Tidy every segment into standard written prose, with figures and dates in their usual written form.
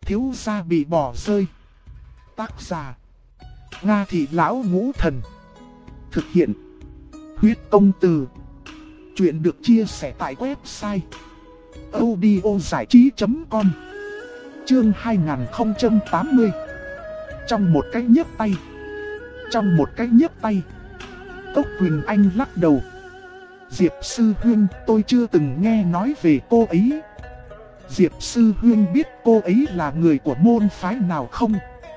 thiếu gia bị bỏ rơi. Tác giả: Nga Thị Lão Ngũ Thần. Thực hiện: Huyết Công Từ. Chuyện được chia sẻ tại website audiozảichí.com. Chương 2080. Trong một cái nhấc tay. Cốc Quỳnh Anh lắc đầu. Diệp Sư Huynh, tôi chưa từng nghe nói về cô ấy. Diệp Sư Huynh biết cô ấy là người của môn phái nào không?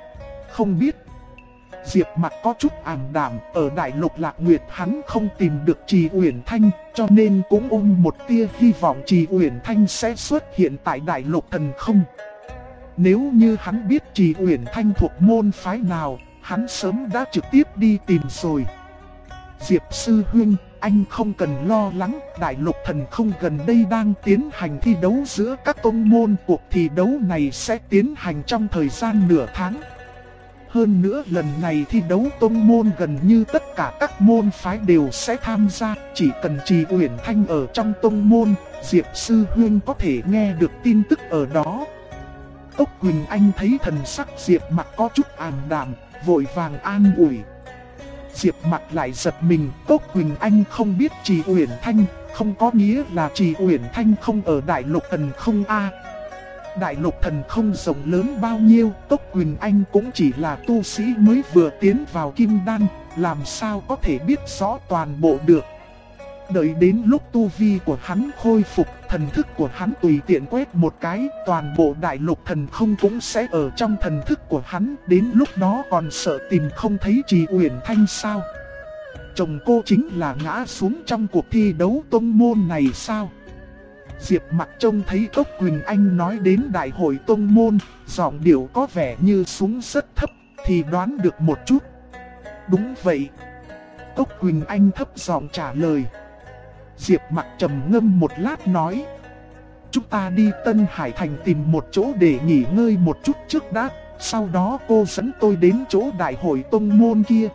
Không biết. Diệp Mặc có chút ảm đạm, ở Đại Lục Lạc Nguyệt hắn không tìm được Trì Uyển Thanh, cho nên cũng ôm một tia hy vọng Trì Uyển Thanh sẽ xuất hiện tại Đại Lục Thần Không. Nếu như hắn biết Trì Uyển Thanh thuộc môn phái nào, hắn sớm đã trực tiếp đi tìm rồi. Diệp Sư Huynh, anh không cần lo lắng, Đại Lục Thần Không gần đây đang tiến hành thi đấu giữa các tông môn, cuộc thi đấu này sẽ tiến hành trong thời gian nửa tháng. Hơn nữa lần này thi đấu tông môn gần như tất cả các môn phái đều sẽ tham gia, chỉ cần Trì Uyển Thanh ở trong tông môn, Diệp Sư Huynh có thể nghe được tin tức ở đó. Cốc Quỳnh Anh thấy thần sắc Diệp Mặc có chút ảm đạm, vội vàng an ủi. Diệp Mặc lại giật mình, Cốc Quỳnh Anh không biết Trì Uyển Thanh, không có nghĩa là Trì Uyển Thanh không ở Đại Lục Thần Không a. Đại Lục Thần Không rộng lớn bao nhiêu, Cốc Quỳnh Anh cũng chỉ là tu sĩ mới vừa tiến vào Kim Đan, làm sao có thể biết rõ toàn bộ được. Đợi đến lúc tu vi của hắn khôi phục, thần thức của hắn tùy tiện quét một cái, toàn bộ Đại Lục Thần Không cũng sẽ ở trong thần thức của hắn, đến lúc đó còn sợ tìm không thấy Trì Uyển Thanh sao? Chồng cô chính là ngã xuống trong cuộc thi đấu tông môn này sao? Diệp Mặc trông thấy Cốc Quỳnh Anh nói đến đại hội tông môn, giọng điệu có vẻ như xuống rất thấp, thì đoán được một chút. Đúng vậy. Cốc Quỳnh Anh thấp giọng trả lời. Diệp Mặc trầm ngâm một lát nói. Chúng ta đi Tân Hải Thành tìm một chỗ để nghỉ ngơi một chút trước đã, sau đó cô dẫn tôi đến chỗ đại hội tông môn kia.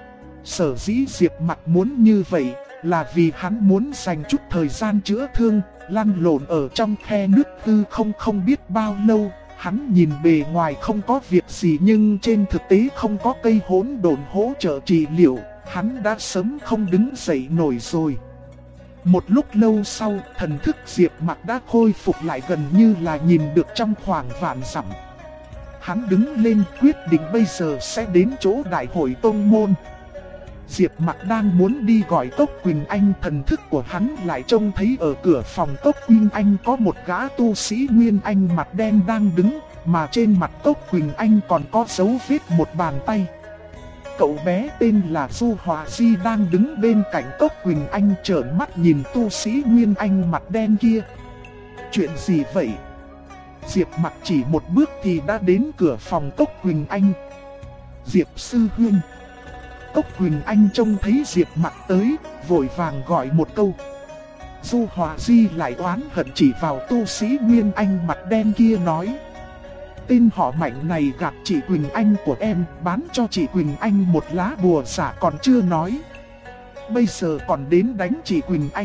Sở dĩ Diệp Mặc muốn như vậy là vì hắn muốn dành chút thời gian chữa thương, lăn lộn ở trong khe nước hư không biết bao lâu. Hắn nhìn bề ngoài không có việc gì nhưng trên thực tế không có cây hỗn độn hỗ trợ trị liệu, hắn đã sớm không đứng dậy nổi rồi. Một lúc lâu sau, thần thức Diệp Mặc đã khôi phục lại gần như là nhìn được trong khoảng vạn dặm. Hắn đứng lên quyết định bây giờ sẽ đến chỗ đại hội tông môn. Diệp Mặc đang muốn đi gọi Cốc Quỳnh Anh, thần thức của hắn lại trông thấy ở cửa phòng Cốc Quỳnh Anh có một gã tu sĩ Nguyên Anh mặt đen đang đứng, mà trên mặt Cốc Quỳnh Anh còn có dấu vết một bàn tay. Cậu bé tên là Du Hòa Di đang đứng bên cạnh Cốc Quỳnh Anh trợn mắt nhìn tu sĩ Nguyên Anh mặt đen kia. Chuyện gì vậy? Diệp Mặc chỉ một bước thì đã đến cửa phòng Cốc Quỳnh Anh. Diệp Sư Huynh. Cốc Quỳnh Anh trông thấy Diệp Mặc tới, vội vàng gọi một câu. Du Hòa Di lại oán hận chỉ vào tu sĩ Nguyên Anh mặt đen kia nói. Tên họ Mạnh này gạt chị Quỳnh Anh của em, bán cho chị Quỳnh Anh một lá bùa giả còn chưa nói. Bây giờ còn đến đánh chị Quỳnh Anh.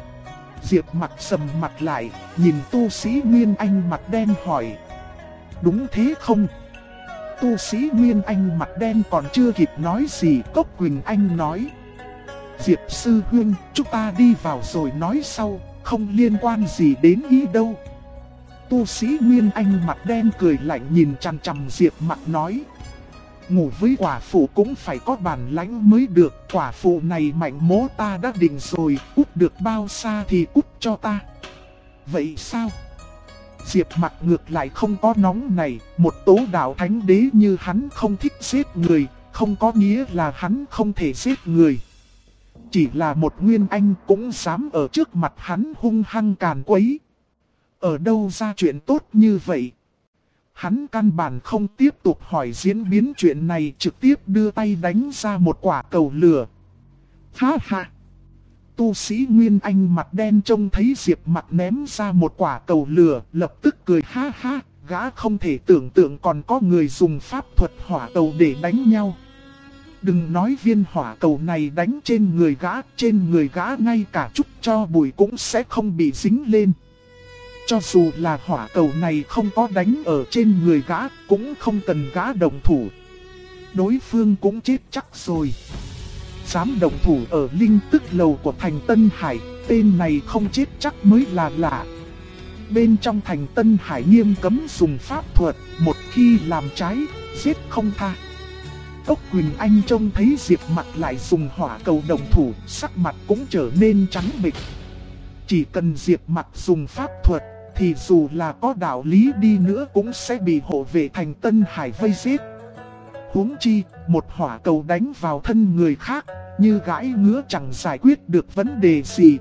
Diệp Mặc sầm mặt lại, nhìn tu sĩ Nguyên Anh mặt đen hỏi. Đúng thế không? Tu sĩ Nguyên Anh mặt đen còn chưa kịp nói gì, Cốc Quỳnh Anh nói. Diệp Sư Huynh, chúng ta đi vào rồi nói sau, không liên quan gì đến ý đâu. Tu sĩ Nguyên Anh mặt đen cười lạnh nhìn chằm chằm Diệp Mặc nói. Ngủ với quả phụ cũng phải có bản lãnh mới được, quả phụ này mạnh mố ta đã định rồi, cút được bao xa thì cút cho ta. Vậy sao? Diệp Mặc ngược lại không có nóng này, một tố đạo thánh đế như hắn không thích giết người, không có nghĩa là hắn không thể giết người. Chỉ là một Nguyên Anh cũng dám ở trước mặt hắn hung hăng càn quấy. Ở đâu ra chuyện tốt như vậy? Hắn căn bản không tiếp tục hỏi diễn biến chuyện này, trực tiếp đưa tay đánh ra một quả cầu lửa. Ha ha! Tu sĩ Nguyên Anh mặt đen trông thấy Diệp Mặc ném ra một quả cầu lửa, lập tức cười ha ha, gã không thể tưởng tượng còn có người dùng pháp thuật hỏa cầu để đánh nhau. Đừng nói viên hỏa cầu này đánh trên người gã ngay cả chút cho bụi cũng sẽ không bị dính lên. Cho dù là hỏa cầu này không có đánh ở trên người gã, cũng không cần gã động thủ. Đối phương cũng chết chắc rồi. Dám động thủ ở linh tức lầu của thành Tân Hải, tên này không chết chắc mới là lạ. Bên trong thành Tân Hải nghiêm cấm dùng pháp thuật, một khi làm trái, giết không tha. Cốc Quỳnh Anh trông thấy Diệp Mặc lại dùng hỏa cầu động thủ, sắc mặt cũng trở nên trắng bệch. Chỉ cần Diệp Mặc dùng pháp thuật, thì dù là có đạo lý đi nữa cũng sẽ bị hộ vệ thành Tân Hải vây giết. Huống chi, một hỏa cầu đánh vào thân người khác, như gãi ngứa chẳng giải quyết được vấn đề gì.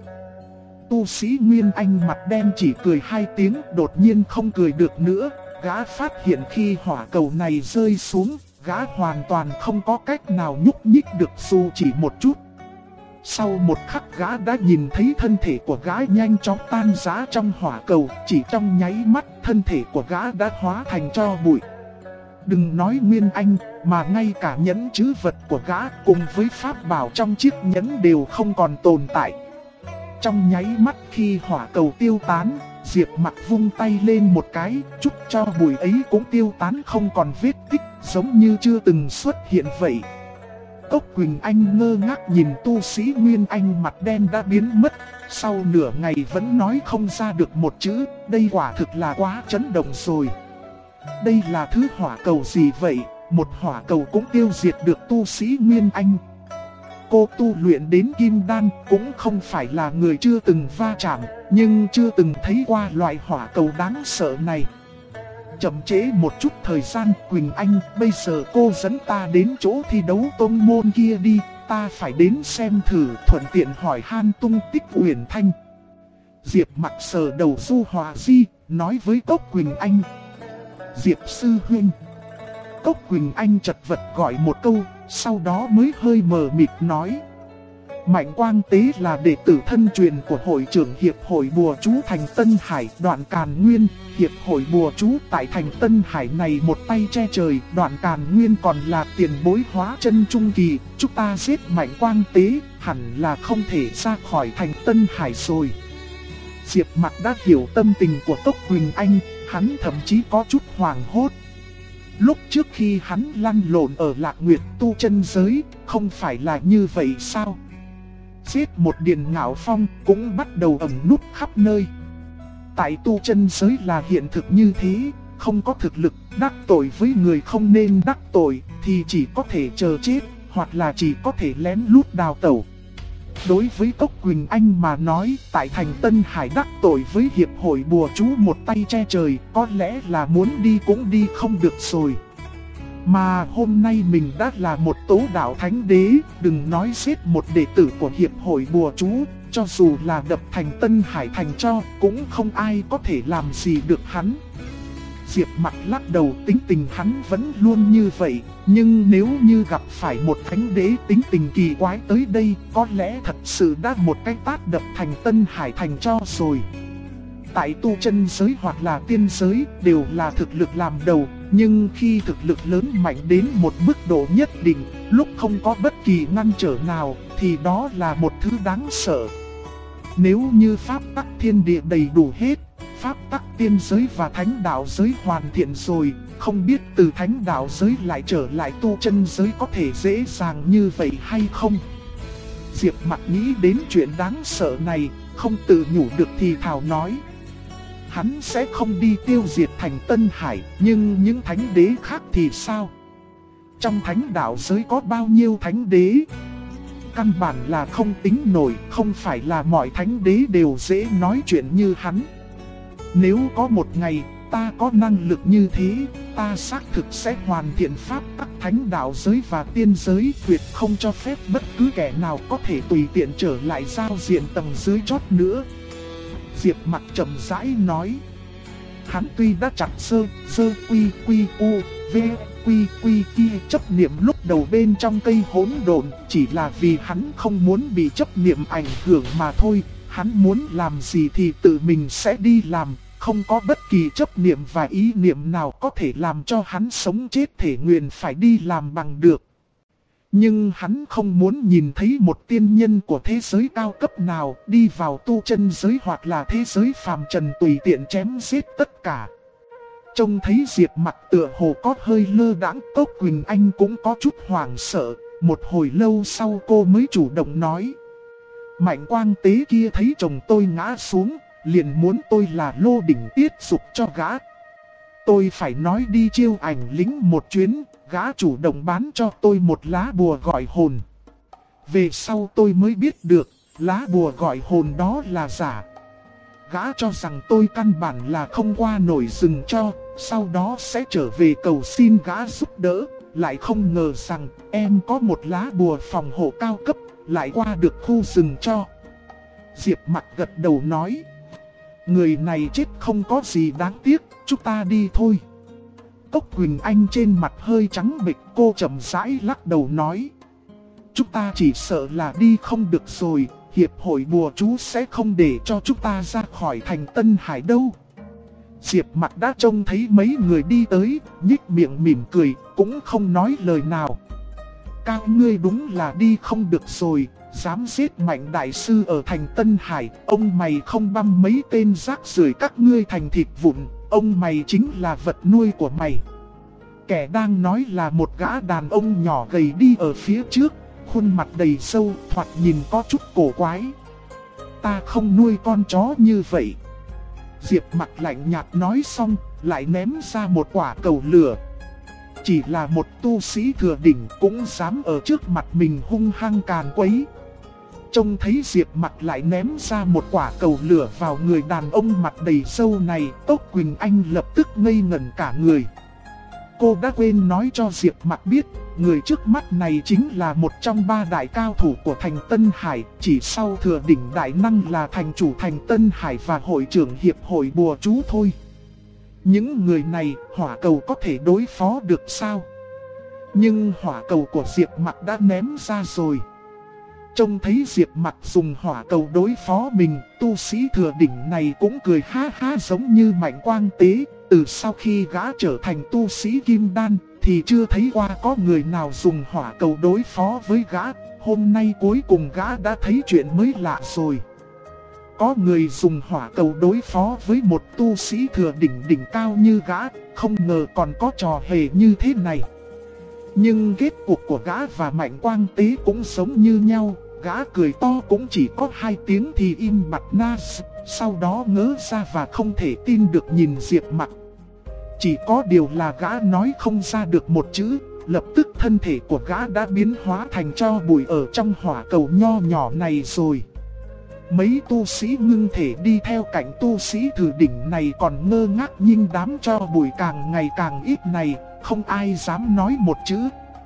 Tu sĩ Nguyên Anh mặt đen chỉ cười 2 tiếng, đột nhiên không cười được nữa. Gã phát hiện khi hỏa cầu này rơi xuống, gã hoàn toàn không có cách nào nhúc nhích được dù chỉ một chút. Sau một khắc gã đã nhìn thấy thân thể của gã nhanh chóng tan rã trong hỏa cầu, chỉ trong nháy mắt thân thể của gã đã hóa thành tro bụi. Đừng nói Nguyên Anh, mà ngay cả nhẫn trữ vật của gã cùng với pháp bảo trong chiếc nhẫn đều không còn tồn tại. Trong nháy mắt khi hỏa cầu tiêu tán, Diệp Mặc vung tay lên một cái, chút tro bụi ấy cũng tiêu tán không còn vết tích, giống như chưa từng xuất hiện vậy. Cốc Quỳnh Anh ngơ ngác nhìn tu sĩ Nguyên Anh mặt đen đã biến mất, sau nửa ngày vẫn nói không ra được một chữ, đây quả thực là quá chấn động rồi. Đây là thứ hỏa cầu gì vậy, một hỏa cầu cũng tiêu diệt được tu sĩ Nguyên Anh. Cô tu luyện đến Kim Đan cũng không phải là người chưa từng va chạm, nhưng chưa từng thấy qua loại hỏa cầu đáng sợ này. Chậm trễ một chút thời gian, Quỳnh Anh, bây giờ cô dẫn ta đến chỗ thi đấu tôn môn kia đi, ta phải đến xem thử, thuận tiện hỏi han tung tích Uyển Thanh. Diệp Mặc sờ đầu Du Hòa Di, nói với Cốc Quỳnh Anh. Diệp sư huynh. Cốc Quỳnh Anh chật vật gọi một câu, sau đó mới hơi mờ mịt nói. Mạnh Quang Tế là đệ tử thân truyền của hội trưởng Hiệp hội Bùa Chú thành Tân Hải, Đoạn Càn Nguyên. Hiệp hội Bùa Chú tại thành Tân Hải này một tay che trời, Đoạn Càn Nguyên còn là tiền bối hóa chân trung kỳ. Chúng ta giết Mạnh Quang Tế, hẳn là không thể ra khỏi thành Tân Hải rồi. Diệp Mặc đã hiểu tâm tình của Cốc Quỳnh Anh, hắn thậm chí có chút hoảng hốt. Lúc trước khi hắn lăn lộn ở Lạc Nguyệt tu chân giới, không phải là như vậy sao? Giết một Điền Ngạo Phong cũng bắt đầu ẩn nút khắp nơi. Tại tu chân giới là hiện thực như thế, không có thực lực, đắc tội với người không nên đắc tội, thì chỉ có thể chờ chết, hoặc là chỉ có thể lén lút đào tẩu. Đối với Cốc Quỳnh Anh mà nói, tại thành Tân Hải đắc tội với Hiệp hội Bùa Chú một tay che trời, có lẽ là muốn đi cũng đi không được rồi. Mà hôm nay mình đã là một tố đạo thánh đế, đừng nói giết một đệ tử của Hiệp hội Bùa Chú, cho dù là đập thành Tân Hải thành cho, cũng không ai có thể làm gì được hắn. Diệp Mặc lắc đầu, tính tình hắn vẫn luôn như vậy, nhưng nếu như gặp phải một thánh đế tính tình kỳ quái tới đây, có lẽ thật sự đã một cái tát đập thành Tân Hải thành cho rồi. Tại tu chân giới hoặc là tiên giới đều là thực lực làm đầu, nhưng khi thực lực lớn mạnh đến một mức độ nhất định, lúc không có bất kỳ ngăn trở nào, thì đó là một thứ đáng sợ. Nếu như pháp tắc thiên địa đầy đủ hết, pháp tắc tiên giới và thánh đạo giới hoàn thiện rồi, không biết từ thánh đạo giới lại trở lại tu chân giới có thể dễ dàng như vậy hay không? Diệp Mặc nghĩ đến chuyện đáng sợ này, không tự nhủ được thì thào nói. Hắn sẽ không đi tiêu diệt thành Tân Hải, nhưng những thánh đế khác thì sao? Trong thánh đạo giới có bao nhiêu thánh đế? Căn bản là không tính nổi, không phải là mọi thánh đế đều dễ nói chuyện như hắn. Nếu có một ngày ta có năng lực như thế, ta xác thực sẽ hoàn thiện pháp tắc thánh đạo giới và tiên giới, tuyệt không cho phép bất cứ kẻ nào có thể tùy tiện trở lại giao diện tầng dưới chót nữa. Diệp Mặc chậm rãi nói. Hắn tuy đã chặt sơ quy u, v quy kia chấp niệm lúc đầu bên trong cây hỗn độn, chỉ là vì hắn không muốn bị chấp niệm ảnh hưởng mà thôi. Hắn muốn làm gì thì tự mình sẽ đi làm, không có bất kỳ chấp niệm và ý niệm nào có thể làm cho hắn sống chết thể nguyện phải đi làm bằng được. Nhưng hắn không muốn nhìn thấy một tiên nhân của thế giới cao cấp nào đi vào tu chân giới hoặc là thế giới phàm trần tùy tiện chém giết tất cả. Trông thấy Diệp Mặc tựa hồ có hơi lơ đãng, Cốc Quỳnh Anh cũng có chút hoảng sợ. Một hồi lâu sau cô mới chủ động nói: Mạnh Quang Tế kia thấy chồng tôi ngã xuống, liền muốn tôi là lô đỉnh tiết dục cho gã. Tôi phải nói đi chiêu ảnh lính một chuyến, gã chủ động bán cho tôi một lá bùa gọi hồn. Về sau tôi mới biết được, lá bùa gọi hồn đó là giả. Gã cho rằng tôi căn bản là không qua nổi rừng cho, sau đó sẽ trở về cầu xin gã giúp đỡ. Lại không ngờ rằng em có một lá bùa phòng hộ cao cấp, lại qua được khu rừng cho. Diệp Mặc gật đầu nói: Người này chết không có gì đáng tiếc, chúng ta đi thôi. Cốc Quỳnh Anh trên mặt hơi trắng bệch, cô chậm rãi lắc đầu nói: Chúng ta chỉ sợ là đi không được rồi, hiệp hội bùa chú sẽ không để cho chúng ta ra khỏi thành Tân Hải đâu. Diệp Mặc đã trông thấy mấy người đi tới, nhích miệng mỉm cười, cũng không nói lời nào. Các ngươi đúng là đi không được rồi, dám giết Mạnh đại sư ở thành Tân Hải, ông mày không băm mấy tên rác rưởi các ngươi thành thịt vụn, ông mày chính là vật nuôi của mày. Kẻ đang nói là một gã đàn ông nhỏ gầy đi ở phía trước, khuôn mặt đầy sâu, thoạt nhìn có chút cổ quái. Ta không nuôi con chó như vậy. Diệp Mặc lạnh nhạt nói xong, lại ném ra một quả cầu lửa. Chỉ là một tu sĩ thừa đỉnh cũng dám ở trước mặt mình hung hăng càn quấy. Trông thấy Diệp Mặc lại ném ra một quả cầu lửa vào người đàn ông mặt đầy sâu này, Cốc Quỳnh Anh lập tức ngây ngẩn cả người. Cô đã quên nói cho Diệp Mặc biết, người trước mắt này chính là một trong ba đại cao thủ của thành Tân Hải, chỉ sau thừa đỉnh đại năng là thành chủ thành Tân Hải và hội trưởng hiệp hội bùa chú thôi. Những người này, hỏa cầu có thể đối phó được sao? Nhưng hỏa cầu của Diệp Mặc đã ném ra rồi. Trông thấy Diệp Mặc dùng hỏa cầu đối phó mình, tu sĩ thừa đỉnh này cũng cười ha ha giống như Mạnh Quang Tế. Từ sau khi gã trở thành tu sĩ Kim Đan, thì chưa thấy qua có người nào dùng hỏa cầu đối phó với gã. Hôm nay cuối cùng gã đã thấy chuyện mới lạ rồi. Có người dùng hỏa cầu đối phó với một tu sĩ thừa đỉnh cao như gã, không ngờ còn có trò hề như thế này. Nhưng kết cục của gã và Mạnh Quang Tế cũng giống như nhau, gã cười to cũng chỉ có 2 tiếng thì im bặt na, sau đó ngớ ra và không thể tin được nhìn Diệp Mặc. Chỉ có điều là gã nói không ra được một chữ, lập tức thân thể của gã đã biến hóa thành tro bụi ở trong hỏa cầu nho nhỏ này rồi. Mấy tu sĩ ngưng thể đi theo cạnh tu sĩ thử đỉnh này còn ngơ ngác nhưng đám tro bụi càng ngày càng ít này, không ai dám nói một chữ.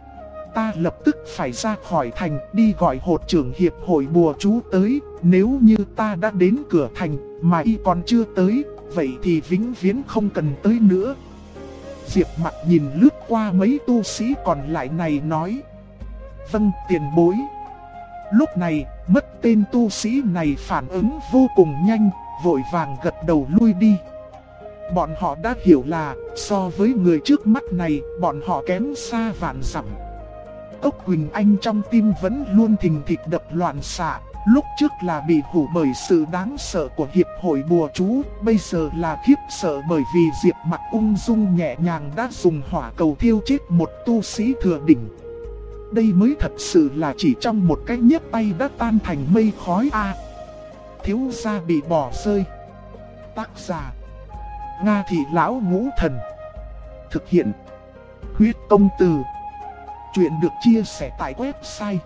Ta lập tức phải ra khỏi thành đi gọi hội trưởng hiệp hội bùa chú tới, nếu như ta đã đến cửa thành mà y còn chưa tới, vậy thì vĩnh viễn không cần tới nữa. Diệp Mặc nhìn lướt qua mấy tu sĩ còn lại này nói: Vâng tiền bối. Lúc này, mất tên tu sĩ này phản ứng vô cùng nhanh, vội vàng gật đầu lui đi. Bọn họ đã hiểu là, so với người trước mắt này, bọn họ kém xa vạn dặm. Cốc Quỳnh Anh trong tim vẫn luôn thình thịch đập loạn xạ. Lúc trước là bị hủ bởi sự đáng sợ của hiệp hội bùa chú, bây giờ là khiếp sợ bởi vì Diệp Mặc ung dung nhẹ nhàng đã dùng hỏa cầu thiêu chết một tu sĩ thừa đỉnh. Đây mới thật sự là chỉ trong một cái nhấc tay đã tan thành mây khói a. Thiếu gia bị bỏ rơi. Tác giả: Nga Thị Lão Ngũ Thần. Thực hiện: Huyết Công Từ. Chuyện được chia sẻ tại website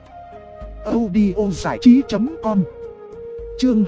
audiozảichí.com. Chương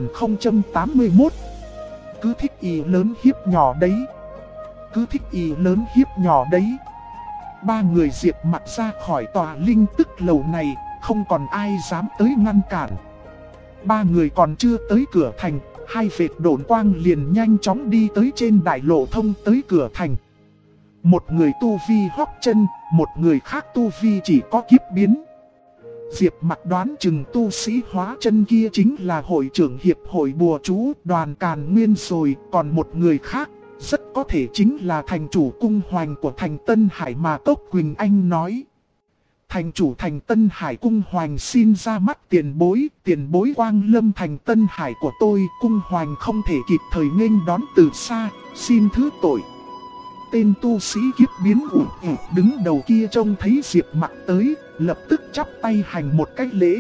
2081. Cứ thích ý lớn hiếp nhỏ đấy. Cứ thích ý lớn hiếp nhỏ đấy. Ba người Diệp Mặc ra khỏi tòa linh tức lầu này, không còn ai dám tới ngăn cản. Ba người còn chưa tới cửa thành, 2 vệt độn quang liền nhanh chóng đi tới trên đại lộ thông tới cửa thành. Một người tu vi hóp chân, một người khác tu vi chỉ có kiếp biến. Diệp Mặc đoán chừng tu sĩ hóa chân kia chính là hội trưởng hiệp hội bùa chú Đoàn Càn Nguyên rồi, còn một người khác rất có thể chính là thành chủ cung hoành của thành Tân Hải mà Cốc Quỳnh Anh nói. Thành chủ thành Tân Hải cung hoành xin ra mắt tiền bối quang lâm thành Tân Hải của tôi. Cung hoành không thể kịp thời nghênh đón từ xa, xin thứ tội. Tên tu sĩ kiếp biến đứng đầu kia trông thấy Diệp Mặc tới, lập tức chắp tay hành một cái lễ.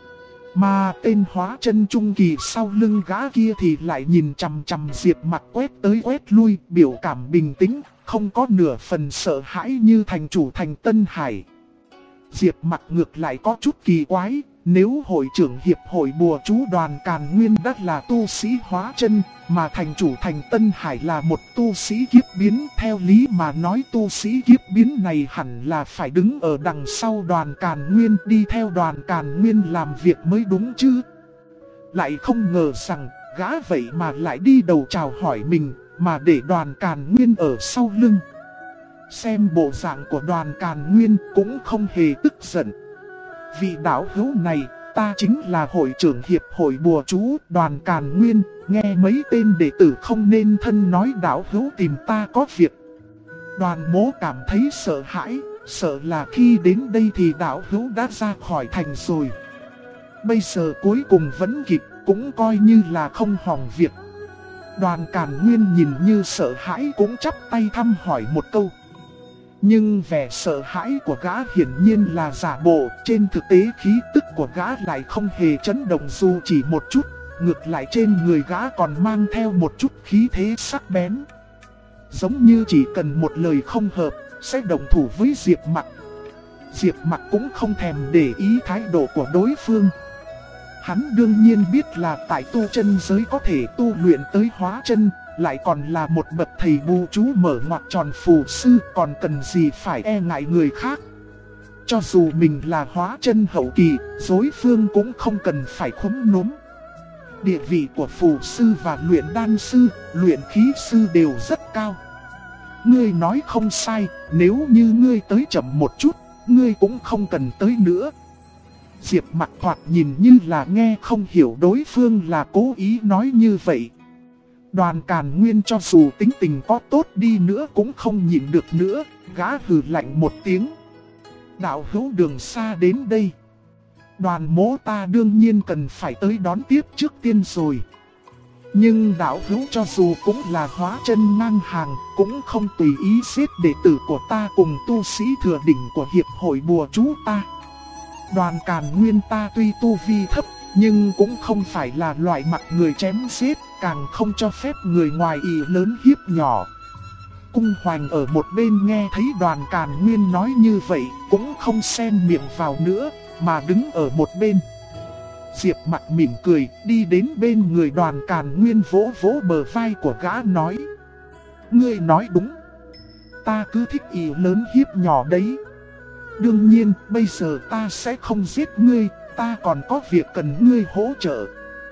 Mà tên hóa chân trung kỳ sau lưng gã kia thì lại nhìn chằm chằm Diệp Mặc quét tới quét lui, biểu cảm bình tĩnh, không có nửa phần sợ hãi như thành chủ thành Tân Hải. Diệp Mặc ngược lại có chút kỳ quái, nếu hội trưởng hiệp hội bùa chú Đoàn Càn Nguyên đã là tu sĩ hóa chân, mà thành chủ thành Tân Hải là một tu sĩ kiếp biến, theo lý mà nói tu sĩ kiếp biến này hẳn là phải đứng ở đằng sau Đoàn Càn Nguyên, đi theo Đoàn Càn Nguyên làm việc mới đúng chứ. Lại không ngờ rằng gã vậy mà lại đi đầu chào hỏi mình, mà để Đoàn Càn Nguyên ở sau lưng. Xem bộ dạng của Đoàn Càn Nguyên cũng không hề tức giận. Vị đạo hữu này, ta chính là hội trưởng hiệp hội bùa chú Đoàn Càn Nguyên, nghe mấy tên đệ tử không nên thân nói đạo hữu tìm ta có việc. Đoàn Mỗ cảm thấy sợ hãi, sợ là khi đến đây thì đạo hữu đã ra khỏi thành rồi. Bây giờ cuối cùng vẫn kịp, cũng coi như là không hỏng việc. Đoàn Càn Nguyên nhìn như sợ hãi cũng chắp tay thăm hỏi một câu. Nhưng vẻ sợ hãi của gã hiển nhiên là giả bộ, trên thực tế khí tức của gã lại không hề chấn động dù chỉ một chút, ngược lại trên người gã còn mang theo một chút khí thế sắc bén. Giống như chỉ cần một lời không hợp, sẽ động thủ với Diệp Mặc. Diệp Mặc cũng không thèm để ý thái độ của đối phương. Hắn đương nhiên biết là tại tu chân giới có thể tu luyện tới hóa chân, lại còn là một bậc thầy bùa chú mở ngoặc tròn phù sư, còn cần gì phải e ngại người khác. Cho dù mình là hóa chân hậu kỳ, đối phương cũng không cần phải khúm núm. Địa vị của phù sư và luyện đan sư, luyện khí sư đều rất cao. Ngươi nói không sai, nếu như ngươi tới chậm một chút, ngươi cũng không cần tới nữa. Diệp Mặc thoạt nhìn như là nghe không hiểu đối phương là cố ý nói như vậy. Đoàn Càn Nguyên cho dù tính tình có tốt đi nữa cũng không nhịn được nữa, gã hừ lạnh một tiếng. Đạo hữu đường xa đến đây, Đoàn Mỗ ta đương nhiên cần phải tới đón tiếp trước tiên rồi. Nhưng đạo hữu cho dù cũng là hóa chân ngang hàng, cũng không tùy ý xếp đệ tử của ta cùng tu sĩ thừa đỉnh của hiệp hội bùa chú ta. Đoàn Càn Nguyên ta tuy tu vi thấp, nhưng cũng không phải là loại mặt người chém giết, càng không cho phép người ngoài ỷ lớn hiếp nhỏ. Cung Hoành ở một bên nghe thấy Đoàn Càn Nguyên nói như vậy, cũng không xen miệng vào nữa, mà đứng ở một bên. Diệp Mặc mỉm cười, đi đến bên người Đoàn Càn Nguyên vỗ vỗ bờ vai của gã nói. Ngươi nói đúng, ta cứ thích ỷ lớn hiếp nhỏ đấy. Đương nhiên, bây giờ ta sẽ không giết ngươi, ta còn có việc cần ngươi hỗ trợ.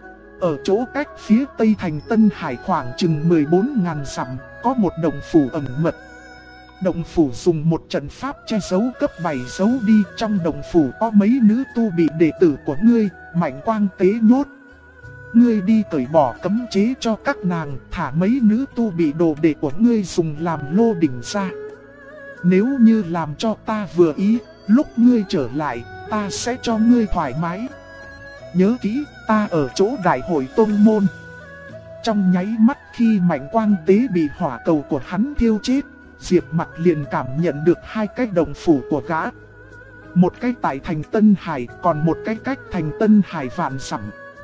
Ở chỗ cách phía tây thành Tân Hải khoảng chừng 14.000 dặm, có một động phủ ẩn mật. Động phủ dùng một trận pháp che giấu cấp 7 giấu đi, trong động phủ có mấy nữ tu bị đệ tử của ngươi, Mạnh Quang Tế nhốt. Ngươi đi cởi bỏ cấm chế cho các nàng, thả mấy nữ tu bị đồ đệ của ngươi dùng làm lô đỉnh ra. Nếu như làm cho ta vừa ý, lúc ngươi trở lại, ta sẽ cho ngươi thoải mái. Nhớ kỹ, ta ở chỗ đại hội tông môn. Trong nháy mắt khi Mạnh Quang Tế bị hỏa cầu của hắn thiêu chết, Diệp Mặc liền cảm nhận được hai cái động phủ của gã. Một cái tại thành Tân Hải, còn một cái cách thành Tân Hải vạn dặm.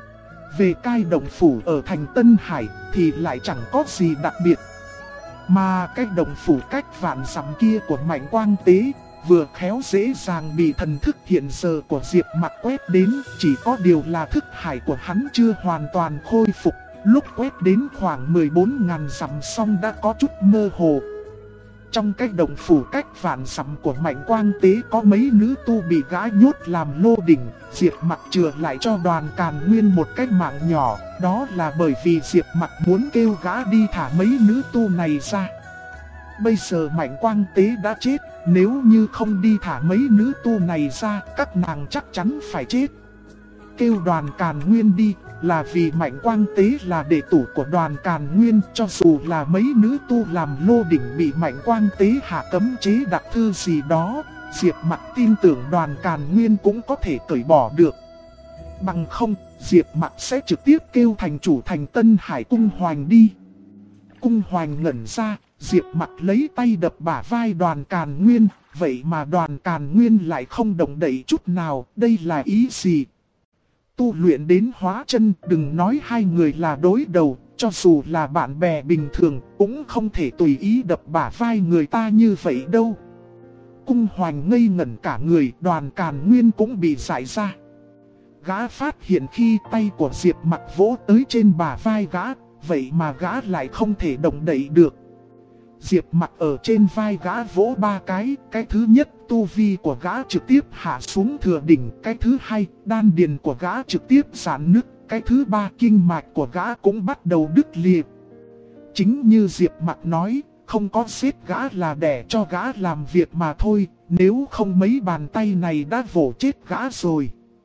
Về cái động phủ ở thành Tân Hải thì lại chẳng có gì đặc biệt. Mà cái động phủ cách vạn dặm kia của Mạnh Quang Tế vừa khéo dễ dàng bị thần thức hiện giờ của Diệp Mặc quét đến, chỉ có điều là thức hải của hắn chưa hoàn toàn khôi phục, lúc quét đến khoảng 14.000 dặm xong đã có chút mơ hồ. Trong cái động phủ cách vạn dặm của Mạnh Quang Tế có mấy nữ tu bị gã nhốt làm lô đỉnh, Diệp Mặc chừa lại cho Đoàn Càn Nguyên một cái mạng nhỏ, đó là bởi vì Diệp Mặc muốn kêu gã đi thả mấy nữ tu này ra. Bây giờ Mạnh Quang Tế đã chết, nếu như không đi thả mấy nữ tu này ra, các nàng chắc chắn phải chết. Kêu Đoàn Càn Nguyên đi là vì Mạnh Quang Tế là đệ tử của Đoàn Càn Nguyên, cho dù là mấy nữ tu làm lô đỉnh bị Mạnh Quang Tế hạ cấm chế đặc thư gì đó, Diệp Mặc tin tưởng Đoàn Càn Nguyên cũng có thể cởi bỏ được. Bằng không, Diệp Mặc sẽ trực tiếp kêu thành chủ thành Tân Hải Cung Hoành đi. Cung Hoành ngẩn ra, Diệp Mặc lấy tay đập bả vai Đoàn Càn Nguyên, vậy mà Đoàn Càn Nguyên lại không động đậy chút nào, đây là ý gì? Tu luyện đến hóa chân, đừng nói hai người là đối đầu, cho dù là bạn bè bình thường, cũng không thể tùy ý đập bả vai người ta như vậy đâu. Cung Hoành ngây ngẩn cả người, Đoàn Càn Nguyên cũng bị dại ra. Gã phát hiện khi tay của Diệp Mặc vỗ tới trên bả vai gã, vậy mà gã lại không thể động đậy được. Diệp Mặc ở trên vai gã vỗ 3 cái thứ nhất tu vi của gã trực tiếp hạ xuống thừa đỉnh, cái thứ hai đan điền của gã trực tiếp giãn nứt, cái thứ ba kinh mạch của gã cũng bắt đầu đứt lìa. Chính như Diệp Mặc nói, không có giết gã là để cho gã làm việc mà thôi, nếu không mấy bàn tay này đã vỗ chết gã rồi.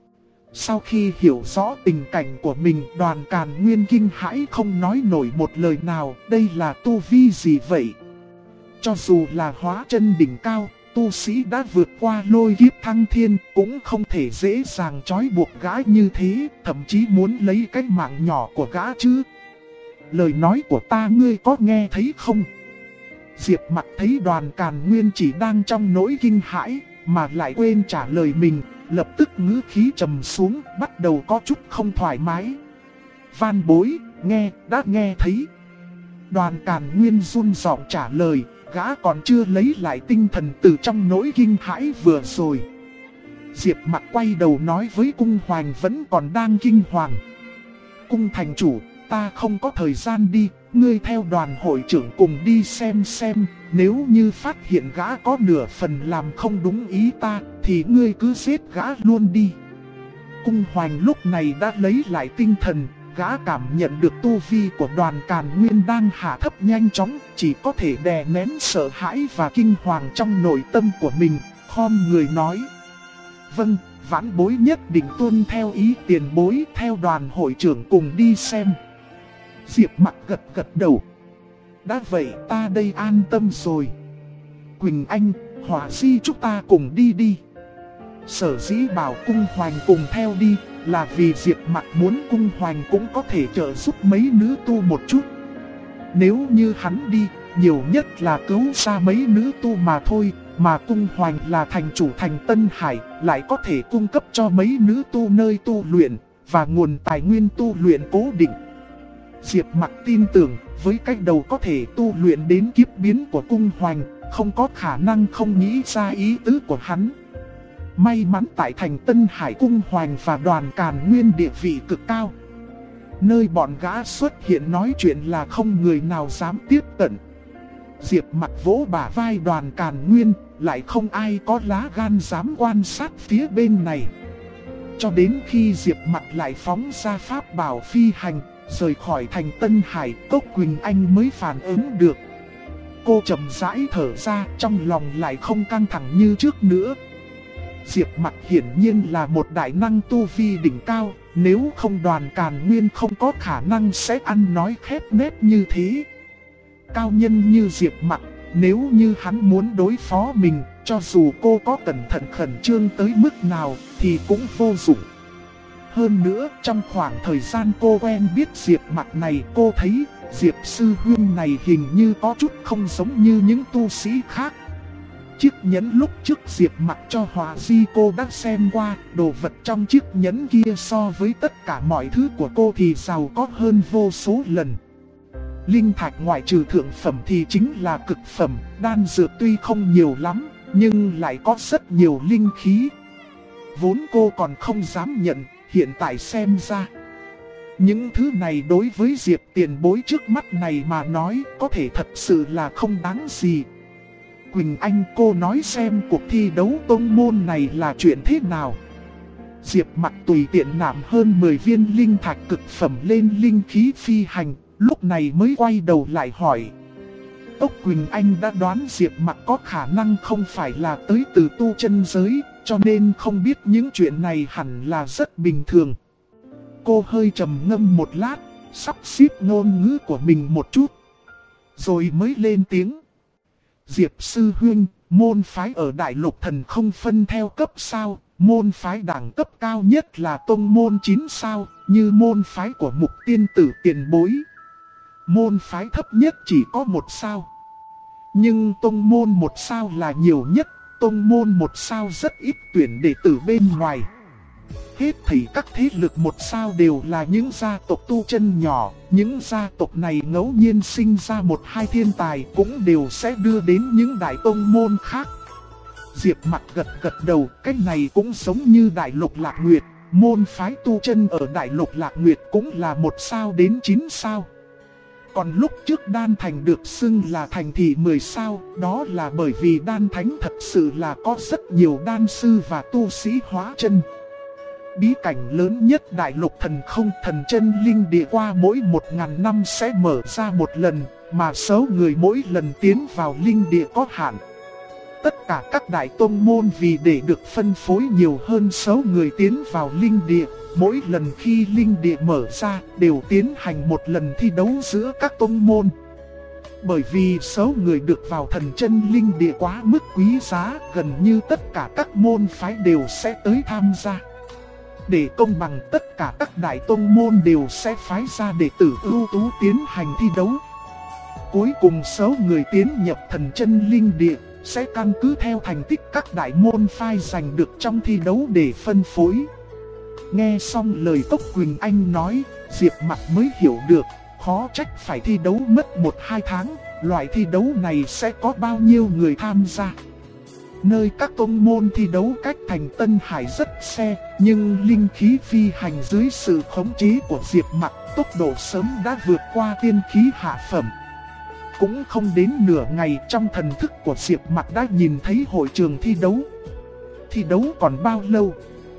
Sau khi hiểu rõ tình cảnh của mình, Đoàn Càn Nguyên kinh hãi không nói nổi một lời nào, đây là tu vi gì vậy? Cho dù là hóa chân đỉnh cao, tu sĩ đã vượt qua lôi kiếp thăng thiên, cũng không thể dễ dàng trói buộc gã như thế, thậm chí muốn lấy cái mạng nhỏ của gã chứ. Lời nói của ta ngươi có nghe thấy không? Diệp Mặc thấy Đoàn Càn Nguyên chỉ đang trong nỗi kinh hãi, mà lại quên trả lời mình, lập tức ngữ khí trầm xuống, bắt đầu có chút không thoải mái. Van bối, đã nghe thấy. Đoàn Càn Nguyên run giọng trả lời, gã còn chưa lấy lại tinh thần từ trong nỗi kinh hãi vừa rồi. Diệp Mặc quay đầu nói với Cung Hoành vẫn còn đang kinh hoàng. Cung thành chủ, ta không có thời gian đi, ngươi theo Đoàn hội trưởng cùng đi xem, nếu như phát hiện gã có nửa phần làm không đúng ý ta, thì ngươi cứ giết gã luôn đi. Cung Hoành lúc này đã lấy lại tinh thần, gã cảm nhận được tu vi của Đoàn Càn Nguyên đang hạ thấp nhanh chóng, chỉ có thể đè nén sợ hãi và kinh hoàng trong nội tâm của mình, khom người nói. Vâng, vãn bối nhất định tuân theo ý tiền bối, theo Đoàn hội trưởng cùng đi xem. Diệp Mặc gật đầu. Đã vậy ta đây an tâm rồi. Quỳnh Anh, Hỏa Di chúng ta cùng đi. Sở dĩ bảo Cung Hoành cùng theo đi, là vì Diệp Mặc muốn Cung Hoành cũng có thể trợ giúp mấy nữ tu một chút. Nếu như hắn đi, nhiều nhất là cứu ra mấy nữ tu mà thôi, mà Cung Hoành là thành chủ thành Tân Hải, lại có thể cung cấp cho mấy nữ tu nơi tu luyện, và nguồn tài nguyên tu luyện cố định. Diệp Mặc tin tưởng, với cách đầu có thể tu luyện đến kiếp biến của Cung Hoành, không có khả năng không nghĩ ra ý tứ của hắn. May mắn tại thành Tân Hải, Cung Hoành và Đoàn Càn Nguyên địa vị cực cao. Nơi bọn gã xuất hiện nói chuyện là không người nào dám tiếp cận. Diệp Mặc vỗ bả vai Đoàn Càn Nguyên, lại không ai có lá gan dám quan sát phía bên này. Cho đến khi Diệp Mặc lại phóng ra pháp bảo phi hành, rời khỏi thành Tân Hải, Cốc Quỳnh Anh mới phản ứng được. Cô chậm rãi thở ra, trong lòng lại không căng thẳng như trước nữa. Diệp Mặc hiển nhiên là một đại năng tu vi đỉnh cao, nếu không Đoàn Càn Nguyên không có khả năng sẽ ăn nói khép nép như thế. Cao nhân như Diệp Mặc, nếu như hắn muốn đối phó mình, cho dù cô có cẩn thận khẩn trương tới mức nào thì cũng vô dụng. Hơn nữa, trong khoảng thời gian cô quen biết Diệp Mặc này, cô thấy Diệp sư huynh này hình như có chút không giống như những tu sĩ khác. Chiếc nhẫn lúc trước Diệp Mặc cho Hỏa Di cô đã xem qua, đồ vật trong chiếc nhẫn kia so với tất cả mọi thứ của cô thì giàu có hơn vô số lần. Linh thạch ngoại trừ thượng phẩm thì chính là cực phẩm, đan dược tuy không nhiều lắm, nhưng lại có rất nhiều linh khí. Vốn cô còn không dám nhận, hiện tại xem ra những thứ này đối với Diệp tiền bối trước mắt này mà nói có thể thật sự là không đáng gì. Quỳnh Anh, cô nói xem cuộc thi đấu tông môn này là chuyện thế nào? Diệp Mặc tùy tiện nạm hơn 10 viên linh thạch cực phẩm lên linh khí phi hành, lúc này mới quay đầu lại hỏi. Cốc Quỳnh Anh đã đoán Diệp Mặc có khả năng không phải là tới từ tu chân giới, cho nên không biết những chuyện này hẳn là rất bình thường. Cô hơi trầm ngâm một lát, sắp xếp ngôn ngữ của mình một chút, rồi mới lên tiếng. Diệp sư huynh, Môn phái ở Đại Lục Thần không phân theo cấp sao, môn phái đẳng cấp cao nhất là tông môn 9 sao, như môn phái của Mục Tiên Tử tiền bối. Môn phái thấp nhất chỉ có 1 sao. Nhưng tông môn 1 sao là nhiều nhất, tông môn 1 sao rất ít tuyển đệ tử bên ngoài. Hết thảy các thế lực 1 sao đều là những gia tộc tu chân nhỏ, những gia tộc này ngẫu nhiên sinh ra 1-2 thiên tài cũng đều sẽ đưa đến những đại tông môn khác. Diệp Mặc gật gật đầu, cách này cũng giống như Đại Lục Lạc Nguyệt, môn phái tu chân ở Đại Lục Lạc Nguyệt cũng là 1 sao đến 9 sao. Còn lúc trước Đan Thành được xưng là thành thị 10 sao, đó là bởi vì Đan Thánh thật sự là có rất nhiều đan sư và tu sĩ hóa chân. Bí cảnh lớn nhất Đại Lục Thần không, Thần Chân Linh Địa qua mỗi 1000 năm sẽ mở ra một lần, mà số người mỗi lần tiến vào linh địa có hạn. Tất cả các đại tông môn vì để được phân phối nhiều hơn số người tiến vào linh địa, mỗi lần khi linh địa mở ra đều tiến hành một lần thi đấu giữa các tông môn. Bởi vì số người được vào Thần Chân Linh Địa quá mức quý giá, gần như tất cả các môn phái đều sẽ tới tham gia. Để công bằng, tất cả các đại tông môn đều sẽ phái ra đệ tử ưu tú tiến hành thi đấu. Cuối cùng số người tiến nhập Thần Chân Linh Địa sẽ căn cứ theo thành tích các đại môn phái giành được trong thi đấu để phân phối. Nghe xong lời Cốc Quỳnh Anh nói, Diệp Mặc mới hiểu được, khó trách phải thi đấu mất 1-2 tháng, loại thi đấu này sẽ có bao nhiêu người tham gia. Nơi các tông môn thi đấu cách thành Tân Hải rất xe, nhưng linh khí phi hành dưới sự khống chế của Diệp Mặc, tốc độ sớm đã vượt qua tiên khí hạ phẩm. Cũng không đến nửa ngày, trong thần thức của Diệp Mặc đã nhìn thấy hội trường thi đấu. Thi đấu còn bao lâu?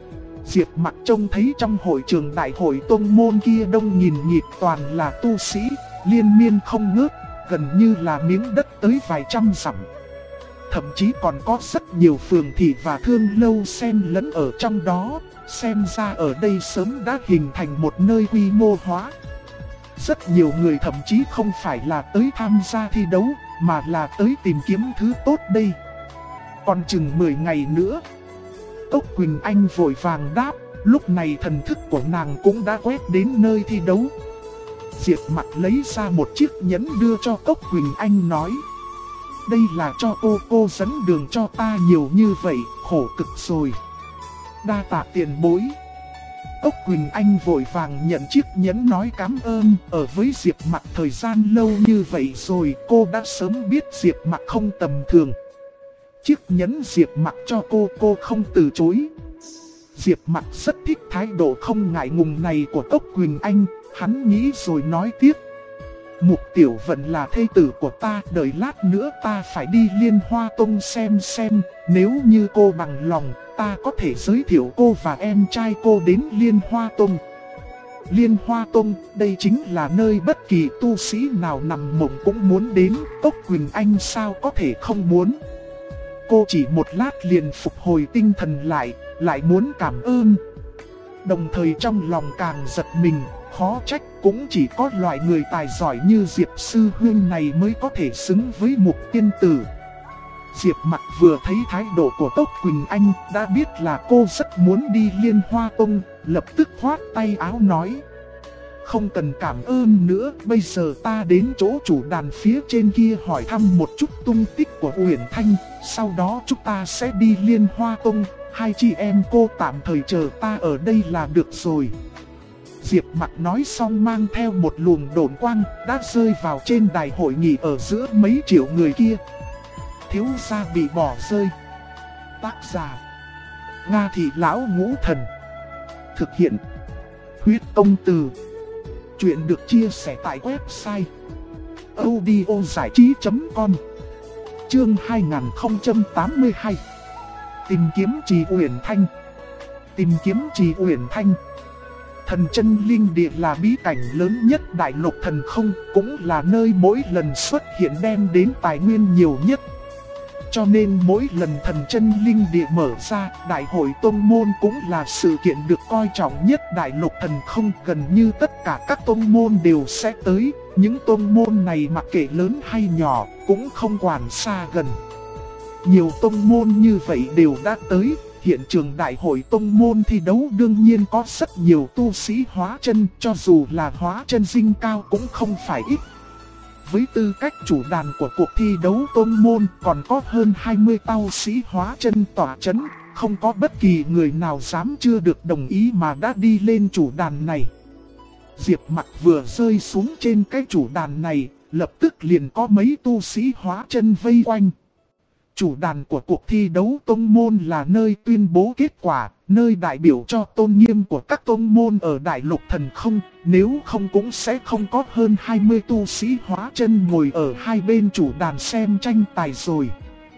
Diệp Mặc trông thấy trong hội trường đại hội tông môn kia đông nghìn nghịt toàn là tu sĩ, liên miên không ngớt, gần như là miếng đất tới vài trăm dặm. Thậm chí còn có rất nhiều phường thị và thương lâu xen lẫn ở trong đó, xem ra ở đây sớm đã hình thành một nơi quy mô hóa. Rất nhiều người thậm chí không phải là tới tham gia thi đấu, mà là tới tìm kiếm thứ tốt đây. Còn chừng 10 ngày nữa. Cốc Quỳnh Anh vội vàng đáp, lúc này thần thức của nàng cũng đã quét đến nơi thi đấu. Diệp Mặc lấy ra một chiếc nhẫn đưa cho Cốc Quỳnh Anh nói: đây là cho cô dẫn đường cho ta nhiều như vậy, khổ cực rồi. Đa tạ tiền bối. Cốc Quỳnh Anh vội vàng nhận chiếc nhẫn nói cảm ơn, ở với Diệp Mặc thời gian lâu như vậy rồi, cô đã sớm biết Diệp Mặc không tầm thường. Chiếc nhẫn Diệp Mặc cho cô không từ chối. Diệp Mặc rất thích thái độ không ngại ngùng này của Cốc Quỳnh Anh, hắn nghĩ rồi nói tiếp: Mục Tiểu Vận là thê tử của ta, đợi lát nữa ta phải đi Liên Hoa Tông xem, nếu như cô bằng lòng, ta có thể giới thiệu cô và em trai cô đến Liên Hoa Tông. Liên Hoa Tông, đây chính là nơi bất kỳ tu sĩ nào nằm mộng cũng muốn đến, Cốc Quỳnh Anh sao có thể không muốn. Cô chỉ một lát liền phục hồi tinh thần lại muốn cảm ơn. Đồng thời trong lòng càng giật mình, khó trách cũng chỉ có loại người tài giỏi như Diệp Sư Huynh này mới có thể xứng với Mục Tiên Tử. Diệp Mặc vừa thấy thái độ của Cốc Quỳnh Anh đã biết là cô rất muốn đi Liên Hoa Tông, lập tức khoát tay áo nói: không cần cảm ơn nữa, bây giờ ta đến chỗ chủ đàn phía trên kia hỏi thăm một chút tung tích của Uyển Thanh, sau đó chúng ta sẽ đi Liên Hoa Tông, hai chị em cô tạm thời chờ ta ở đây là được rồi. Diệp Mặc nói xong mang theo một luồng độn quang đã rơi vào trên đài hội nghị ở giữa mấy triệu người kia. Thiếu gia bị bỏ rơi. Tác giả: Nga Thị Lão Ngũ Thần. Thực hiện: Huyết Công Từ. Chuyện được chia sẻ tại website audiozảichí.com. Chương 2082. Tìm kiếm Trì Uyển Thanh. Tìm kiếm Trì Uyển Thanh. Thần Chân Linh Địa là bí cảnh lớn nhất Đại Lục Thần không, cũng là nơi mỗi lần xuất hiện đem đến tài nguyên nhiều nhất. Cho nên mỗi lần Thần Chân Linh Địa mở ra, Đại hội Tông Môn cũng là sự kiện được coi trọng nhất Đại Lục Thần không. Gần như tất cả các Tông Môn đều sẽ tới, những Tông Môn này mặc kệ lớn hay nhỏ, cũng không quản xa gần. Nhiều tông môn như vậy đều đã tới, hiện trường đại hội tông môn thi đấu đương nhiên có rất nhiều tu sĩ hóa chân, cho dù là hóa chân dinh cao cũng không phải ít. Với tư cách chủ đàn của cuộc thi đấu tông môn còn có hơn 20 tu sĩ hóa chân tỏa chấn, không có bất kỳ người nào dám chưa được đồng ý mà đã đi lên chủ đàn này. Diệp Mặc vừa rơi xuống trên cái chủ đàn này, lập tức liền có mấy tu sĩ hóa chân vây quanh. Chủ đàn của cuộc thi đấu tông môn là nơi tuyên bố kết quả, nơi đại biểu cho tôn nghiêm của các tông môn ở Đại Lục Thần Không, nếu không cũng sẽ không có hơn 20 tu sĩ hóa chân ngồi ở hai bên chủ đàn xem tranh tài rồi.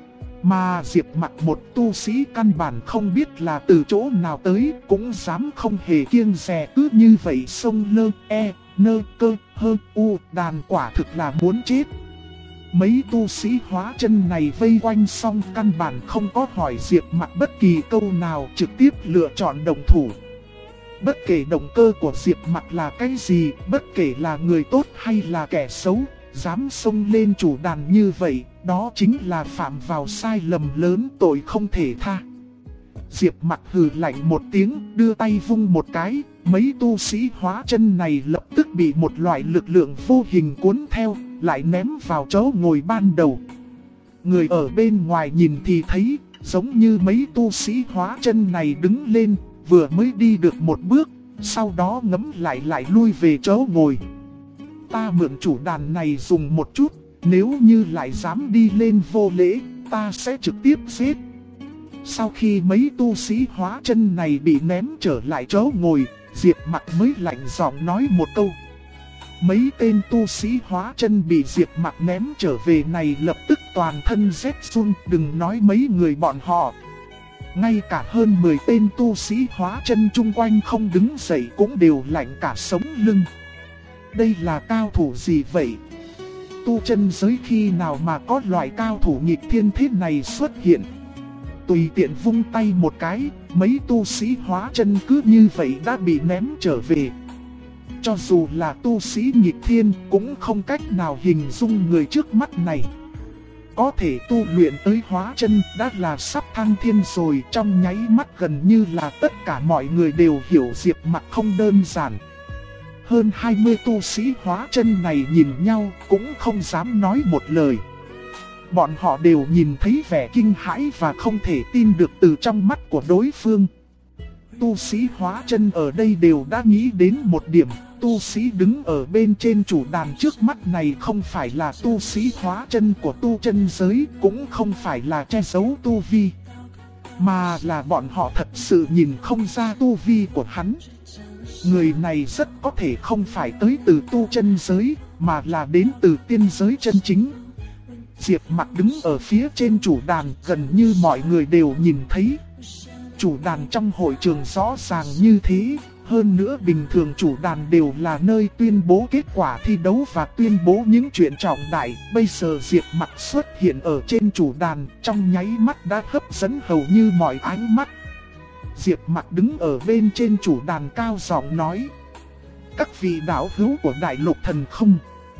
Mà Diệp Mặc, một tu sĩ căn bản không biết là từ chỗ nào tới, cũng dám không hề kiêng dè cứ như vậy xông lơ, nơ, cơ, hơ, u, đàn quả thực là muốn chết. Mấy tu sĩ hóa chân này vây quanh xong căn bản không có hỏi Diệp Mặc bất kỳ câu nào, trực tiếp lựa chọn đồng thủ. Bất kể động cơ của Diệp Mặc là cái gì, bất kể là người tốt hay là kẻ xấu, dám xông lên chủ đàn như vậy, đó chính là phạm vào sai lầm lớn, tội không thể tha. Diệp Mặc hừ lạnh một tiếng, đưa tay vung một cái, mấy tu sĩ hóa chân này lập tức bị một loại lực lượng vô hình cuốn theo, lại ném vào chỗ ngồi ban đầu. Người ở bên ngoài nhìn thì thấy, giống như mấy tu sĩ hóa chân này đứng lên, vừa mới đi được một bước, sau đó ngấm lại lui về chỗ ngồi. Ta mượn chủ đàn này dùng một chút, nếu như lại dám đi lên vô lễ, ta sẽ trực tiếp giết. Sau khi mấy tu sĩ hóa chân này bị ném trở lại chỗ ngồi, Diệp Mặc mới lạnh giọng nói một câu. Mấy tên tu sĩ hóa chân bị Diệp Mặc ném trở về này lập tức toàn thân rét run, đừng nói mấy người bọn họ. Ngay cả hơn 10 tên tu sĩ hóa chân chung quanh không đứng dậy cũng đều lạnh cả sống lưng. Đây là cao thủ gì vậy? Tu chân giới khi nào mà có loại cao thủ nghịch thiên thế này xuất hiện? Tùy tiện vung tay một cái, mấy tu sĩ hóa chân cứ như vậy đã bị ném trở về. Cho dù là tu sĩ nghịch thiên cũng không cách nào hình dung người trước mắt này. Có thể tu luyện tới hóa chân đã là sắp thăng thiên rồi, trong nháy mắt gần như là tất cả mọi người đều hiểu Diệp Mặc không đơn giản. Hơn 20 tu sĩ hóa chân này nhìn nhau cũng không dám nói một lời. Bọn họ đều nhìn thấy vẻ kinh hãi và không thể tin được từ trong mắt của đối phương. Tu sĩ hóa chân ở đây đều đã nghĩ đến một điểm, tu sĩ đứng ở bên trên chủ đàn trước mắt này không phải là tu sĩ hóa chân của tu chân giới, cũng không phải là che giấu tu vi, mà là bọn họ thật sự nhìn không ra tu vi của hắn. Người này rất có thể không phải tới từ tu chân giới, mà là đến từ tiên giới chân chính. Diệp Mặc đứng ở phía trên chủ đàn, gần như mọi người đều nhìn thấy. Chủ đàn trong hội trường rõ ràng như thế, hơn nữa bình thường chủ đàn đều là nơi tuyên bố kết quả thi đấu và tuyên bố những chuyện trọng đại. Bây giờ Diệp Mặc xuất hiện ở trên chủ đàn, trong nháy mắt đã hấp dẫn hầu như mọi ánh mắt. Diệp Mặc đứng ở bên trên chủ đàn cao giọng nói: các vị đạo hữu của Đại Lục Thần Không,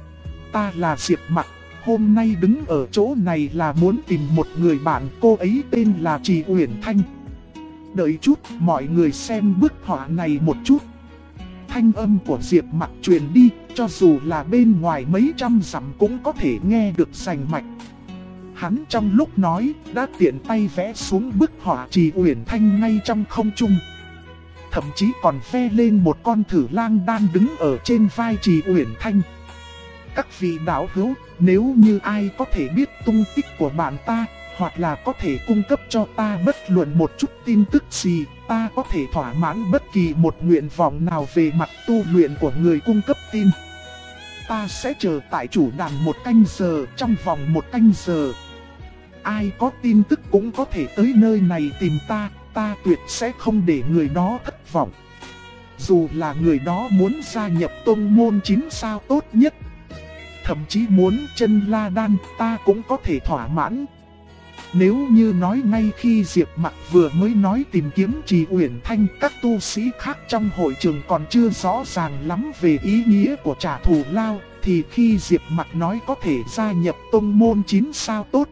ta là Diệp Mặc. Hôm nay đứng ở chỗ này là muốn tìm một người bạn, cô ấy tên là Trì Uyển Thanh. Đợi chút, mọi người xem bức họa này một chút. Thanh âm của Diệp Mặc truyền đi, cho dù là bên ngoài mấy trăm dặm cũng có thể nghe được rành mạch. Hắn trong lúc nói, đã tiện tay vẽ xuống bức họa Trì Uyển Thanh ngay trong không trung. Thậm chí còn vẽ lên một con thử lang đang đứng ở trên vai Trì Uyển Thanh. Các vị đạo hữu, nếu như ai có thể biết tung tích của bạn ta, hoặc là có thể cung cấp cho ta bất luận một chút tin tức gì, ta có thể thỏa mãn bất kỳ một nguyện vọng nào về mặt tu luyện của người cung cấp tin. Ta sẽ chờ tại chủ đàn 1 canh giờ, trong vòng 1 canh giờ. Ai có tin tức cũng có thể tới nơi này tìm ta, ta tuyệt sẽ không để người đó thất vọng. Dù là người đó muốn gia nhập tông môn 9 sao tốt nhất, thậm chí muốn chân la đan, ta cũng có thể thỏa mãn. Nếu như nói ngay khi Diệp Mặc vừa mới nói tìm kiếm Trì Uyển Thanh, các tu sĩ khác trong hội trường còn chưa rõ ràng lắm về ý nghĩa của trả thù lao, thì khi Diệp Mặc nói có thể gia nhập tông môn 9 sao tốt nhất,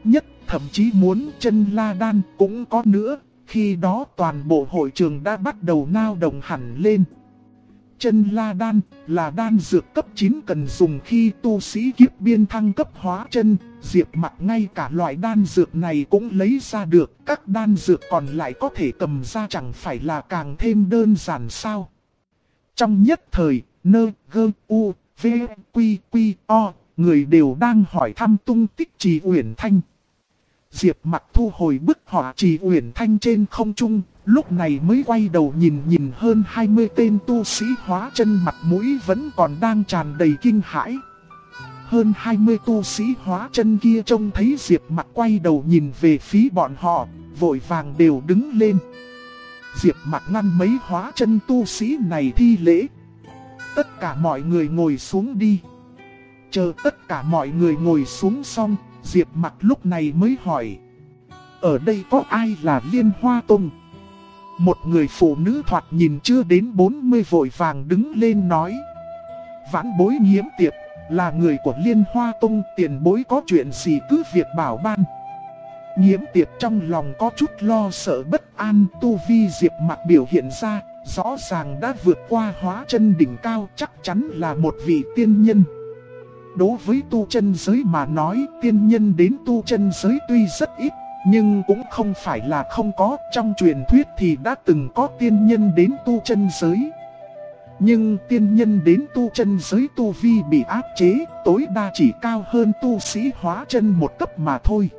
thậm chí muốn chân la đan cũng có nữa. Khi đó toàn bộ hội trường đã bắt đầu nao động hẳn lên. Chân la đan là đan dược cấp 9 cần dùng khi tu sĩ kiếp biên thăng cấp hóa chân. Diệp Mặc ngay cả loại đan dược này cũng lấy ra được. Các đan dược còn lại có thể cầm ra chẳng phải là càng thêm đơn giản sao. Trong nhất thời, nơ, gơ, u, v, quy, quy, o, người đều đang hỏi thăm tung tích Trì Uyển Thanh. Diệp Mặc thu hồi bức họa Trì Uyển Thanh trên không trung, lúc này mới quay đầu nhìn hơn 20 tên tu sĩ hóa chân, mặt mũi vẫn còn đang tràn đầy kinh hãi. Hơn 20 tu sĩ hóa chân kia trông thấy Diệp Mặc quay đầu nhìn về phía bọn họ, vội vàng đều đứng lên. Diệp Mặc ngăn mấy hóa chân tu sĩ này thi lễ. Tất cả mọi người ngồi xuống đi. Chờ tất cả mọi người ngồi xuống xong, Diệp Mặc lúc này mới hỏi. Ở đây có ai là Liên Hoa Tông? Một người phụ nữ thoạt nhìn chưa đến 40 vội vàng đứng lên nói. Vãn bối Nhiễm Tiệp, là người của Liên Hoa Tông, tiền bối có chuyện gì cứ việc bảo ban. Nhiễm Tiệp trong lòng có chút lo sợ bất an, tu vi Diệp Mặc biểu hiện ra, rõ ràng đã vượt qua hóa chân đỉnh cao, chắc chắn là một vị tiên nhân. Đối với tu chân giới mà nói, tiên nhân đến tu chân giới tuy rất ít, nhưng cũng không phải là không có. Trong truyền thuyết thì đã từng có tiên nhân đến tu chân giới. Nhưng tiên nhân đến tu chân giới tu vi bị áp chế, tối đa chỉ cao hơn tu sĩ hóa chân một cấp mà thôi.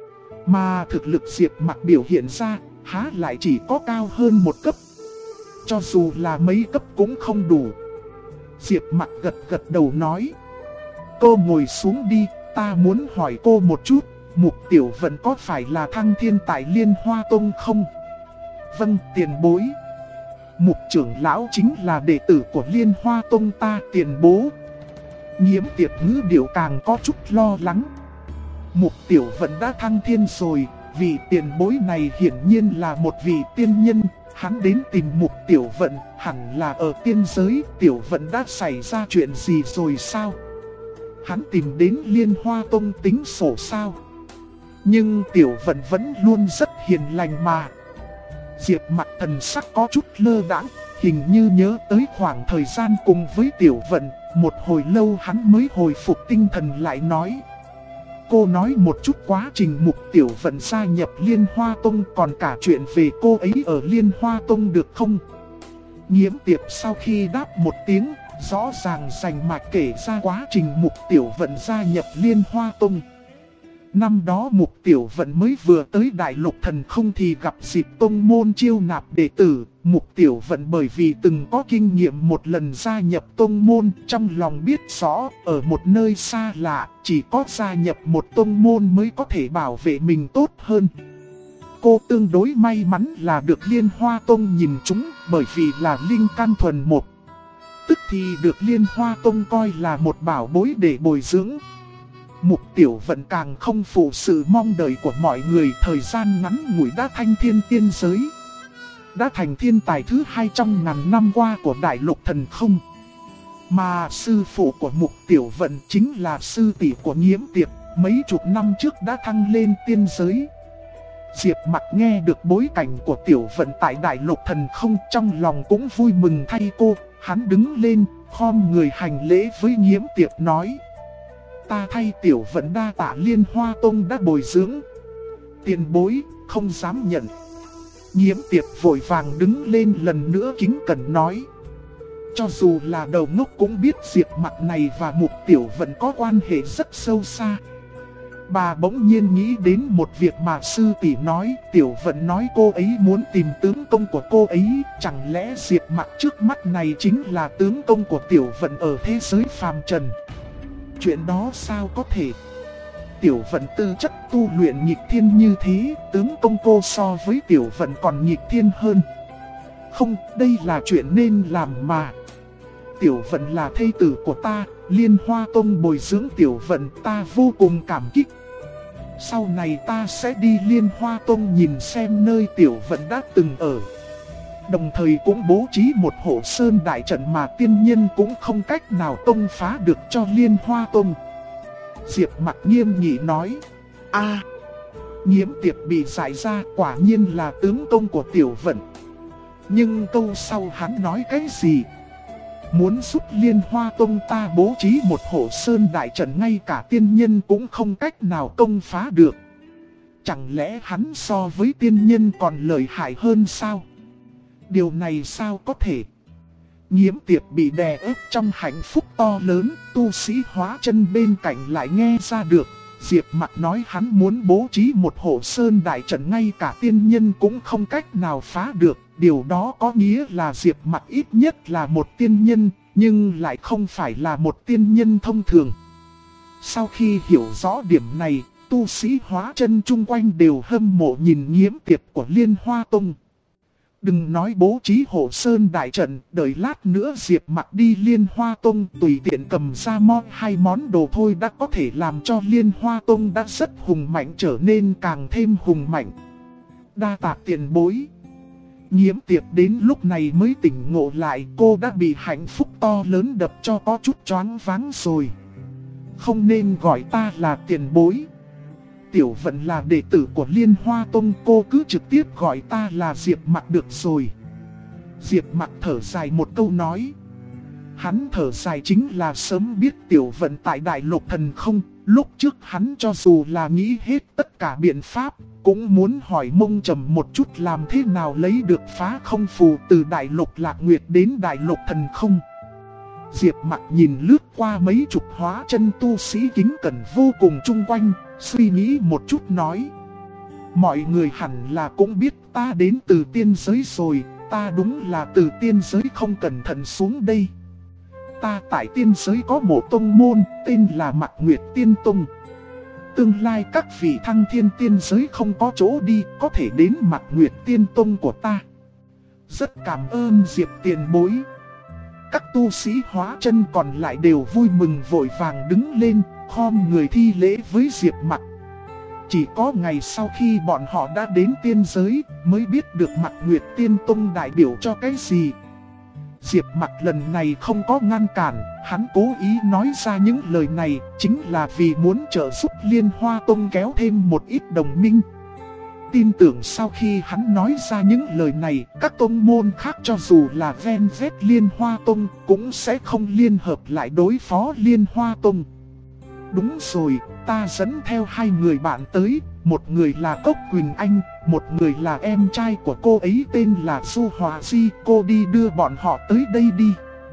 Mà thực lực Diệp Mặc biểu hiện ra, há lại chỉ có cao hơn một cấp. Cho dù là mấy cấp cũng không đủ. Diệp Mặc gật đầu nói. Cô ngồi xuống đi, ta muốn hỏi cô một chút, Mục Tiểu Vận có phải là thăng thiên tại Liên Hoa Tông không? Vâng, tiền bối. Mục trưởng lão chính là đệ tử của Liên Hoa Tông ta, tiền bố. Nhiễm Tiệp ngữ điệu càng có chút lo lắng. Mục Tiểu Vận đã thăng thiên rồi, vị tiền bối này hiển nhiên là một vị tiên nhân. Hắn đến tìm Mục Tiểu Vận, hẳn là ở tiên giới. Tiểu Vận đã xảy ra chuyện gì rồi sao? Hắn tìm đến Liên Hoa Tông tính sổ sao? Nhưng Tiểu Vận vẫn luôn rất hiền lành mà. Diệp Mặc thần sắc có chút lơ đãng, hình như nhớ tới khoảng thời gian cùng với Tiểu Vận. Một hồi lâu hắn mới hồi phục tinh thần lại nói. Cô nói một chút quá trình Mục Tiểu Vận gia nhập Liên Hoa Tông, còn cả chuyện về cô ấy ở Liên Hoa Tông được không? Nhiễm Tiệp sau khi đáp một tiếng, rõ ràng rành mạch kể ra quá trình Mục Tiểu Vận gia nhập Liên Hoa Tông. Năm đó Mục Tiểu Vận mới vừa tới Đại Lục Thần Không thì gặp dịp tông môn chiêu nạp đệ tử. Mục Tiểu Vận bởi vì từng có kinh nghiệm một lần gia nhập tông môn, trong lòng biết rõ ở một nơi xa lạ, chỉ có gia nhập một tông môn mới có thể bảo vệ mình tốt hơn. Cô tương đối may mắn là được Liên Hoa Tông nhìn trúng, bởi vì là linh căn thuần một. Tức thì được Liên Hoa Tông coi là một bảo bối để bồi dưỡng. Mục Tiểu Vận càng không phụ sự mong đợi của mọi người, thời gian ngắn ngủi đã thanh thiên tiên giới. Đã thành thiên tài thứ 2 trong ngàn năm qua của Đại Lục Thần Không. Mà sư phụ của Mục Tiểu Vận chính là sư tỷ của Nhiễm Tiệp, mấy chục năm trước đã thăng lên tiên giới. Diệp Mặc nghe được bối cảnh của Tiểu Vận tại Đại Lục Thần Không, trong lòng cũng vui mừng thay cô. Hắn đứng lên, khom người hành lễ với Nhiễm Tiệp nói. Ta thay Tiểu Vận đa tạ Liên Hoa Tông đã bồi dưỡng. Tiền bối, không dám nhận. Nhiễm Tiệp vội vàng đứng lên lần nữa kính cẩn nói. Cho dù là đầu ngốc cũng biết Diệp Mặc này và Mục Tiểu Vận có quan hệ rất sâu xa. Bà bỗng nhiên nghĩ đến một việc mà sư tỷ nói. Tiểu Vận nói cô ấy muốn tìm tướng công của cô ấy. Chẳng lẽ Diệp Mặc trước mắt này chính là tướng công của Tiểu Vận ở thế giới phàm trần? Chuyện đó sao có thể? Tiểu Vận tư chất tu luyện nghịch thiên như thế, tướng công cô so với Tiểu Vận còn nghịch thiên hơn. Không, đây là chuyện nên làm mà. Tiểu Vận là thê tử của ta, Liên Hoa Tông bồi dưỡng Tiểu Vận, ta vô cùng cảm kích. Sau này ta sẽ đi Liên Hoa Tông nhìn xem nơi Tiểu Vận đã từng ở. Đồng thời cũng bố trí một hộ sơn đại trận mà tiên nhân cũng không cách nào tông phá được cho Liên Hoa Tông. Diệp Mặc nghiêm nghị nói. Nhiễm Tiệp bị giải ra, quả nhiên là tướng công của Tiểu Vận. Nhưng câu sau hắn nói cái gì? Muốn giúp Liên Hoa Tông ta bố trí một hộ sơn đại trận, ngay cả tiên nhân cũng không cách nào công phá được. Chẳng lẽ hắn so với tiên nhân còn lợi hại hơn sao? Điều này sao có thể? Nhiễm Tiệp bị đè ép trong hạnh phúc to lớn, tu sĩ hóa chân bên cạnh lại nghe ra được. Diệp Mặc nói hắn muốn bố trí một hộ sơn đại trận, ngay cả tiên nhân cũng không cách nào phá được. Điều đó có nghĩa là Diệp Mặc ít nhất là một tiên nhân, nhưng lại không phải là một tiên nhân thông thường. Sau khi hiểu rõ điểm này, tu sĩ hóa chân chung quanh đều hâm mộ nhìn Nhiễm Tiệp của Liên Hoa Tông. Đừng nói bố trí hộ sơn đại trận, đợi lát nữa Diệp Mặc đi Liên Hoa Tông tùy tiện cầm ra hai món đồ thôi đã có thể làm cho Liên Hoa Tông đã rất hùng mạnh trở nên càng thêm hùng mạnh. Đa tạ tiền bối. Nhiễm Tiệp đến lúc này mới tỉnh ngộ lại, cô đã bị hạnh phúc to lớn đập cho có chút choáng váng rồi. Không nên gọi ta là tiền bối. Tiểu Vận là đệ tử của Liên Hoa Tông, cô cứ trực tiếp gọi ta là Diệp Mặc được rồi. Diệp Mặc thở dài một câu nói. Hắn thở dài chính là sớm biết Tiểu Vận tại Đại Lục Thần Không. Lúc trước hắn cho dù là nghĩ hết tất cả biện pháp, cũng muốn hỏi Mông Trầm một chút làm thế nào lấy được phá không phù từ Đại Lục Lạc Nguyệt đến Đại Lục Thần Không. Diệp Mặc nhìn lướt qua mấy chục hóa chân tu sĩ kính cẩn vô cùng chung quanh, suy nghĩ một chút nói. Mọi người hẳn là cũng biết ta đến từ tiên giới rồi, ta đúng là từ tiên giới không cẩn thận xuống đây. Ta tại tiên giới có một tông môn, tên là Mạc Nguyệt Tiên Tông. Tương lai các vị thăng thiên tiên giới không có chỗ đi, có thể đến Mạc Nguyệt Tiên Tông của ta. Rất cảm ơn Diệp tiền bối. Các tu sĩ hóa chân còn lại đều vui mừng vội vàng đứng lên, khom người thi lễ với Diệp Mặc. Chỉ có ngày sau khi bọn họ đã đến tiên giới mới biết được Mạc Nguyệt Tiên Tông đại biểu cho cái gì. Diệp Mặc lần này không có ngăn cản, hắn cố ý nói ra những lời này chính là vì muốn trợ giúp Liên Hoa Tông kéo thêm một ít đồng minh. Tin tưởng sau khi hắn nói ra những lời này, các tông môn khác cho dù là ven vét Liên Hoa Tông cũng sẽ không liên hợp lại đối phó Liên Hoa Tông. Đúng rồi, ta dẫn theo hai người bạn tới, một người là Cốc Quỳnh Anh, một người là em trai của cô ấy tên là Du Hòa Di, cô đi đưa bọn họ tới đây đi.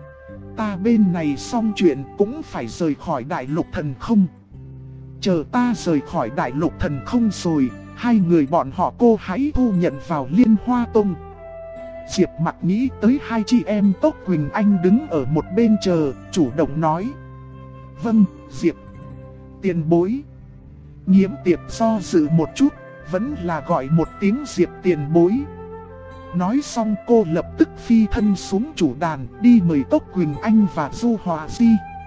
Ta bên này xong chuyện cũng phải rời khỏi Đại Lục Thần Không. Chờ ta rời khỏi Đại Lục Thần Không rồi, hai người bọn họ cô hãy thu nhận vào Liên Hoa Tông. Diệp Mặc nghĩ tới hai chị em Cốc Quỳnh Anh đứng ở một bên chờ, chủ động nói. Vâng, Diệp tiền bối. Nhiễm Tiệp do dự một chút, vẫn là gọi một tiếng Diệp tiền bối. Nói xong cô lập tức phi thân xuống chủ đàn, đi mời Cốc Quỳnh Anh và Du Hòa Di.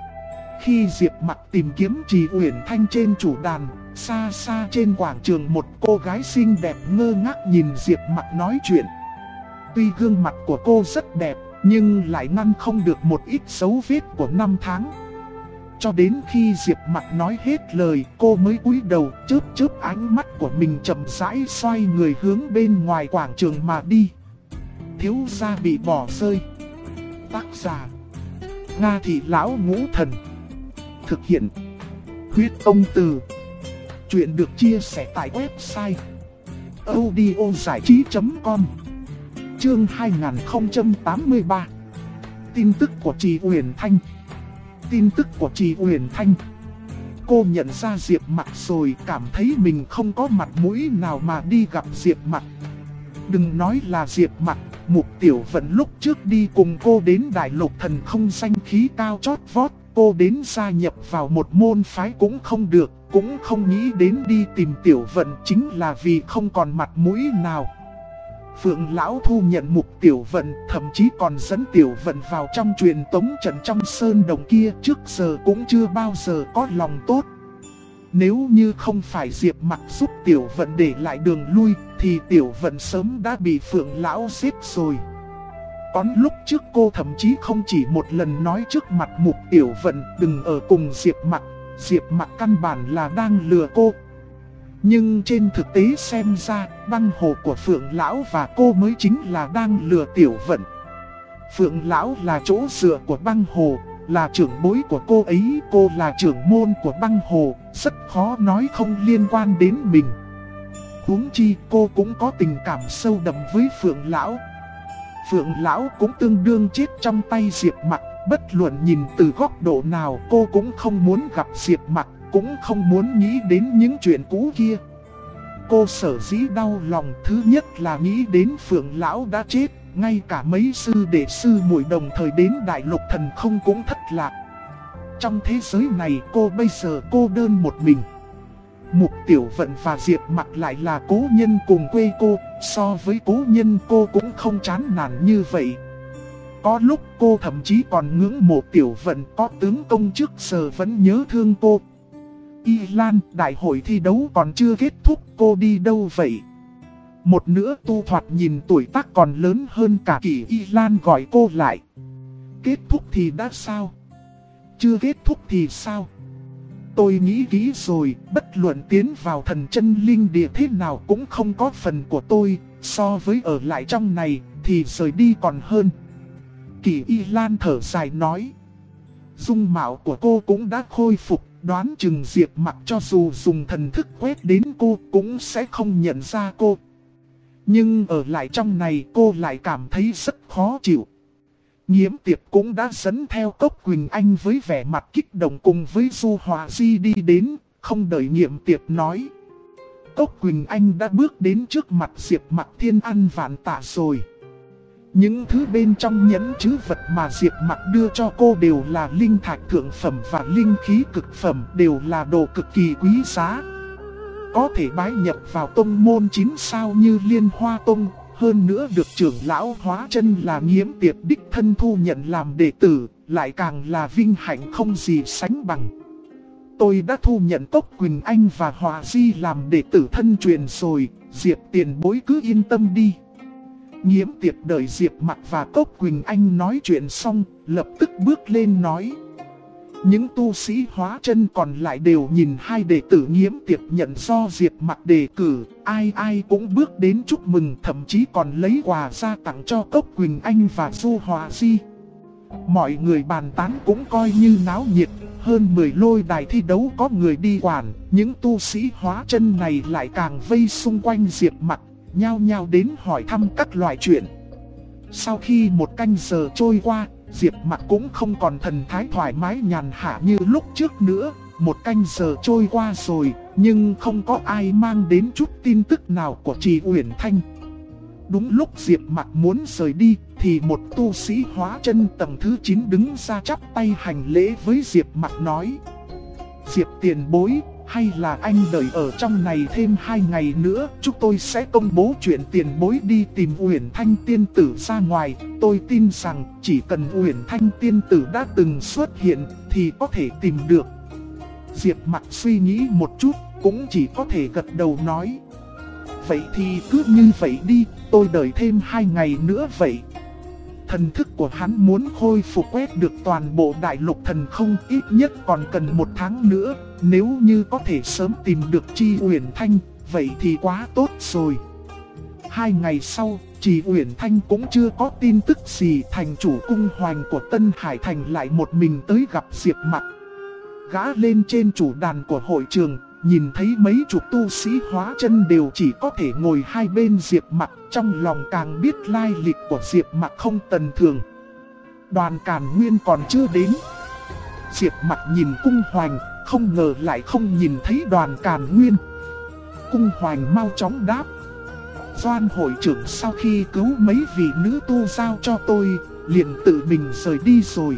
Khi Diệp Mặc tìm kiếm Trì Uyển Thanh trên chủ đàn, xa xa trên quảng trường một cô gái xinh đẹp ngơ ngác nhìn Diệp Mặc nói chuyện. Tuy gương mặt của cô rất đẹp, nhưng lại ngăn không được một ít dấu vết của năm tháng. Cho đến khi Diệp Mặc nói hết lời, cô mới cúi đầu chớp chớp ánh mắt của mình, chậm rãi xoay người hướng bên ngoài quảng trường mà đi. Thiếu gia bị bỏ rơi. Tác giả: Nga Thị Lão Ngũ Thần. Thực hiện: Huyết Ông Từ. Chuyện được chia sẻ tại website audiozảichí.com. Chương 2083. Tin tức của Trì Uyển Thanh. Tin tức của Trì Uyển Thanh. Cô nhận ra Diệp Mặc rồi, cảm thấy mình không có mặt mũi nào mà đi gặp Diệp Mặc. Đừng nói là Diệp Mặc, Mục Tiểu Vận lúc trước đi cùng cô đến Đại Lục Thần Không danh khí cao chót vót, cô đến gia nhập vào một môn phái cũng không được, cũng không nghĩ đến đi tìm Tiểu Vận chính là vì không còn mặt mũi nào. Phượng Lão thu nhận Mục Tiểu Vận, thậm chí còn dẫn Tiểu Vận vào trong truyền tống trận trong sơn đồng kia, trước giờ cũng chưa bao giờ có lòng tốt. Nếu như không phải Diệp Mặc giúp Tiểu Vận để lại đường lui, thì Tiểu Vận sớm đã bị Phượng Lão giết rồi. Còn lúc trước cô thậm chí không chỉ một lần nói trước mặt Mục Tiểu Vận đừng ở cùng Diệp Mặc, Diệp Mặc căn bản là đang lừa cô. Nhưng trên thực tế xem ra, băng hồ của Phượng Lão và cô mới chính là đang lừa Tiểu Vận. Phượng Lão là chỗ dựa của băng hồ, là trưởng bối của cô ấy, cô là trưởng môn của băng hồ, rất khó nói không liên quan đến mình. Huống chi cô cũng có tình cảm sâu đậm với Phượng Lão. Phượng Lão cũng tương đương chết trong tay Diệp Mặc, bất luận nhìn từ góc độ nào cô cũng không muốn gặp Diệp Mặc, cũng không muốn nghĩ đến những chuyện cũ kia. Cô sở dĩ đau lòng thứ nhất là nghĩ đến Phượng Lão đã chết, ngay cả mấy sư đệ sư muội đồng thời đến Đại Lục Thần Không cũng thất lạc. Trong thế giới này cô bây giờ cô đơn một mình. Mục Tiểu Vận và Diệp Mặc lại là cố nhân cùng quê cô, so với cố nhân cô cũng không chán nản như vậy. Có lúc cô thậm chí còn ngưỡng mộ Tiểu Vận, có tướng công trước giờ vẫn nhớ thương cô. Y Lan, đại hội thi đấu còn chưa kết thúc, cô đi đâu vậy? Một nữa tu thoạt nhìn tuổi tác còn lớn hơn cả Kỷ Y Lan gọi cô lại. Kết thúc thì đã sao? Chưa kết thúc thì sao? Tôi nghĩ kỹ rồi, bất luận tiến vào thần chân linh địa thế nào cũng không có phần của tôi, so với ở lại trong này thì rời đi còn hơn. Kỷ Y Lan thở dài nói. Dung mạo của cô cũng đã khôi phục, đoán chừng Diệp Mặc cho dù dùng thần thức quét đến cô cũng sẽ không nhận ra cô. Nhưng ở lại trong này cô lại cảm thấy rất khó chịu. Nhiễm Tiệp cũng đã dẫn theo Cốc Quỳnh Anh với vẻ mặt kích động cùng với Du Hòa Di đi đến, không đợi Nhiễm Tiệp nói. Cốc Quỳnh Anh đã bước đến trước mặt Diệp Mặc thiên ăn vạn tạ rồi. Những thứ bên trong nhẫn trữ vật mà Diệp Mặc đưa cho cô đều là linh thạch thượng phẩm và linh khí cực phẩm, đều là đồ cực kỳ quý giá. Có thể bái nhập vào tông môn 9 sao như Liên Hoa Tông, hơn nữa được trưởng lão Hóa Chân là Nhiễm Tiệp đích thân thu nhận làm đệ tử, lại càng là vinh hạnh không gì sánh bằng. Tôi đã thu nhận Cốc Quỳnh Anh và Hòa Di làm đệ tử thân truyền rồi, Diệp tiền bối cứ yên tâm đi. Nhiễm Tiệp đợi Diệp Mặc và Cốc Quỳnh Anh nói chuyện xong, lập tức bước lên nói. Những tu sĩ Hóa Chân còn lại đều nhìn hai đệ tử Nhiễm Tiệp nhận do Diệp Mặc đề cử, ai ai cũng bước đến chúc mừng, thậm chí còn lấy quà ra tặng cho Cốc Quỳnh Anh và Du Hòa Di. Mọi người bàn tán cũng coi như náo nhiệt, hơn 10 lôi đài thi đấu có người đi quản, những tu sĩ Hóa Chân này lại càng vây xung quanh Diệp Mặc, nhao nhao đến hỏi thăm các loại chuyện. Sau khi một canh giờ trôi qua, Diệp Mặc cũng không còn thần thái thoải mái nhàn hạ như lúc trước nữa. Một canh giờ trôi qua rồi, nhưng không có ai mang đến chút tin tức nào của Trì Uyển Thanh. Đúng lúc Diệp Mặc muốn rời đi, thì một tu sĩ Hóa Chân tầng thứ 9 đứng ra chắp tay hành lễ với Diệp Mặc nói. Diệp tiền bối, hay là anh đợi ở trong này thêm 2 ngày nữa, chúng tôi sẽ công bố chuyện tiền bối đi tìm Uyển Thanh tiên tử ra ngoài. Tôi tin rằng chỉ cần Uyển Thanh tiên tử đã từng xuất hiện thì có thể tìm được. Diệp Mặc suy nghĩ một chút, cũng chỉ có thể gật đầu nói. Vậy thì cứ như vậy đi, tôi đợi thêm 2 ngày nữa vậy. Thần thức của hắn muốn khôi phục quét được toàn bộ Đại Lục Thần Không, ít nhất còn cần 1 tháng nữa. Nếu như có thể sớm tìm được Tri Uyển Thanh, vậy thì quá tốt rồi. 2 ngày sau, Trì Uyển Thanh cũng chưa có tin tức gì. Thành chủ cung hoành của Tân Hải Thành lại một mình tới gặp Diệp Mặc. Gã lên trên chủ đàn của hội trường, nhìn thấy mấy chục tu sĩ Hóa Chân đều chỉ có thể ngồi hai bên Diệp Mặc, trong lòng càng biết lai lịch của Diệp Mặc không tầm thường. Đoàn Càn Nguyên còn chưa đến. Diệp Mặc nhìn cung hoành, không ngờ lại không nhìn thấy Đoàn Càn Nguyên. Cung hoành mau chóng đáp. Doan hội trưởng sau khi cứu mấy vị nữ tu giao cho tôi, liền tự mình rời đi rồi.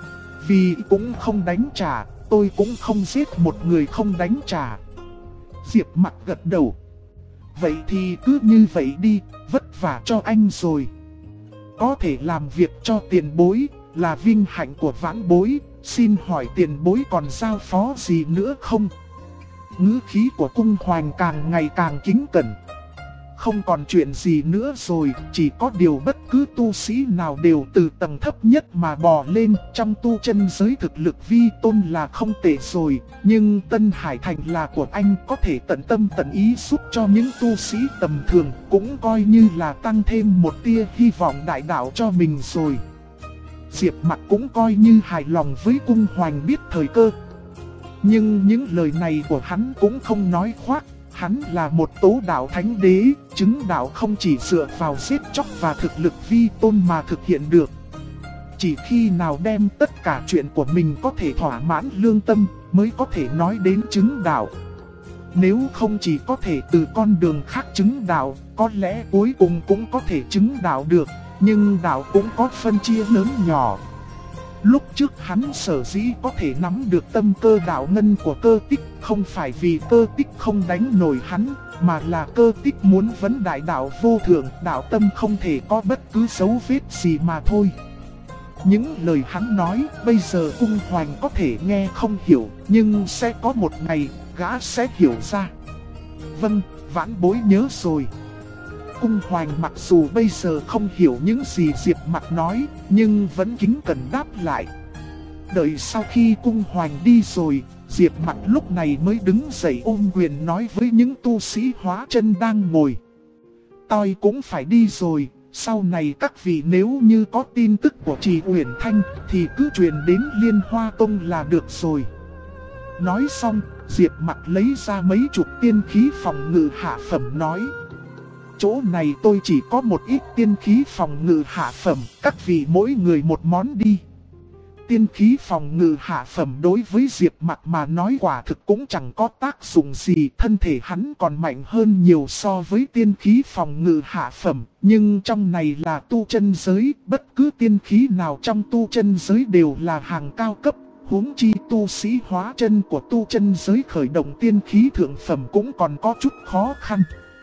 Vì cũng không đánh trả, tôi cũng không giết một người không đánh trả. Diệp Mặc gật đầu. Vậy thì cứ như vậy đi, vất vả cho anh rồi. Có thể làm việc cho tiền bối là vinh hạnh của vãn bối. Xin hỏi tiền bối còn giao phó gì nữa không? Ngữ khí của cung hoành càng ngày càng kính cẩn. không còn chuyện gì nữa rồi, chỉ có điều bất cứ tu sĩ nào đều từ tầng thấp nhất mà bò lên, trong tu chân giới thực lực vi tôn là không tệ rồi, nhưng Tân Hải Thành là của anh, có thể tận tâm tận ý giúp cho những tu sĩ tầm thường, cũng coi như là tăng thêm một tia hy vọng đại đạo cho mình rồi. Diệp Mặc cũng coi như hài lòng với cung hoành biết thời cơ. Nhưng những lời này của hắn cũng không nói khoác. Hắn là một tố đạo thánh đế, chứng đạo không chỉ dựa vào giết chóc và thực lực vi tôn mà thực hiện được. Chỉ khi nào đem tất cả chuyện của mình có thể thỏa mãn lương tâm mới có thể nói đến chứng đạo. Nếu không chỉ có thể từ con đường khác chứng đạo, có lẽ cuối cùng cũng có thể chứng đạo được, nhưng đạo cũng có phân chia lớn nhỏ. Lúc trước hắn sở dĩ có thể nắm được tâm cơ đạo ngân của Cơ Tích, không phải vì Cơ Tích không đánh nổi hắn, mà là Cơ Tích muốn vấn đại đạo vô thượng, đạo tâm không thể có bất cứ dấu vết gì mà thôi. Những lời hắn nói, bây giờ cung hoành có thể nghe không hiểu, nhưng sẽ có một ngày, gã sẽ hiểu ra. Vâng, vãn bối nhớ rồi. Cung hoành mặc dù bây giờ không hiểu những gì Diệp Mặc nói, nhưng vẫn kính cẩn đáp lại. Đợi sau khi cung hoành đi rồi, Diệp Mặc lúc này mới đứng dậy ôm quyền nói với những tu sĩ hóa chân đang ngồi. Tôi cũng phải đi rồi, sau này các vị nếu như có tin tức của Trì Uyển Thanh thì cứ truyền đến Liên Hoa Tông là được rồi. Nói xong, Diệp Mặc lấy ra mấy chục tiên khí phòng ngự hạ phẩm nói. Chỗ này tôi chỉ có một ít tiên khí phòng ngự hạ phẩm, các vị mỗi người một món đi. Tiên khí phòng ngự hạ phẩm đối với Diệp Mặc mà nói quả thực cũng chẳng có tác dụng gì, thân thể hắn còn mạnh hơn nhiều so với tiên khí phòng ngự hạ phẩm, nhưng trong này là tu chân giới, bất cứ tiên khí nào trong tu chân giới đều là hàng cao cấp, huống chi tu sĩ hóa chân của tu chân giới khởi động tiên khí thượng phẩm cũng còn có chút khó khăn.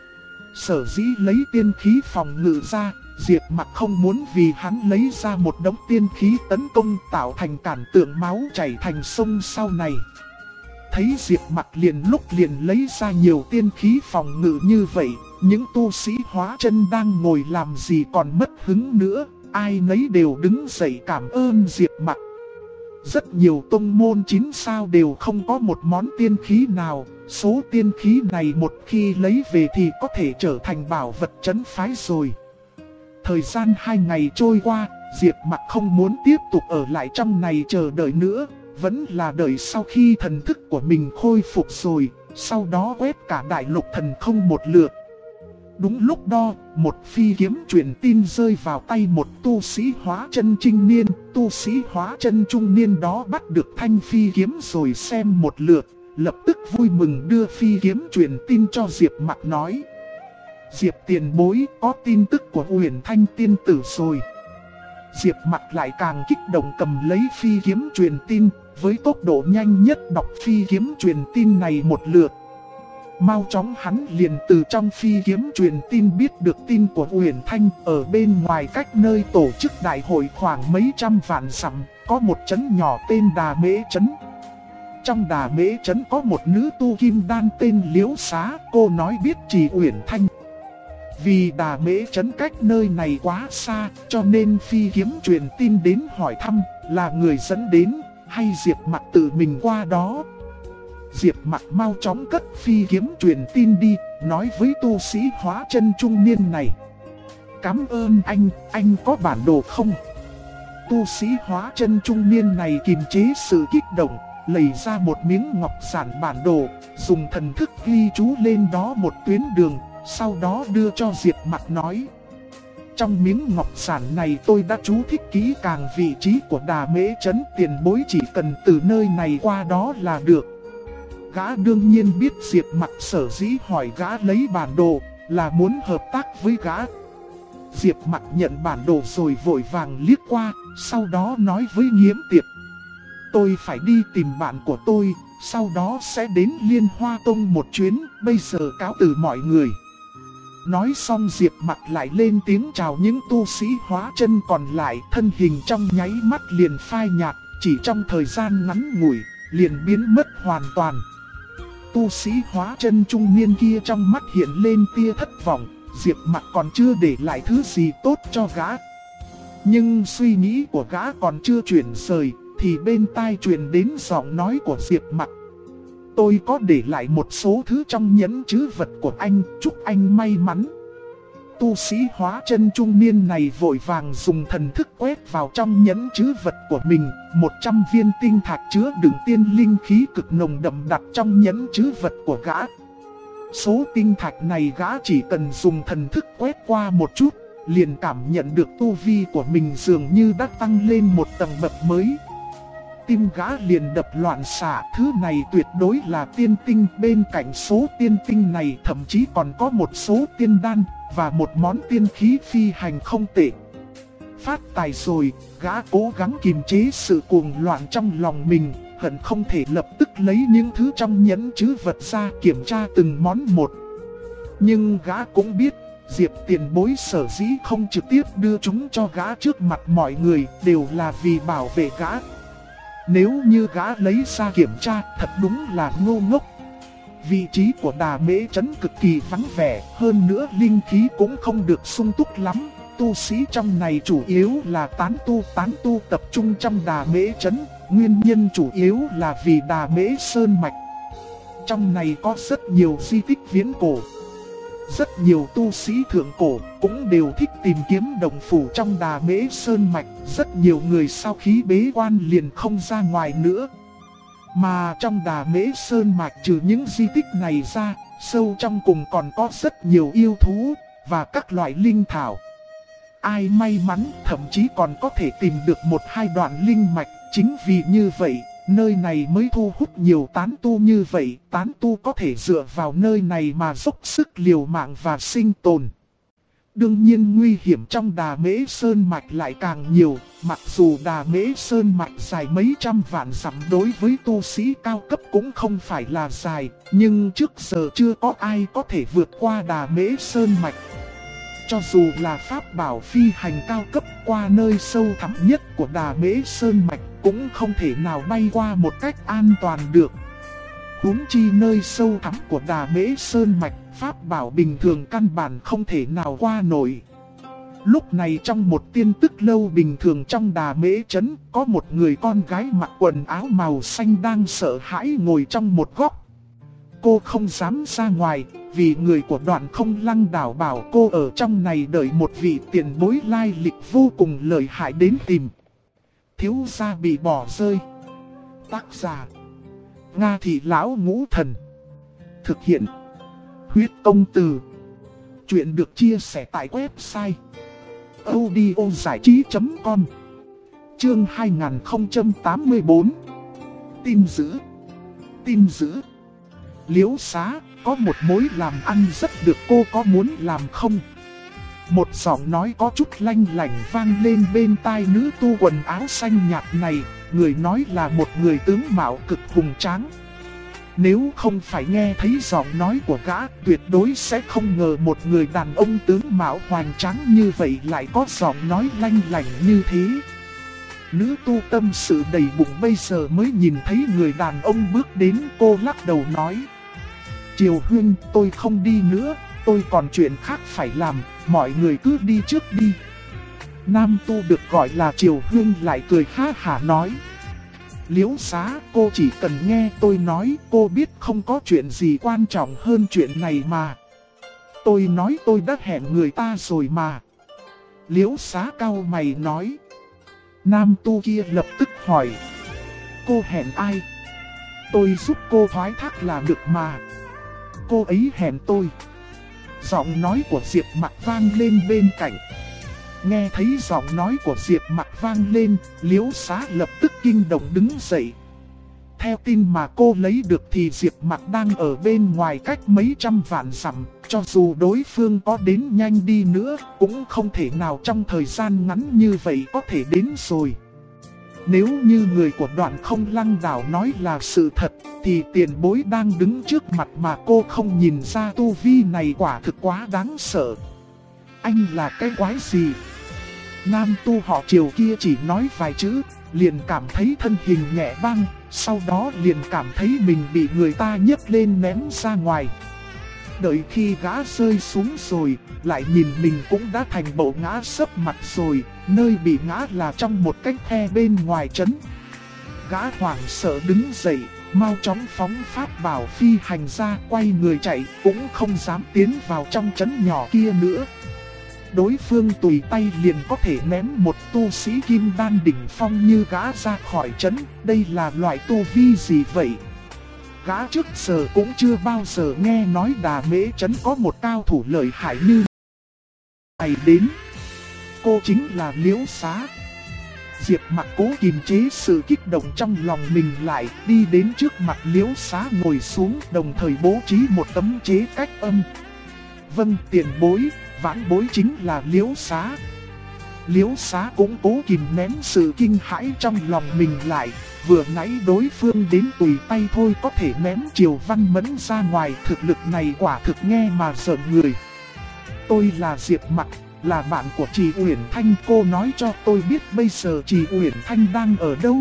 Sở dĩ lấy tiên khí phòng ngự ra, Diệp Mặc không muốn vì hắn lấy ra một đống tiên khí tấn công tạo thành cản tượng máu chảy thành sông sau này. Thấy Diệp Mặc liền lúc liền lấy ra nhiều tiên khí phòng ngự như vậy, những tu sĩ hóa chân đang ngồi làm gì còn mất hứng nữa, ai nấy đều đứng dậy cảm ơn Diệp Mặc. Rất nhiều tông môn 9 sao đều không có một món tiên khí nào, số tiên khí này một khi lấy về thì có thể trở thành bảo vật trấn phái rồi. Thời gian 2 ngày trôi qua, Diệp Mặc không muốn tiếp tục ở lại trong này chờ đợi nữa, vẫn là đợi sau khi thần thức của mình khôi phục rồi, sau đó quét cả đại lục thần không một lượt. Đúng lúc đó, một phi kiếm truyền tin rơi vào tay một tu sĩ hóa chân trinh niên, tu sĩ hóa chân trung niên đó bắt được thanh phi kiếm rồi xem một lượt, lập tức vui mừng đưa phi kiếm truyền tin cho Diệp Mặc nói. Diệp tiền bối có tin tức của Uyển Thanh tiên tử rồi. Diệp Mặc lại càng kích động cầm lấy phi kiếm truyền tin, với tốc độ nhanh nhất đọc phi kiếm truyền tin này một lượt. Mau chóng hắn liền từ trong phi kiếm truyền tin biết được tin của Uyển Thanh ở bên ngoài cách nơi tổ chức đại hội khoảng mấy trăm vạn dặm, có một trấn nhỏ tên Đà Mễ Trấn. Trong Đà Mễ Trấn có một nữ tu kim đan tên Liễu Xá, cô nói biết Trì Uyển Thanh. Vì Đà Mễ Trấn cách nơi này quá xa, cho nên phi kiếm truyền tin đến hỏi thăm, là người dẫn đến, hay Diệp Mặc tự mình qua đó. Diệp Mặc mau chóng cất phi kiếm truyền tin đi, nói với tu sĩ hóa chân trung niên này. Cảm ơn anh có bản đồ không? Tu sĩ hóa chân trung niên này kiềm chế sự kích động, lấy ra một miếng ngọc giản bản đồ, dùng thần thức ghi chú lên đó một tuyến đường, sau đó đưa cho Diệp Mặc nói. Trong miếng ngọc giản này tôi đã chú thích kỹ càng vị trí của Đà Mễ Trấn, tiền bối chỉ cần từ nơi này qua đó là được. Gã đương nhiên biết Diệp Mặc sở dĩ hỏi gã lấy bản đồ là muốn hợp tác với gã. Diệp Mặc nhận bản đồ rồi vội vàng liếc qua, sau đó nói với Nghiễm Tiệp. Tôi phải đi tìm bạn của tôi, sau đó sẽ đến Liên Hoa Tông một chuyến, bây giờ cáo từ mọi người. Nói xong Diệp Mặc lại lên tiếng chào những tu sĩ hóa chân còn lại, thân hình trong nháy mắt liền phai nhạt, chỉ trong thời gian ngắn ngủi, liền biến mất hoàn toàn. Tu sĩ hóa chân trung niên kia trong mắt hiện lên tia thất vọng, Diệp Mặc còn chưa để lại thứ gì tốt cho gã. Nhưng suy nghĩ của gã còn chưa chuyển rời, thì bên tai truyền đến giọng nói của Diệp Mặc. Tôi có để lại một số thứ trong nhẫn trữ vật của anh, chúc anh may mắn. Tu sĩ hóa chân trung niên này vội vàng dùng thần thức quét vào trong nhẫn trữ vật của mình. 100 viên tinh thạch chứa đựng tiên linh khí cực nồng đậm đặt trong nhẫn trữ vật của gã. Số tinh thạch này gã chỉ cần dùng thần thức quét qua một chút, liền cảm nhận được tu vi của mình dường như đã tăng lên một tầng bậc mới. Tim gã liền đập loạn xạ, thứ này tuyệt đối là tiên tinh. Bên cạnh số tiên tinh này thậm chí còn có một số tiên đan và một món tiên khí phi hành không tệ. Phát tài rồi, gã cố gắng kiềm chế sự cuồng loạn trong lòng mình, hận không thể lập tức lấy những thứ trong nhẫn trữ vật ra kiểm tra từng món một. Nhưng gã cũng biết, Diệp tiền bối sở dĩ không trực tiếp đưa chúng cho gã trước mặt mọi người đều là vì bảo vệ gã. Nếu như gã lấy ra kiểm tra, thật đúng là ngu ngốc. Vị trí của Đà Mễ Trấn cực kỳ vắng vẻ, hơn nữa linh khí cũng không được sung túc lắm. Tu sĩ trong này chủ yếu là tán tu tập trung trong Đà Mễ Trấn, nguyên nhân chủ yếu là vì Đà Mễ Sơn Mạch. Trong này có rất nhiều di tích viễn cổ. Rất nhiều tu sĩ thượng cổ cũng đều thích tìm kiếm đồng phủ trong Đà Mễ Sơn Mạch. Rất nhiều người sau khi bế quan liền không ra ngoài nữa. Mà trong Đà Mễ Sơn Mạch trừ những di tích này ra, sâu trong cùng còn có rất nhiều yêu thú và các loại linh thảo. Ai may mắn thậm chí còn có thể tìm được một hai đoạn linh mạch. Chính vì như vậy, nơi này mới thu hút nhiều tán tu như vậy. Tán tu có thể dựa vào nơi này mà dốc sức liều mạng và sinh tồn. Đương nhiên nguy hiểm trong Đà Mễ Sơn Mạch lại càng nhiều. Mặc dù Đà Mễ Sơn Mạch dài mấy trăm vạn dặm đối với tu sĩ cao cấp cũng không phải là dài. Nhưng trước giờ chưa có ai có thể vượt qua Đà Mễ Sơn Mạch. Cho dù là pháp bảo phi hành cao cấp qua nơi sâu thẳm nhất của Đà Mễ Sơn Mạch cũng không thể nào bay qua một cách an toàn được. Huống chi nơi sâu thẳm của Đà Mễ Sơn Mạch, pháp bảo bình thường căn bản không thể nào qua nổi. Lúc này trong một tiên tức lâu bình thường trong Đà Mễ Trấn, có một người con gái mặc quần áo màu xanh đang sợ hãi ngồi trong một góc. Cô không dám ra ngoài, vì người của Đoạn Không Lăng Đảo bảo cô ở trong này đợi một vị tiền bối lai lịch vô cùng lợi hại đến tìm. Thiếu gia bị bỏ rơi. Tác giả: Nga Thị Lão Ngũ Thần. Thực hiện: Huyết Công Từ. Chuyện được chia sẻ tại website audiozảichí.com. Chương 2084. Tin dữ. Tin dữ. Liễu Xá, có một mối làm ăn rất được, cô có muốn làm không? Một giọng nói có chút lanh lảnh vang lên bên tai nữ tu quần áo xanh nhạt này. Người nói là một người tướng mạo cực hùng tráng. Nếu không phải nghe thấy giọng nói của gã, tuyệt đối sẽ không ngờ một người đàn ông tướng mạo hoành tráng như vậy lại có giọng nói lanh lảnh như thế. Nữ tu tâm sự đầy bụng bây giờ mới nhìn thấy người đàn ông bước đến. Cô lắc đầu nói: Triều Huynh, tôi không đi nữa, tôi còn chuyện khác phải làm, mọi người cứ đi trước đi. Nam tu được gọi là Triều Huynh lại cười ha hả nói: Liễu Xá, cô chỉ cần nghe tôi nói, cô biết không có chuyện gì quan trọng hơn chuyện này mà. Tôi nói tôi đã hẹn người ta rồi mà. Liễu Xá cau mày nói. Nam tu kia lập tức hỏi: Cô hẹn ai? Tôi giúp cô thoái thác là được mà. Cô ấy hẹn tôi. Giọng nói của Diệp Mặc vang lên bên cạnh. Nghe thấy giọng nói của Diệp Mặc vang lên, Liễu Xá lập tức kinh động đứng dậy. Theo tin mà cô lấy được thì Diệp Mặc đang ở bên ngoài cách mấy trăm vạn dặm. Cho dù đối phương có đến nhanh đi nữa, cũng không thể nào trong thời gian ngắn như vậy có thể đến rồi. Nếu như người của Đoạn Không Lăng Đảo nói là sự thật, thì tiền bối đang đứng trước mặt mà cô không nhìn ra tu vi này quả thực quá đáng sợ. Anh là cái quái gì? Nam tu họ Triều kia chỉ nói vài chữ, liền cảm thấy thân hình nhẹ băng, sau đó liền cảm thấy mình bị người ta nhấc lên ném ra ngoài. Đợi khi gã rơi xuống rồi, lại nhìn mình cũng đã thành bộ ngã sấp mặt rồi, nơi bị ngã là trong một cái khe bên ngoài trấn. Gã hoảng sợ đứng dậy, mau chóng phóng pháp bảo phi hành ra, quay người chạy, cũng không dám tiến vào trong trấn nhỏ kia nữa. Đối phương tùy tay liền có thể ném một tu sĩ kim đan đỉnh phong như gã ra khỏi trấn, đây là loại tu vi gì vậy? Gã trước giờ cũng chưa bao giờ nghe nói Đà Mễ trấn có một cao thủ lợi hại như này đến. Cô chính là Liễu Xá. Diệp Mặc cố kiềm chế sự kích động trong lòng mình lại, đi đến trước mặt Liễu Xá ngồi xuống, đồng thời bố trí một tấm chế cách âm. Vâng, tiền bối, vãn bối chính là Liễu Xá. Liễu Xá cũng cố kìm nén sự kinh hãi trong lòng mình lại, vừa nãy đối phương đến tùy tay thôi có thể ném Triều Văn Mẫn ra ngoài, thực lực này quả thực nghe mà rợn người. Tôi là Diệp Mặc, là bạn của Trì Uyển Thanh, cô nói cho tôi biết bây giờ Trì Uyển Thanh đang ở đâu.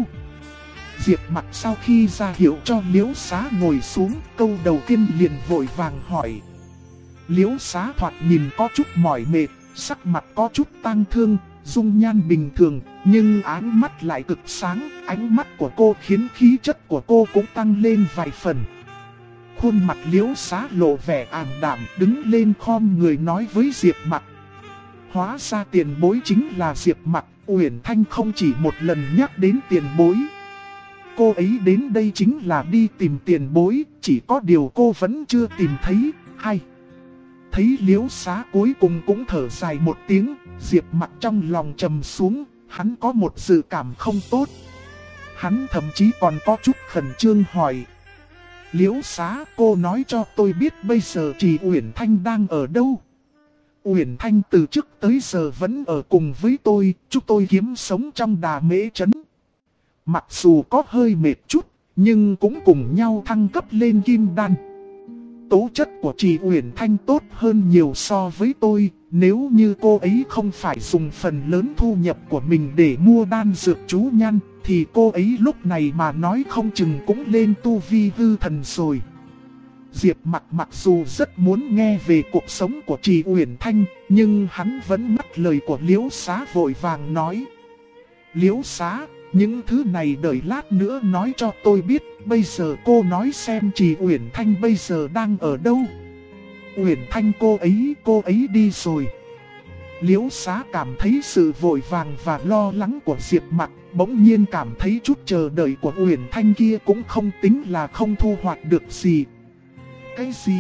Diệp Mặc sau khi ra hiệu cho Liễu Xá ngồi xuống, câu đầu tiên liền vội vàng hỏi. Liễu Xá thoạt nhìn có chút mỏi mệt, sắc mặt có chút tang thương, dung nhan bình thường, nhưng ánh mắt lại cực sáng, ánh mắt của cô khiến khí chất của cô cũng tăng lên vài phần. Khuôn mặt Liễu Xá lộ vẻ ảm đạm, đứng lên khom người nói với Diệp Mặc. Hóa ra tiền bối chính là Diệp Mặc, Uyển Thanh không chỉ một lần nhắc đến tiền bối. Cô ấy đến đây chính là đi tìm tiền bối, chỉ có điều cô vẫn chưa tìm thấy, hay. Thấy Liễu Xá cuối cùng cũng thở dài một tiếng, Diệp Mặc trong lòng trầm xuống, hắn có một dự cảm không tốt. Hắn thậm chí còn có chút khẩn trương hỏi. Liễu Xá, cô nói cho tôi biết bây giờ Trì Uyển Thanh đang ở đâu? Uyển Thanh từ trước tới giờ vẫn ở cùng với tôi, chúng tôi kiếm sống trong Đà Mễ trấn. Mặc dù có hơi mệt chút, nhưng cũng cùng nhau thăng cấp lên kim đan. Tố chất của Trì Uyển Thanh tốt hơn nhiều so với tôi, nếu như cô ấy không phải dùng phần lớn thu nhập của mình để mua đan dược chú nhan, thì cô ấy lúc này mà nói không chừng cũng lên tu vi hư thần rồi. Diệp Mặc mặc dù rất muốn nghe về cuộc sống của Trì Uyển Thanh, nhưng hắn vẫn ngắt lời của Liễu Xá vội vàng nói. Liễu Xá, những thứ này đợi lát nữa nói cho tôi biết, bây giờ cô nói xem Trì Uyển Thanh bây giờ đang ở đâu. Uyển Thanh cô ấy đi rồi. Liễu Xá cảm thấy sự vội vàng và lo lắng của Diệp Mặc, bỗng nhiên cảm thấy chút chờ đợi của Uyển Thanh kia cũng không tính là không thu hoạch được gì. Cái gì?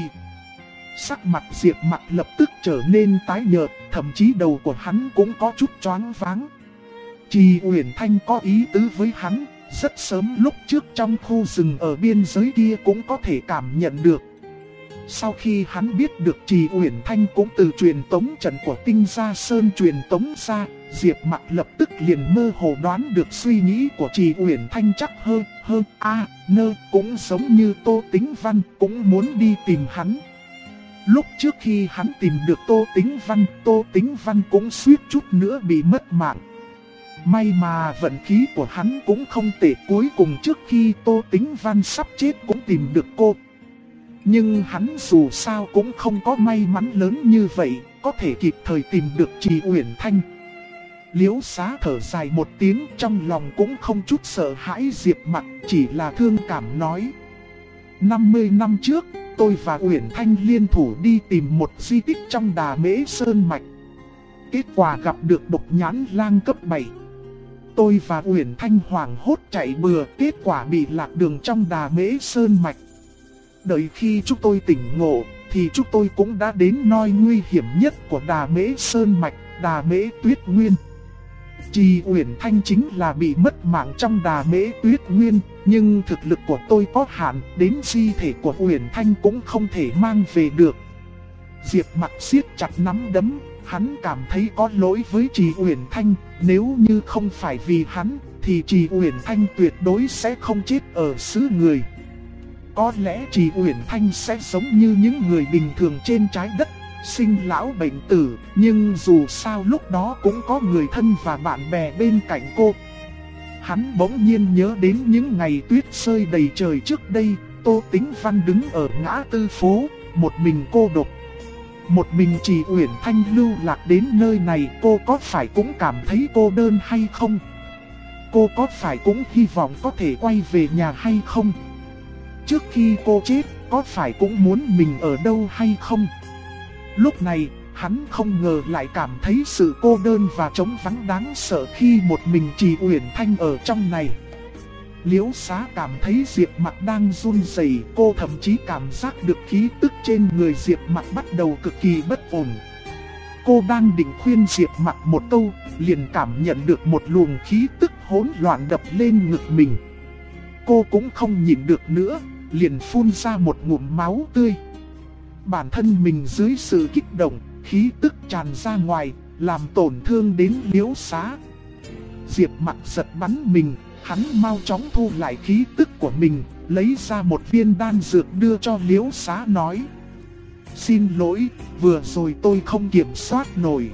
Sắc mặt Diệp Mặc lập tức trở nên tái nhợt, thậm chí đầu của hắn cũng có chút choáng váng. Trì Uyển Thanh có ý tứ với hắn, rất sớm lúc trước trong khu rừng ở biên giới kia cũng có thể cảm nhận được. Sau khi hắn biết được Trì Uyển Thanh cũng từ truyền tống trận của Tinh Gia Sơn truyền tống ra, Diệp Mặc lập tức liền mơ hồ đoán được suy nghĩ của Trì Uyển Thanh chắc cũng giống như Tô Tĩnh Văn cũng muốn đi tìm hắn. Lúc trước khi hắn tìm được Tô Tĩnh Văn cũng suýt chút nữa bị mất mạng. May mà vận khí của hắn cũng không tệ, cuối cùng trước khi Tô Tĩnh Văn sắp chết cũng tìm được cô. Nhưng hắn dù sao cũng không có may mắn lớn như vậy, có thể kịp thời tìm được Trì Uyển Thanh. Liễu Xá thở dài một tiếng, trong lòng cũng không chút sợ hãi Diệp Mặc, chỉ là thương cảm nói. 50 năm trước, tôi và Uyển Thanh liên thủ đi tìm một di tích trong Đà Mễ Sơn Mạch. Kết quả gặp được độc nhãn lang cấp 7. Tôi và Uyển Thanh hoảng hốt chạy bừa, kết quả bị lạc đường trong Đà Mễ Sơn Mạch. Đợi khi chúng tôi tỉnh ngộ, thì chúng tôi cũng đã đến nơi nguy hiểm nhất của Đà Mễ Sơn Mạch, Đà Mễ Tuyết Nguyên. Trì Uyển Thanh chính là bị mất mạng trong Đà Mễ Tuyết Nguyên, nhưng thực lực của tôi có hạn, đến di thể của Uyển Thanh cũng không thể mang về được. Diệp Mặc siết chặt nắm đấm, hắn cảm thấy có lỗi với Trì Uyển Thanh, nếu như không phải vì hắn, thì Trì Uyển Thanh tuyệt đối sẽ không chết ở xứ người. Có lẽ Trì Uyển Thanh sẽ giống như những người bình thường trên trái đất, sinh lão bệnh tử, nhưng dù sao lúc đó cũng có người thân và bạn bè bên cạnh cô. Hắn bỗng nhiên nhớ đến những ngày tuyết rơi đầy trời trước đây, Tô Tĩnh Văn đứng ở ngã tư phố, một mình cô độc. Một mình Trì Uyển Thanh lưu lạc đến nơi này, cô có phải cũng cảm thấy cô đơn hay không? Cô có phải cũng hy vọng có thể quay về nhà hay không? Trước khi cô chết, có phải cũng muốn mình ở đâu hay không? Lúc này, hắn không ngờ lại cảm thấy sự cô đơn và trống vắng đáng sợ khi một mình Trì Uyển Thanh ở trong này. Liễu Xá cảm thấy Diệp Mặc đang run rẩy, cô thậm chí cảm giác được khí tức trên người Diệp Mặc bắt đầu cực kỳ bất ổn. Cô đang định khuyên Diệp Mặc một câu, liền cảm nhận được một luồng khí tức hỗn loạn đập lên ngực mình. Cô cũng không nhịn được nữa, liền phun ra một ngụm máu tươi. Bản thân mình dưới sự kích động, khí tức tràn ra ngoài, làm tổn thương đến Liễu Xá. Diệp Mặc giật bắn mình, hắn mau chóng thu lại khí tức của mình, lấy ra một viên đan dược đưa cho Liễu Xá nói: "Xin lỗi, vừa rồi tôi không kiểm soát nổi."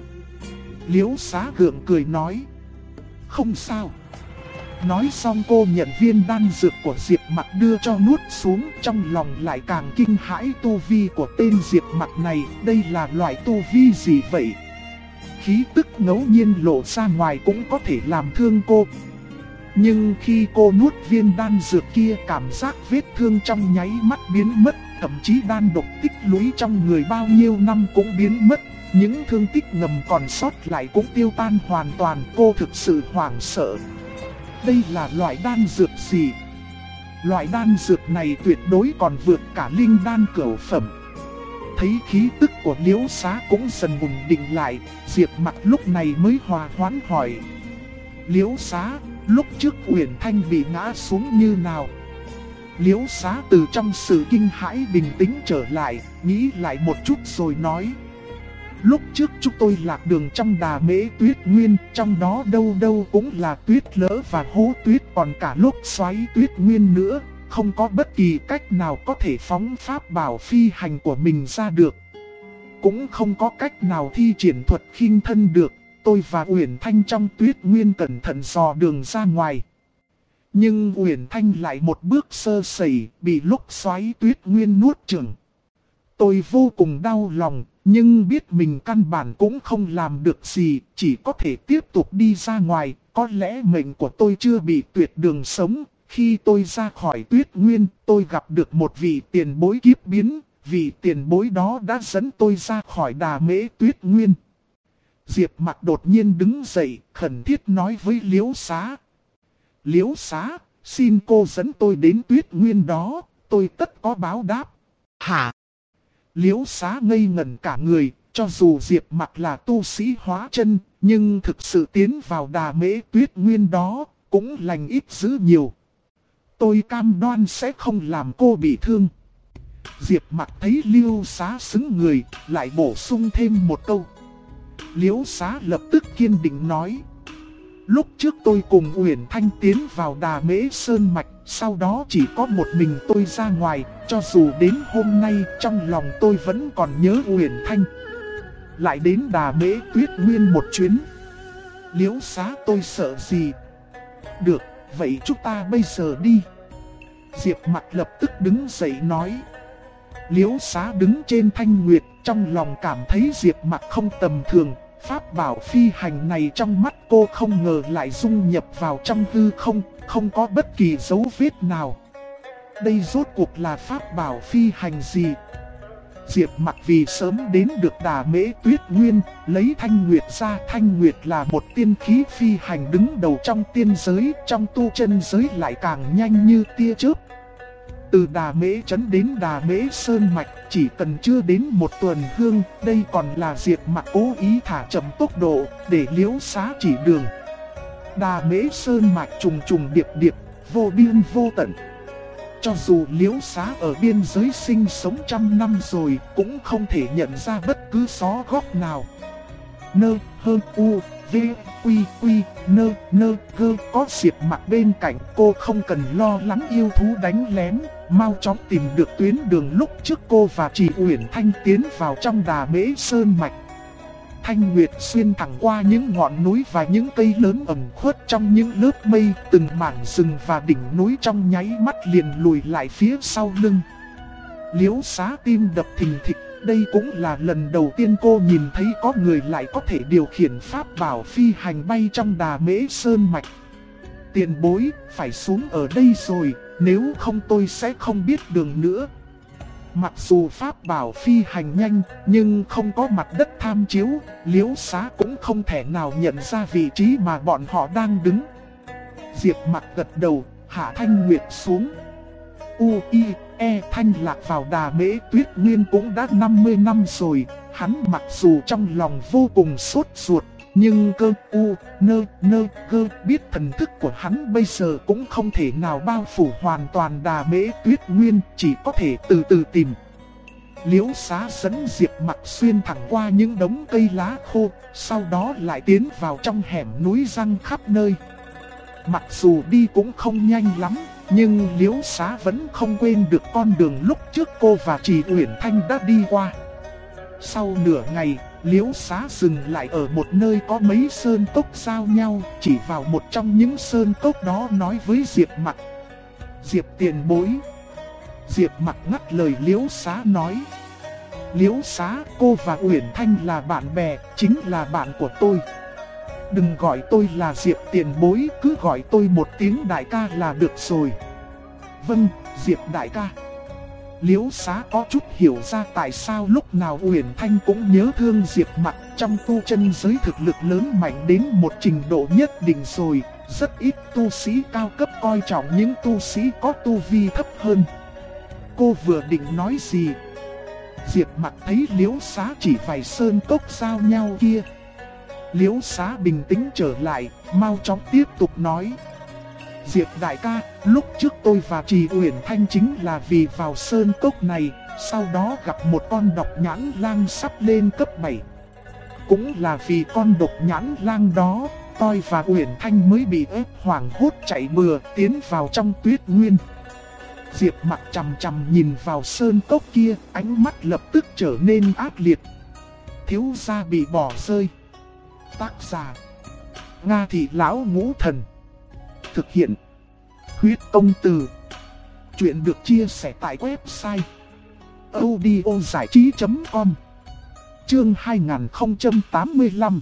Liễu Xá gượng cười nói: "Không sao." Nói xong cô nhận viên đan dược của Diệp Mặc đưa cho nuốt xuống, trong lòng lại càng kinh hãi tu vi của tên Diệp Mặc này, đây là loại tu vi gì vậy? Khí tức ngẫu nhiên lộ ra ngoài cũng có thể làm thương cô. Nhưng khi cô nuốt viên đan dược kia, cảm giác vết thương trong nháy mắt biến mất, thậm chí đan độc tích lũy trong người bao nhiêu năm cũng biến mất. Những thương tích ngầm còn sót lại cũng tiêu tan hoàn toàn, cô thực sự hoảng sợ. Đây là loại đan dược gì? Loại đan dược này tuyệt đối còn vượt cả linh đan cửu phẩm. Thấy khí tức của Liễu Xá cũng dần ổn định lại, Diệp Mặc lúc này mới hòa hoãn hỏi: "Liễu Xá, lúc trước Uyển Thanh bị ngã xuống như nào?" Liễu Xá từ trong sự kinh hãi bình tĩnh trở lại, nghĩ lại một chút rồi nói: "Lúc trước chúng tôi lạc đường trong Đà Mễ Tuyết Nguyên, trong đó đâu đâu cũng là tuyết lỡ và hố tuyết, còn cả lốc xoáy tuyết nguyên nữa, không có bất kỳ cách nào có thể phóng pháp bảo phi hành của mình ra được. Cũng không có cách nào thi triển thuật khinh thân được, tôi và Uyển Thanh trong tuyết nguyên cẩn thận dò đường ra ngoài. Nhưng Uyển Thanh lại một bước sơ sẩy, bị lốc xoáy tuyết nguyên nuốt chửng. Tôi vô cùng đau lòng, nhưng biết mình căn bản cũng không làm được gì, chỉ có thể tiếp tục đi ra ngoài. Có lẽ mệnh của tôi chưa bị tuyệt đường sống. Khi tôi ra khỏi tuyết nguyên, tôi gặp được một vị tiền bối kiếp biến. Vị tiền bối đó đã dẫn tôi ra khỏi Đà Mễ Tuyết Nguyên." Diệp Mặc đột nhiên đứng dậy, khẩn thiết nói với Liễu Xá: "Liễu Xá, xin cô dẫn tôi đến tuyết nguyên đó, tôi tất có báo đáp." "Hả?" Liễu Xá ngây ngẩn cả người, cho dù Diệp Mặc là tu sĩ hóa chân, nhưng thực sự tiến vào Đà Mễ Tuyết Nguyên đó, cũng lành ít dữ nhiều. "Tôi cam đoan sẽ không làm cô bị thương." Diệp Mặc thấy Liễu Xá xứng người, lại bổ sung thêm một câu. Liễu Xá lập tức kiên định nói: "Lúc trước tôi cùng Uyển Thanh tiến vào Đà Mễ Sơn Mạch, sau đó chỉ có một mình tôi ra ngoài, cho dù đến hôm nay trong lòng tôi vẫn còn nhớ Uyển Thanh. Lại đến Đà Mễ Tuyết Nguyên một chuyến. Liễu Xá, tôi sợ gì?" "Được, vậy chúng ta bây giờ đi." Diệp Mặc lập tức đứng dậy nói. Liễu Xá đứng trên thanh nguyệt, trong lòng cảm thấy Diệp Mặc không tầm thường. Pháp bảo phi hành này trong mắt cô không ngờ lại dung nhập vào trong hư không, không có bất kỳ dấu vết nào. Đây rốt cuộc là pháp bảo phi hành gì? Diệp Mặc vì sớm đến được Đà Mễ Tuyết Nguyên, lấy Thanh Nguyệt ra. Thanh Nguyệt là một tiên khí phi hành đứng đầu trong tiên giới, trong tu chân giới lại càng nhanh như tia chớp. Từ Đà Mễ Trấn đến Đà Mễ Sơn Mạch chỉ cần chưa đến một tuần hương, đây còn là Diệp Mặc cố ý thả chậm tốc độ để Liễu Xá chỉ đường. Đà Mễ Sơn Mạch trùng trùng điệp điệp, vô biên vô tận. Cho dù Liễu Xá ở biên giới sinh sống trăm năm rồi, cũng không thể nhận ra bất cứ xó góc nào. Nơ, hơ, u, v, quy, quy, nơ, nơ, gơ. Có Diệp Mặc bên cạnh, cô không cần lo lắng yêu thú đánh lén, mau chóng tìm được tuyến đường lúc trước cô và Trì Uyển Thanh tiến vào trong Đà Mễ Sơn Mạch. Thanh Nguyệt xuyên thẳng qua những ngọn núi và những cây lớn ẩn khuất trong những lớp mây, từng mảng rừng và đỉnh núi trong nháy mắt liền lùi lại phía sau lưng. Liễu Xá tim đập thình thịch, đây cũng là lần đầu tiên cô nhìn thấy có người lại có thể điều khiển pháp bảo phi hành bay trong Đà Mễ Sơn Mạch. Tiền bối, phải xuống ở đây rồi, nếu không tôi sẽ không biết đường nữa. Mặc dù pháp bảo phi hành nhanh, nhưng không có mặt đất tham chiếu, Liễu Xá cũng không thể nào nhận ra vị trí mà bọn họ đang đứng. Diệp Mặc gật đầu, hạ Thanh Nguyệt xuống. Thanh lạc vào Đà Mễ Tuyết Nguyên cũng đã 50 năm rồi, hắn mặc dù trong lòng vô cùng sốt ruột, nhưng cơ biết thần thức của hắn bây giờ cũng không thể nào bao phủ hoàn toàn Đà Mễ Tuyết Nguyên, chỉ có thể từ từ tìm. Liễu Xá dẫn Diệp Mặc xuyên thẳng qua những đống cây lá khô, sau đó lại tiến vào trong hẻm núi răng khắp nơi. Mặc dù đi cũng không nhanh lắm, nhưng Liễu Xá vẫn không quên được con đường lúc trước cô và Trì Uyển Thanh đã đi qua. Sau nửa ngày, Liễu Xá dừng lại ở một nơi có mấy sơn cốc giao nhau, chỉ vào một trong những sơn cốc đó nói với Diệp Mặc. Diệp tiền bối. Diệp Mặc ngắt lời Liễu Xá nói. Liễu Xá, cô và Uyển Thanh là bạn bè, chính là bạn của tôi. Đừng gọi tôi là Diệp tiền bối, cứ gọi tôi một tiếng đại ca là được rồi. Vâng, Diệp đại ca. Liễu Xá có chút hiểu ra tại sao lúc nào Uyển Thanh cũng nhớ thương Diệp Mặc. Trong tu chân giới thực lực lớn mạnh đến một trình độ nhất định rồi, rất ít tu sĩ cao cấp coi trọng những tu sĩ có tu vi thấp hơn. Cô vừa định nói gì? Diệp Mặc thấy Liễu Xá chỉ vài sơn cốc giao nhau kia. Liễu Xá bình tĩnh trở lại, mau chóng tiếp tục nói. Diệp đại ca, lúc trước tôi và Trì Uyển Thanh chính là vì vào sơn cốc này, sau đó gặp một con độc nhãn lang sắp lên cấp 7. Cũng là vì con độc nhãn lang đó, tôi và Uyển Thanh mới bị ép hoảng hốt chạy bừa tiến vào trong Tuyết Nguyên. Diệp Mặc chằm chằm nhìn vào sơn cốc kia, ánh mắt lập tức trở nên ác liệt. Thiếu gia bị bỏ rơi. Tác giả Nga Thị Lão Ngũ Thần. Thực hiện Huyết Công Từ. Chuyện được chia sẻ tại website audiozảichí.com. Chương 2085.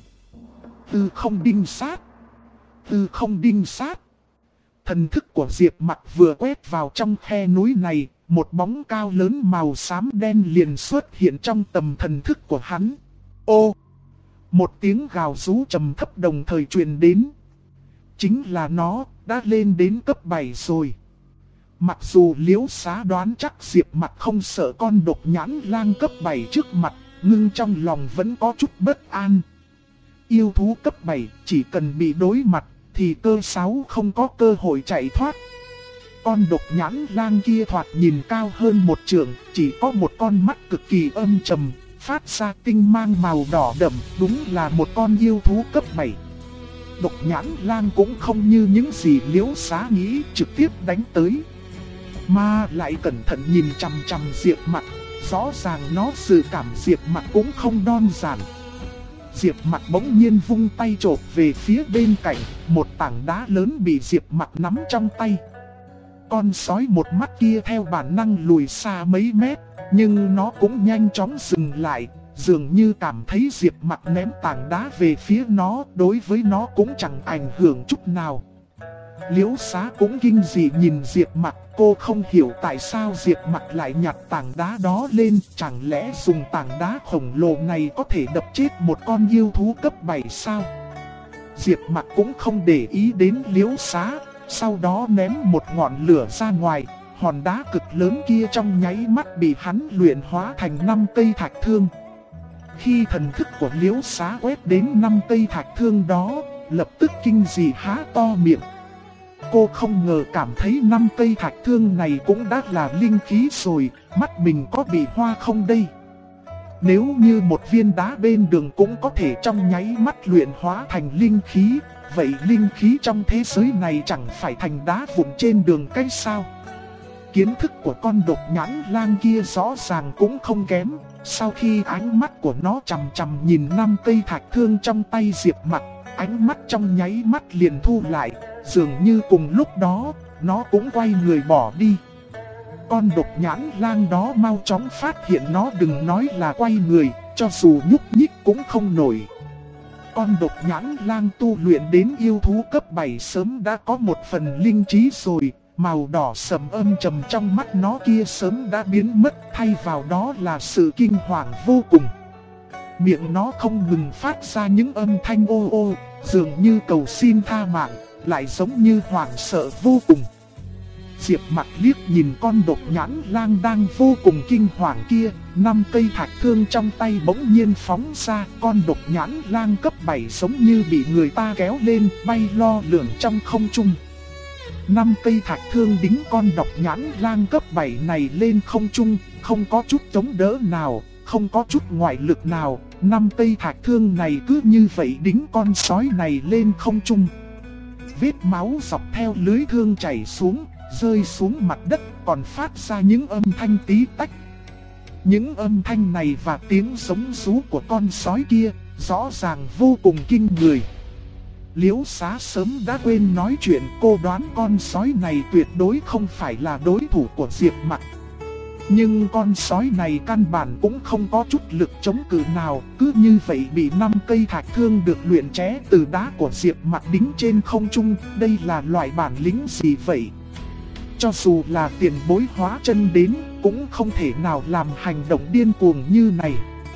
Tư không đinh sát. Tư không đinh sát. Thần thức của Diệp Mặc vừa quét vào trong khe núi này, một bóng cao lớn màu xám đen liền xuất hiện trong tầm thần thức của hắn. Ô! Một tiếng gào rú trầm thấp đồng thời truyền đến. Chính là nó, đã lên đến cấp 7 rồi. Mặc dù Liễu Xá đoán chắc Diệp Mặc không sợ con độc nhãn lang cấp 7 trước mặt, nhưng trong lòng vẫn có chút bất an. Yêu thú cấp 7 chỉ cần bị đối mặt thì cơ 6 không có cơ hội chạy thoát. Con độc nhãn lang kia thoạt nhìn cao hơn một trượng, chỉ có một con mắt cực kỳ âm trầm, phát ra tinh mang màu đỏ đậm, đúng là một con yêu thú cấp 7. Độc nhãn lang cũng không như những gì Liễu Xá nghĩ, trực tiếp đánh tới. Mà lại cẩn thận nhìn chằm chằm Diệp Mặc, rõ ràng nó dự cảm Diệp Mặc cũng không đơn giản. Diệp Mặc bỗng nhiên vung tay chộp về phía bên cạnh, một tảng đá lớn bị Diệp Mặc nắm trong tay. Con sói một mắt kia theo bản năng lùi xa mấy mét, nhưng nó cũng nhanh chóng dừng lại, dường như cảm thấy Diệp Mặc ném tảng đá về phía nó, đối với nó cũng chẳng ảnh hưởng chút nào. Liễu Xá cũng kinh dị nhìn Diệp Mặc, cô không hiểu tại sao Diệp Mặc lại nhặt tảng đá đó lên, chẳng lẽ dùng tảng đá khổng lồ này có thể đập chết một con yêu thú cấp 7 sao? Diệp Mặc cũng không để ý đến Liễu Xá, sau đó ném một ngọn lửa ra ngoài, hòn đá cực lớn kia trong nháy mắt bị hắn luyện hóa thành 5 cây thạch thương. Khi thần thức của Liễu Xá quét đến 5 cây thạch thương đó, lập tức kinh dị há to miệng. Cô không ngờ cảm thấy 5 cây thạch thương này cũng đã là linh khí rồi, mắt mình có bị hoa không đây? Nếu như một viên đá bên đường cũng có thể trong nháy mắt luyện hóa thành linh khí, vậy linh khí trong thế giới này chẳng phải thành đá vụn trên đường cái sao? Kiến thức của con độc nhãn lang kia rõ ràng cũng không kém. Sau khi ánh mắt của nó chằm chằm nhìn 5 cây thạch thương trong tay Diệp Mặc, ánh mắt trong nháy mắt liền thu lại, dường như cùng lúc đó, nó cũng quay người bỏ đi. Con độc nhãn lang đó mau chóng phát hiện nó, đừng nói là quay người, cho dù nhúc nhích cũng không nổi. Con độc nhãn lang tu luyện đến yêu thú cấp 7 sớm đã có một phần linh trí rồi, màu đỏ sẫm âm trầm trong mắt nó kia sớm đã biến mất, thay vào đó là sự kinh hoàng vô cùng. Miệng nó không ngừng phát ra những âm thanh ô ô, dường như cầu xin tha mạng, lại giống như hoảng sợ vô cùng. Diệp Mặc liếc nhìn con độc nhãn lang đang vô cùng kinh hoàng kia, 5 cây thạch thương trong tay bỗng nhiên phóng ra, con độc nhãn lang cấp 7 giống như bị người ta kéo lên, bay lo lửng trong không trung. 5 cây thạch thương đính con độc nhãn lang cấp 7 này lên không trung, không có chút chống đỡ nào, không có chút ngoại lực nào, 5 cây thạch thương này cứ như vậy đính con sói này lên không trung. Vết máu dọc theo lưới thương chảy xuống, rơi xuống mặt đất, còn phát ra những âm thanh tí tách. Những âm thanh này và tiếng sống rú của con sói kia rõ ràng vô cùng kinh người. Liễu Xá sớm đã quên nói chuyện, cô đoán con sói này tuyệt đối không phải là đối thủ của Diệp Mặc. Nhưng con sói này căn bản cũng không có chút lực chống cự nào, cứ như vậy bị 5 cây thạch thương được luyện chế từ đá của Diệp Mặc đính trên không trung. Đây là loại bản lĩnh gì vậy? Cho dù là tiền bối hóa chân đến, cũng không thể nào làm hành động điên cuồng như này.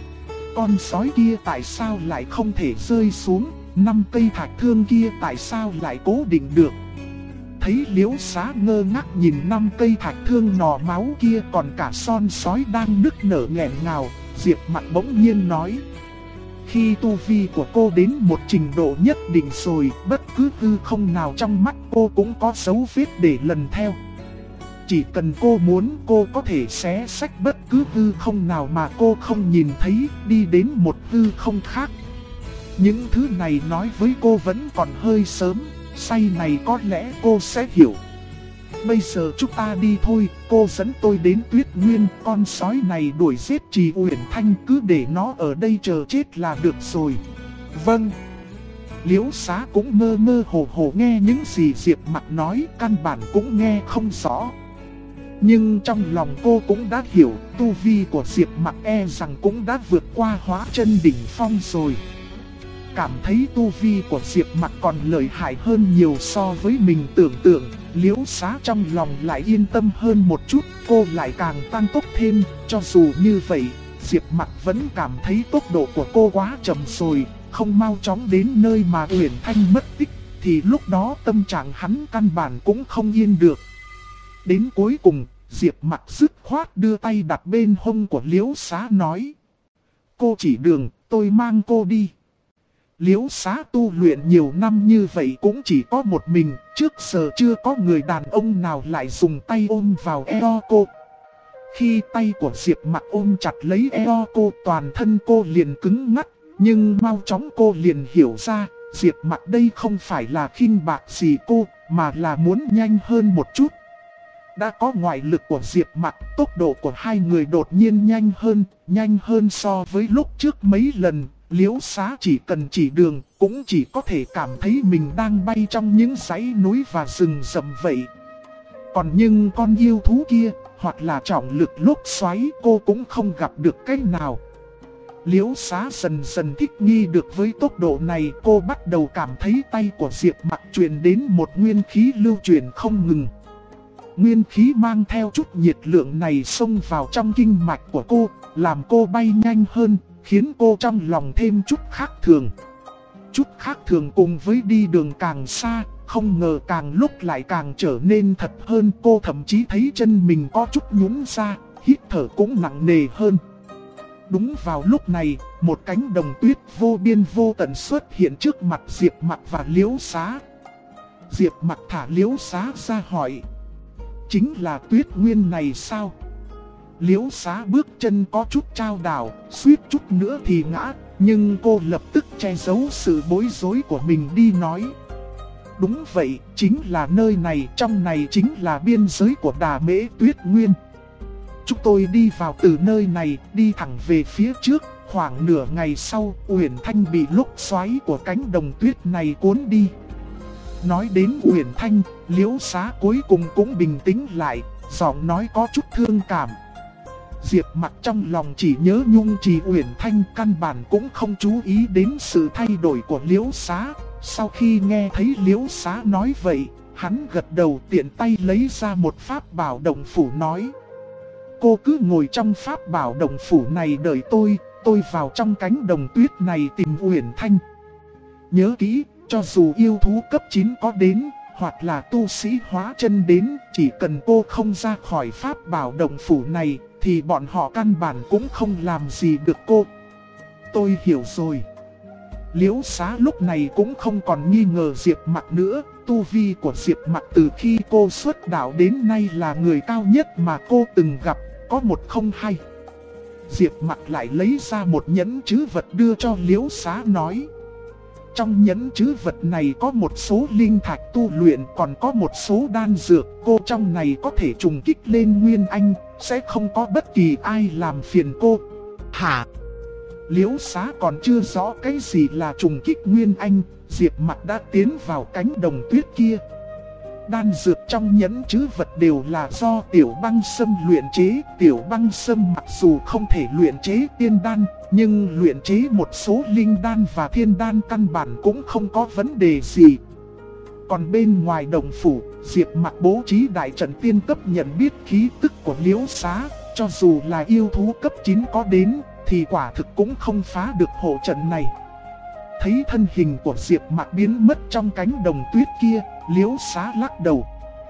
Con sói kia tại sao lại không thể rơi xuống, 5 cây thạch thương kia tại sao lại cố định được? Thấy Liễu Xá ngơ ngác nhìn 5 cây thạch thương nỏ máu kia, còn cả son sói đang nức nở nghẹn ngào, Diệp Mặc bỗng nhiên nói: khi tu vi của cô đến một trình độ nhất định rồi, bất cứ hư không nào trong mắt cô cũng có dấu vết để lần theo. Chỉ cần cô muốn, cô có thể xé xách bất cứ hư không nào mà cô không nhìn thấy, đi đến một hư không khác. Những thứ này nói với cô vẫn còn hơi sớm, say này có lẽ cô sẽ hiểu. Bây giờ chúng ta đi thôi, cô dẫn tôi đến Tuyết Nguyên, con sói này đuổi giết Trì Uyển Thanh, cứ để nó ở đây chờ chết là được rồi. Vâng. Liễu Xá cũng mơ mơ hồ hồ nghe những gì Diệp Mặc nói, căn bản cũng nghe không rõ. Nhưng trong lòng cô cũng đã hiểu, tu vi của Diệp Mặc e rằng cũng đã vượt qua hóa chân đỉnh phong rồi. Cảm thấy tu vi của Diệp Mặc còn lợi hại hơn nhiều so với mình tưởng tượng, Liễu Xá trong lòng lại yên tâm hơn một chút, cô lại càng tăng tốc thêm. Cho dù như vậy, Diệp Mặc vẫn cảm thấy tốc độ của cô quá chậm rồi, không mau chóng đến nơi mà Uyển Thanh mất tích, thì lúc đó tâm trạng hắn căn bản cũng không yên được. Đến cuối cùng, Diệp Mặc dứt khoát đưa tay đặt bên hông của Liễu Xá nói: cô chỉ đường, tôi mang cô đi. Liễu Xá tu luyện nhiều năm như vậy cũng chỉ có một mình, trước giờ chưa có người đàn ông nào lại dùng tay ôm vào eo cô. Khi tay của Diệp Mặc ôm chặt lấy eo cô, toàn thân cô liền cứng ngắc, nhưng mau chóng cô liền hiểu ra, Diệp Mặc đây không phải là khinh bạc gì cô, mà là muốn nhanh hơn một chút. Đã có ngoại lực của Diệp Mặc, tốc độ của hai người đột nhiên nhanh hơn so với lúc trước mấy lần. Liễu Xá chỉ cần chỉ đường, cũng chỉ có thể cảm thấy mình đang bay trong những dãy núi và rừng rậm vậy. Còn nhưng con yêu thú kia, hoặc là trọng lực lốc xoáy, cô cũng không gặp được cái nào. Liễu Xá dần dần thích nghi được với tốc độ này, cô bắt đầu cảm thấy tay của Diệp Mặc truyền đến một nguyên khí lưu truyền không ngừng. Nguyên khí mang theo chút nhiệt lượng này xông vào trong kinh mạch của cô, làm cô bay nhanh hơn, khiến cô trong lòng thêm chút khác thường. Chút khác thường cùng với đi đường càng xa, không ngờ càng lúc lại càng trở nên thật hơn. Cô thậm chí thấy chân mình có chút nhũn ra, hít thở cũng nặng nề hơn. Đúng vào lúc này, một cánh đồng tuyết vô biên vô tận xuất hiện trước mặt Diệp Mặc và Liễu Xá. Diệp Mặc thả Liễu Xá ra hỏi: chính là Tuyết Nguyên này sao? Liễu Xá bước chân có chút chao đảo, suýt chút nữa thì ngã, nhưng cô lập tức che giấu sự bối rối của mình đi nói: đúng vậy, chính là nơi này, trong này chính là biên giới của Đà Mễ Tuyết Nguyên. Chúng tôi đi vào từ nơi này, đi thẳng về phía trước, khoảng nửa ngày sau, Uyển Thanh bị lốc xoáy của cánh đồng tuyết này cuốn đi. Nói đến Uyển Thanh, Liễu Xá cuối cùng cũng bình tĩnh lại, giọng nói có chút thương cảm. Diệp Mặc trong lòng chỉ nhớ nhung Trì Uyển Thanh, căn bản cũng không chú ý đến sự thay đổi của Liễu Xá. Sau khi nghe thấy Liễu Xá nói vậy, hắn gật đầu tiện tay lấy ra một pháp bảo động phủ nói: cô cứ ngồi trong pháp bảo động phủ này đợi tôi vào trong cánh đồng tuyết này tìm Uyển Thanh. Nhớ kỹ, cho dù yêu thú cấp 9 có đến, hoặc là tu sĩ hóa chân đến, chỉ cần cô không ra khỏi pháp bảo động phủ này, thì bọn họ căn bản cũng không làm gì được cô. Tôi hiểu rồi. Liễu Xá lúc này cũng không còn nghi ngờ Diệp Mặc nữa. Tu vi của Diệp Mặc từ khi cô xuất đạo đến nay là người cao nhất mà cô từng gặp, có một không hai. Diệp Mặc lại lấy ra một nhẫn trữ vật đưa cho Liễu Xá nói: trong nhẫn trữ vật này có một số linh thạch tu luyện, còn có một số đan dược. Cô trong này có thể trùng kích lên Nguyên Anh, sẽ không có bất kỳ ai làm phiền cô. Hả? Liễu Xá còn chưa rõ cái gì là trùng kích Nguyên Anh, Diệp Mặc đã tiến vào cánh đồng tuyết kia. Đan dược trong nhẫn trữ vật đều là do Tiểu Băng Sâm luyện chế. Tiểu Băng Sâm mặc dù không thể luyện chế tiên đan, nhưng luyện chế một số linh đan và thiên đan căn bản cũng không có vấn đề gì. Còn bên ngoài đồng phủ, Diệp Mặc bố trí đại trận tiên cấp nhận biết khí tức của Liễu Xá. Cho dù là yêu thú cấp 9 có đến, thì quả thực cũng không phá được hộ trận này. Thấy thân hình của Diệp Mặc biến mất trong cánh đồng tuyết kia, Liễu Xá lắc đầu.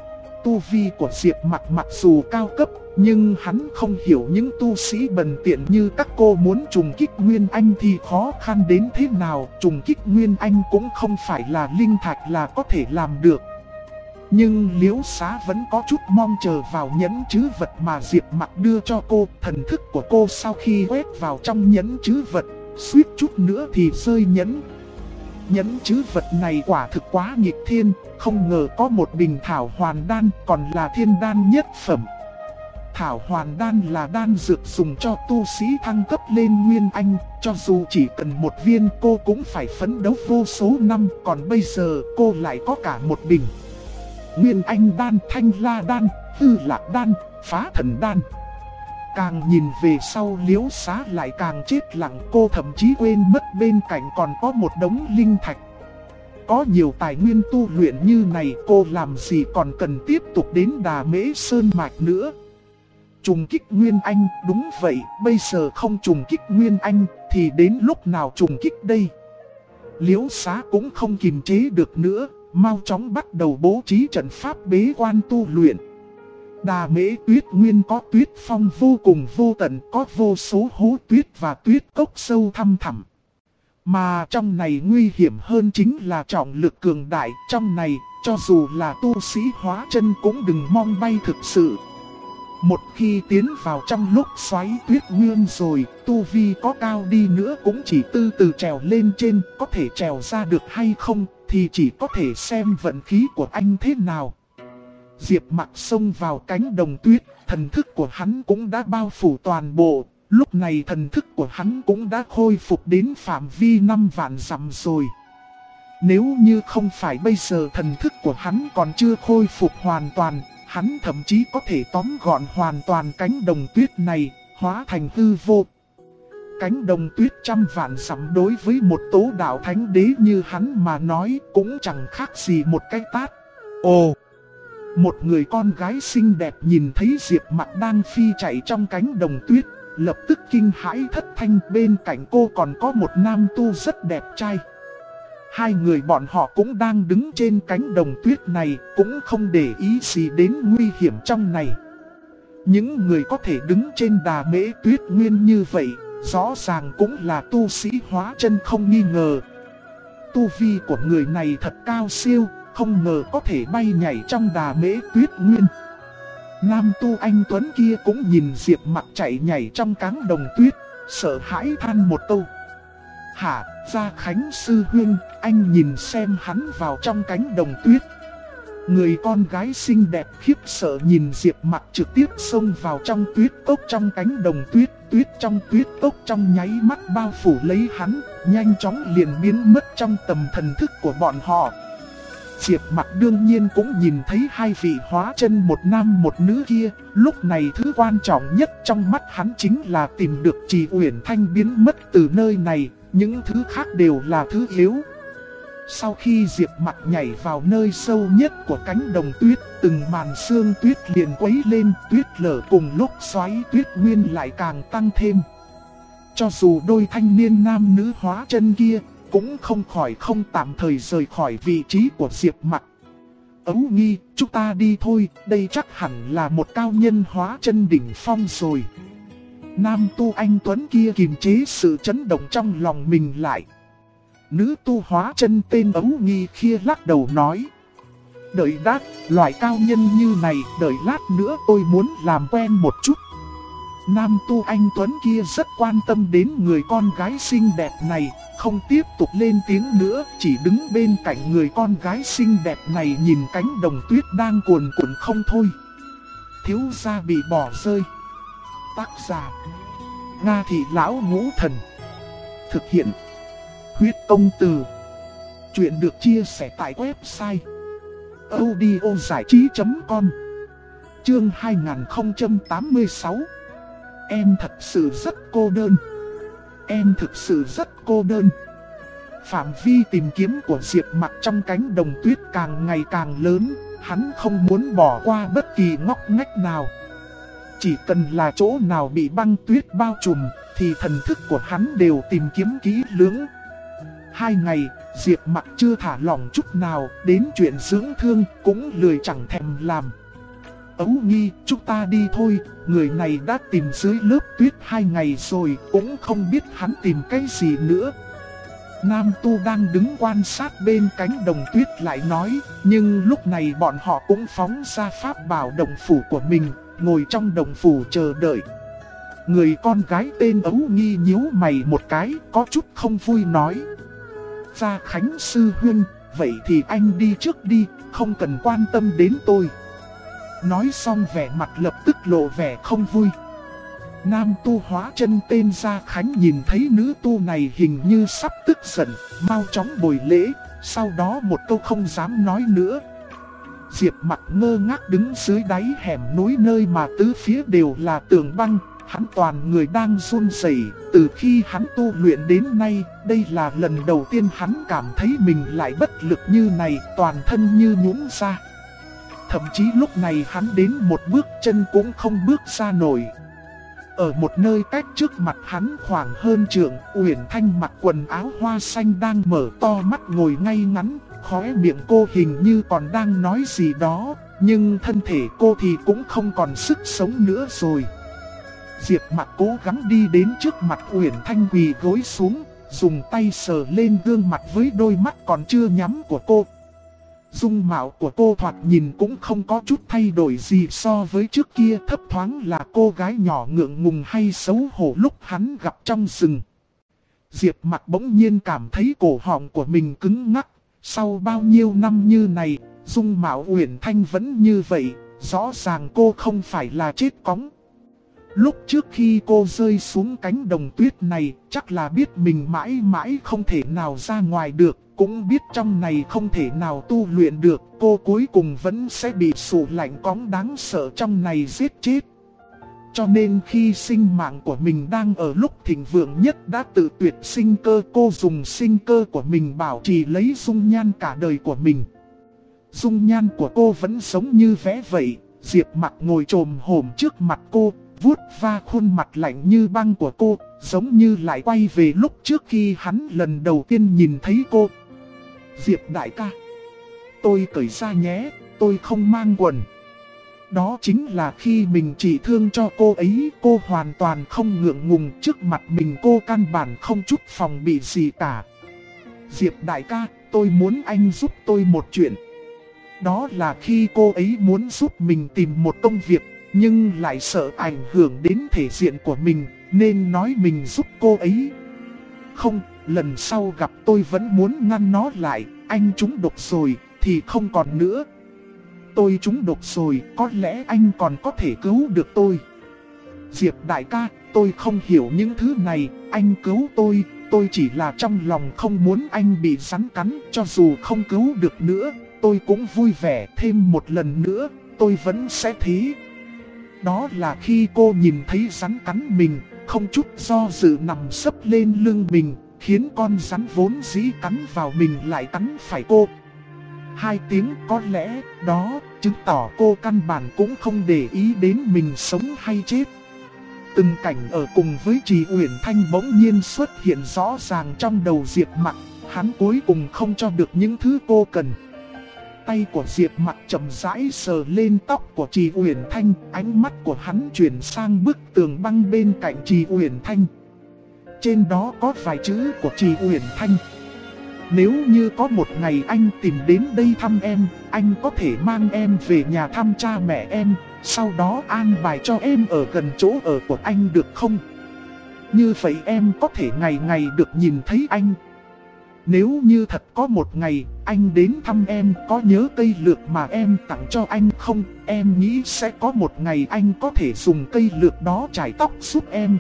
Tu vi của Diệp Mặc mặc dù cao cấp, nhưng hắn không hiểu những tu sĩ bần tiện như các cô muốn trùng kích Nguyên Anh thì khó khăn đến thế nào. Trùng kích Nguyên Anh cũng không phải là linh thạch là có thể làm được. Nhưng Liễu Xá vẫn có chút mong chờ vào nhẫn trữ vật mà Diệp Mặc đưa cho cô. Thần thức của cô sau khi quét vào trong nhẫn trữ vật, suýt chút nữa thì rơi nhẫn. Nhẫn trữ vật này quả thực quá nghịch thiên, không ngờ có một bình thảo hoàn đan, còn là thiên đan nhất phẩm. Thảo hoàn đan là đan dược dùng cho tu sĩ thăng cấp lên Nguyên Anh, cho dù chỉ cần một viên cô cũng phải phấn đấu vô số năm, còn bây giờ cô lại có cả một bình. Nguyên Anh đan, Thanh La đan, Tư Lạc đan, Phá Thần đan. Càng nhìn về sau Liễu Xá lại càng chết lặng, cô thậm chí quên mất bên cạnh còn có một đống linh thạch. Có nhiều tài nguyên tu luyện như này, cô làm gì còn cần tiếp tục đến Đà Mễ Sơn Mạch nữa. Trùng kích Nguyên Anh, đúng vậy, bây giờ không trùng kích Nguyên Anh thì đến lúc nào trùng kích đây? Liễu Xá cũng không kiềm chế được nữa, mau chóng bắt đầu bố trí trận pháp bế quan tu luyện. Đà Mễ Tuyết Nguyên có tuyết phong vô cùng vô tận, có vô số hố tuyết và tuyết cốc sâu thăm thẳm. Mà trong này nguy hiểm hơn chính là trọng lực cường đại, trong này cho dù là tu sĩ hóa chân cũng đừng mong bay thực sự. Một khi tiến vào trong lúc xoáy tuyết nguyên rồi, tu vi có cao đi nữa cũng chỉ từ từ trèo lên trên, có thể trèo ra được hay không thì chỉ có thể xem vận khí của anh thế nào. Diệp Mặc xông vào cánh đồng tuyết, thần thức của hắn cũng đã bao phủ toàn bộ. Lúc này thần thức của hắn cũng đã khôi phục đến phạm vi 5 vạn dặm rồi. Nếu như không phải bây giờ thần thức của hắn còn chưa khôi phục hoàn toàn, hắn thậm chí có thể tóm gọn hoàn toàn cánh đồng tuyết này, hóa thành hư vô. Cánh đồng tuyết 100 vạn dặm đối với một tố đạo thánh đế như hắn mà nói cũng chẳng khác gì một cái tát. Ồ! Một người con gái xinh đẹp nhìn thấy Diệp Mặc đang phi chạy trong cánh đồng tuyết, lập tức kinh hãi thất thanh. Bên cạnh cô còn có một nam tu rất đẹp trai. Hai người bọn họ cũng đang đứng trên cánh đồng tuyết này, cũng không để ý gì đến nguy hiểm trong này. Những người có thể đứng trên Đà Mễ Tuyết Nguyên như vậy, rõ ràng cũng là tu sĩ hóa chân không nghi ngờ. Tu vi của người này thật cao siêu, không ngờ có thể bay nhảy trong Đà Mễ Tuyết Nguyên. Nam tu anh tuấn kia cũng nhìn Diệp Mặc chạy nhảy trong cánh đồng tuyết, sợ hãi than một câu. Hả, Gia Khánh sư huynh, anh nhìn xem hắn vào trong cánh đồng tuyết. Người con gái xinh đẹp khiếp sợ nhìn Diệp Mặc trực tiếp xông vào trong tuyết cốc trong cánh đồng tuyết. Tuyết trong tuyết cốc trong nháy mắt bao phủ lấy hắn, nhanh chóng liền biến mất trong tầm thần thức của bọn họ. Diệp Mặc đương nhiên cũng nhìn thấy hai vị hóa chân một nam một nữ kia. Lúc này thứ quan trọng nhất trong mắt hắn chính là tìm được Trì Uyển Thanh biến mất từ nơi này. Những thứ khác đều là thứ yếu. Sau khi Diệp Mặc nhảy vào nơi sâu nhất của cánh đồng tuyết, từng màn sương tuyết liền quấy lên, tuyết lở cùng lúc xoáy tuyết nguyên lại càng tăng thêm. Cho dù đôi thanh niên nam nữ hóa chân kia cũng không tạm thời rời khỏi vị trí của Diệp Mặc. Ấu Nghi, chúng ta đi thôi, đây chắc hẳn là một cao nhân hóa chân đỉnh phong rồi. Nam tu anh Tuấn kia kiềm chế sự chấn động trong lòng mình lại. Nữ tu hóa chân tên Ấu Nghi kia lắc đầu nói. Đợi đã, loại cao nhân như này, đợi lát nữa tôi muốn làm quen một chút. Nam tu anh Tuấn kia rất quan tâm đến người con gái xinh đẹp này, không tiếp tục lên tiếng nữa, chỉ đứng bên cạnh người con gái xinh đẹp này nhìn cánh đồng tuyết đang cuồn cuộn không thôi. Thiếu gia bị bỏ rơi. Tác giả: Nga Thị Lão Ngũ Thần. Thực hiện: Huyết Công Từ. Chuyện được chia sẻ tại website audiozảichí.com. Chương 2086. Em thật sự rất cô đơn. Em thực sự rất cô đơn. Phạm vi tìm kiếm của Diệp Mặc trong cánh đồng tuyết càng ngày càng lớn. Hắn không muốn bỏ qua bất kỳ ngóc ngách nào. Chỉ cần là chỗ nào bị băng tuyết bao trùm thì thần thức của hắn đều tìm kiếm kỹ lưỡng. 2 ngày, Diệp Mặc chưa thả lỏng chút nào, đến chuyện dưỡng thương cũng lười chẳng thèm làm. Ấu Nghi, chúng ta đi thôi, người này đã tìm dưới lớp tuyết 2 ngày rồi, cũng không biết hắn tìm cái gì nữa. Nam tu đang đứng quan sát bên cánh đồng tuyết lại nói, nhưng lúc này bọn họ cũng phóng ra pháp bảo đồng phủ của mình, ngồi trong đồng phủ chờ đợi. Người con gái tên Ấu Nghi nhíu mày một cái, có chút không vui nói. Gia Khánh sư huynh, vậy thì anh đi trước đi, không cần quan tâm đến tôi. Nói xong vẻ mặt lập tức lộ vẻ không vui. Nam tu hóa chân tên Gia Khánh nhìn thấy nữ tu này hình như sắp tức giận, mau chóng bồi lễ, sau đó một câu không dám nói nữa. Diệp Mặc ngơ ngác đứng dưới đáy hẻm núi nơi mà tứ phía đều là tường băng. Hắn toàn người đang run rẩy. Từ khi hắn tu luyện đến nay, đây là lần đầu tiên hắn cảm thấy mình lại bất lực như này, toàn thân như nhũn ra. Thậm chí lúc này hắn đến một bước chân cũng không bước ra nổi. Ở một nơi cách trước mặt hắn khoảng hơn trượng, Uyển Thanh mặc quần áo hoa xanh đang mở to mắt ngồi ngay ngắn, khóe miệng cô hình như còn đang nói gì đó, nhưng thân thể cô thì cũng không còn sức sống nữa rồi. Diệp Mặc cố gắng đi đến trước mặt Uyển Thanh quỳ gối xuống, dùng tay sờ lên gương mặt với đôi mắt còn chưa nhắm của cô. Dung mạo của cô thoạt nhìn cũng không có chút thay đổi gì so với trước kia, thấp thoáng là cô gái nhỏ ngượng ngùng hay xấu hổ lúc hắn gặp trong rừng. Diệp Mặc bỗng nhiên cảm thấy cổ họng của mình cứng ngắc. Sau bao nhiêu năm như này, dung mạo Uyển Thanh vẫn như vậy, rõ ràng cô không phải là chết cóng. Lúc trước khi cô rơi xuống cánh đồng tuyết này, chắc là biết mình mãi mãi không thể nào ra ngoài được, cũng biết trong này không thể nào tu luyện được, cô cuối cùng vẫn sẽ bị sụ lạnh cóng đáng sợ trong này giết chết. Cho nên khi sinh mạng của mình đang ở lúc thịnh vượng nhất đã tự tuyệt sinh cơ, cô dùng sinh cơ của mình bảo trì lấy dung nhan cả đời của mình. Dung nhan của cô vẫn giống như vẽ vậy. Diệp Mặc ngồi chồm hổm trước mặt cô, vuốt va khuôn mặt lạnh như băng của cô, giống như lại quay về lúc trước khi hắn lần đầu tiên nhìn thấy cô. Diệp đại ca, tôi cởi ra nhé, tôi không mang quần. Đó chính là khi mình chỉ thương cho cô ấy, cô hoàn toàn không ngượng ngùng, trước mặt mình cô căn bản không chút phòng bị gì cả. Diệp đại ca, tôi muốn anh giúp tôi một chuyện. Đó là khi cô ấy muốn giúp mình tìm một công việc, nhưng lại sợ ảnh hưởng đến thể diện của mình, nên nói mình giúp cô ấy. Không, lần sau gặp tôi vẫn muốn ngăn nó lại, anh trúng độc rồi, thì không còn nữa. Tôi trúng độc rồi, có lẽ anh còn có thể cứu được tôi. Diệp đại ca, tôi không hiểu những thứ này, anh cứu tôi chỉ là trong lòng không muốn anh bị rắn cắn, cho dù không cứu được nữa, tôi cũng vui vẻ. Thêm một lần nữa, tôi vẫn sẽ thế. Đó là khi cô nhìn thấy rắn cắn mình, không chút do dự nằm sấp lên lưng mình, khiến con rắn vốn dĩ cắn vào mình lại cắn phải cô. 2 tiếng có lẽ đó chứng tỏ cô căn bản cũng không để ý đến mình sống hay chết. Từng cảnh ở cùng với Trì Uyển Thanh bỗng nhiên xuất hiện rõ ràng trong đầu Diệp Mặc. Hắn cuối cùng không cho được những thứ cô cần. Tay của Diệp Mặc chậm rãi sờ lên tóc của Trì Uyển Thanh, ánh mắt của hắn chuyển sang bức tường băng bên cạnh Trì Uyển Thanh. Trên đó có vài chữ của Trì Uyển Thanh. Nếu như có một ngày anh tìm đến đây thăm em, anh có thể mang em về nhà thăm cha mẹ em, sau đó an bài cho em ở gần chỗ ở của anh được không? Như vậy em có thể ngày ngày được nhìn thấy anh. Nếu như thật có một ngày anh đến thăm em, có nhớ cây lược mà em tặng cho anh không? Em nghĩ sẽ có một ngày anh có thể dùng cây lược đó chải tóc giúp em.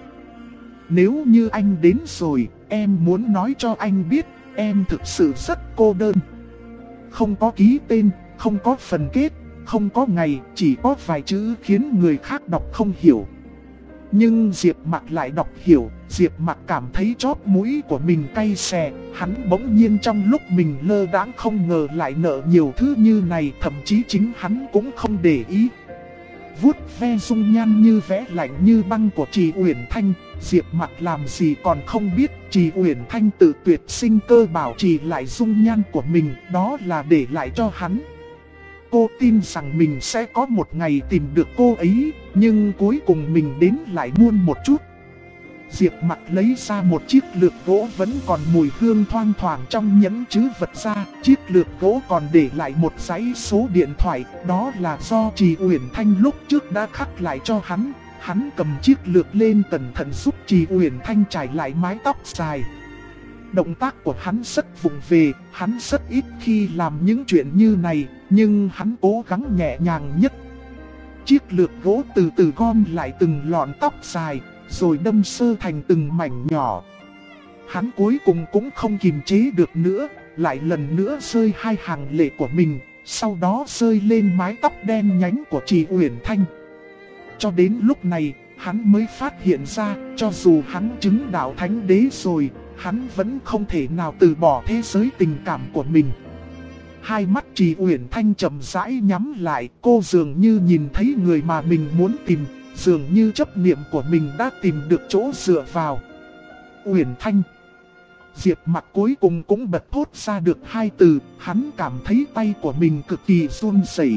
Nếu như anh đến rồi, em muốn nói cho anh biết, em thực sự rất cô đơn. Không có ký tên, không có phần kết, không có ngày, chỉ có vài chữ khiến người khác đọc không hiểu. Nhưng Diệp Mặc lại đọc hiểu. Diệp Mặc cảm thấy chóp mũi của mình cay xè. Hắn bỗng nhiên trong lúc mình lơ đãng không ngờ lại nợ nhiều thứ như này. Thậm chí chính hắn cũng không để ý. Vuốt ve dung nhan như vẽ lạnh như băng của Trì Uyển Thanh, Diệp Mặc làm gì còn không biết. Trì Uyển Thanh tự tuyệt sinh cơ bảo trì lại dung nhan của mình, đó là để lại cho hắn. Cô tin rằng mình sẽ có một ngày tìm được cô ấy, nhưng cuối cùng mình đến lại muôn một chút. Diệp Mặc lấy ra một chiếc lược gỗ vẫn còn mùi hương thoang thoảng trong nhẫn trữ vật ra. Chiếc lược gỗ còn để lại một dãy số điện thoại, đó là do Trì Uyển Thanh lúc trước đã khắc lại cho hắn. Hắn cầm chiếc lược lên cẩn thận giúp Trì Uyển Thanh trải lại mái tóc dài. Động tác của hắn rất vụng về, hắn rất ít khi làm những chuyện như này, nhưng hắn cố gắng nhẹ nhàng nhất. Chiếc lược gỗ từ từ gom lại từng lọn tóc dài, rồi đâm sơ thành từng mảnh nhỏ. Hắn cuối cùng cũng không kiềm chế được nữa, lại lần nữa rơi 2 hàng lệ của mình, sau đó rơi lên mái tóc đen nhánh của Trì Uyển Thanh. Cho đến lúc này, hắn mới phát hiện ra, cho dù hắn chứng đạo thánh đế rồi, hắn vẫn không thể nào từ bỏ thế giới tình cảm của mình. Hai mắt Trì Uyển Thanh chậm rãi nhắm lại, cô dường như nhìn thấy người mà mình muốn tìm, dường như chấp niệm của mình đã tìm được chỗ dựa vào. Uyển Thanh. Diệp Mặc cuối cùng cũng bật thốt ra được 2 từ, hắn cảm thấy tay của mình cực kỳ run rẩy.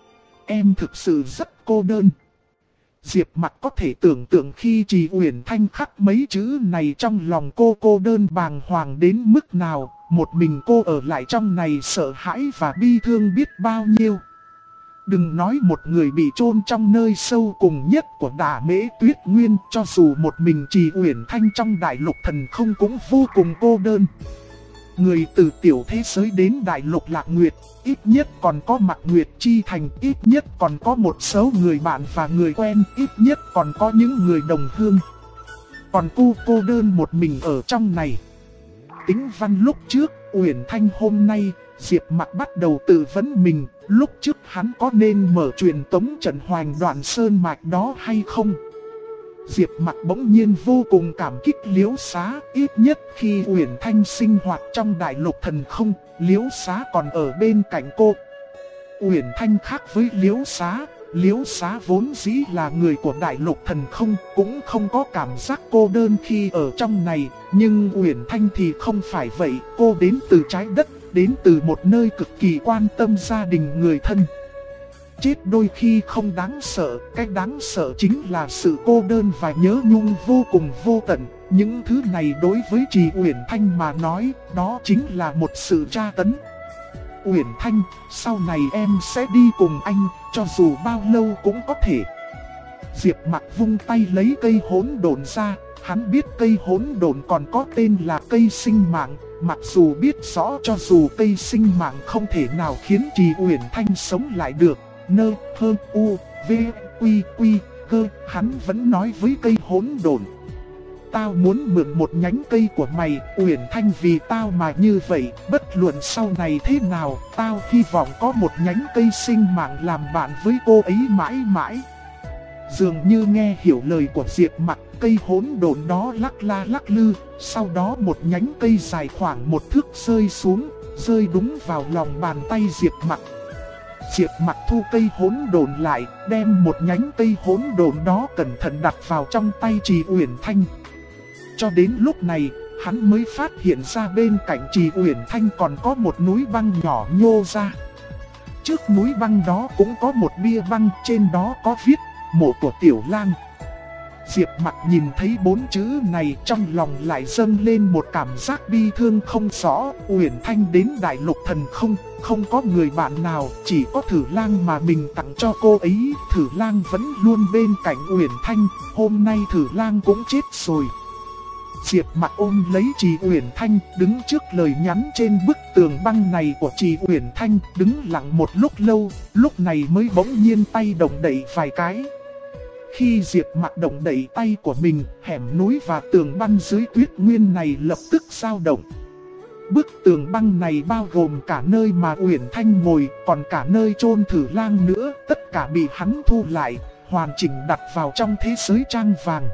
Em thực sự rất cô đơn. Diệp Mặc có thể tưởng tượng khi Trì Uyển Thanh khắc mấy chữ này trong lòng cô đơn bàng hoàng đến mức nào, một mình cô ở lại trong này sợ hãi và bi thương biết bao nhiêu. Đừng nói một người bị chôn trong nơi sâu cùng nhất của Đả Mễ Tuyết Nguyên, cho dù một mình Trì Uyển Thanh trong đại lục thần không cũng vô cùng cô đơn. Người từ tiểu thế giới đến đại lục Lạc Nguyệt, ít nhất còn có Mạc Nguyệt Chi Thành, ít nhất còn có một số người bạn và người quen, ít nhất còn có những người đồng hương. Còn cô đơn một mình ở trong này. Tính văn lúc trước, Uyển Thanh hôm nay, Diệp Mặc bắt đầu tự vấn mình, lúc trước hắn có nên mở truyền tống trận Hoành Đoạn Sơn Mạch đó hay không? Diệp Mặc bỗng nhiên vô cùng cảm kích Liễu Xá, ít nhất khi Uyển Thanh sinh hoạt trong đại lục thần không, Liễu Xá còn ở bên cạnh cô. Uyển Thanh khác với Liễu Xá vốn dĩ là người của đại lục thần không, cũng không có cảm giác cô đơn khi ở trong này, nhưng Uyển Thanh thì không phải vậy, cô đến từ trái đất, đến từ một nơi cực kỳ quan tâm gia đình người thân. Chết đôi khi không đáng sợ, cái đáng sợ chính là sự cô đơn và nhớ nhung vô cùng vô tận. Những thứ này đối với Trì Uyển Thanh mà nói, đó chính là một sự tra tấn. Uyển Thanh, sau này em sẽ đi cùng anh, cho dù bao lâu cũng có thể. Diệp Mặc vung tay lấy cây hỗn độn ra, hắn biết cây hỗn độn còn có tên là cây sinh mạng. Mặc dù biết rõ cho dù cây sinh mạng không thể nào khiến Trì Uyển Thanh sống lại được, nơ, hơ, u, v, quy, quy, cơ, hắn vẫn nói với cây hỗn độn. tao muốn mượn một nhánh cây của mày, Uyển Thanh vì tao mà như vậy, bất luận sau này thế nào, tao hy vọng có một nhánh cây sinh mạng làm bạn với cô ấy mãi mãi. Dường như nghe hiểu lời của Diệp Mặc, cây hỗn độn đó lắc la lắc lư, sau đó một nhánh cây dài khoảng 1 thước rơi xuống, rơi đúng vào lòng bàn tay Diệp Mặc. Diệp Mặc thu cây hỗn độn lại, đem một nhánh cây hỗn độn đó cẩn thận đặt vào trong tay Trì Uyển Thanh. Cho đến lúc này, hắn mới phát hiện ra bên cạnh Trì Uyển Thanh còn có một núi băng nhỏ nhô ra. Trước núi băng đó cũng có một bia băng, trên đó có viết mộ của Tiểu Lang. Diệp Mặc nhìn thấy 4 chữ này, trong lòng lại dâng lên một cảm giác bi thương không rõ. Uyển Thanh đến Đại Lục Thần không có người bạn nào, chỉ có Thử Lang mà mình tặng cho cô ấy. Thử Lang vẫn luôn bên cạnh Uyển Thanh, hôm nay Thử Lang cũng chết rồi. Diệp Mặc ôm lấy Trì Uyển Thanh, đứng trước lời nhắn trên bức tường băng này của Trì Uyển Thanh, đứng lặng một lúc lâu, lúc này mới bỗng nhiên tay động đậy vài cái. Khi Diệp Mặc động đậy tay của mình, hẻm núi và tường băng dưới tuyết nguyên này lập tức dao động. Bức tường băng này bao gồm cả nơi mà Uyển Thanh ngồi, còn cả nơi chôn Thử Lang nữa, tất cả bị hắn thu lại, hoàn chỉnh đặt vào trong thế giới trang vàng.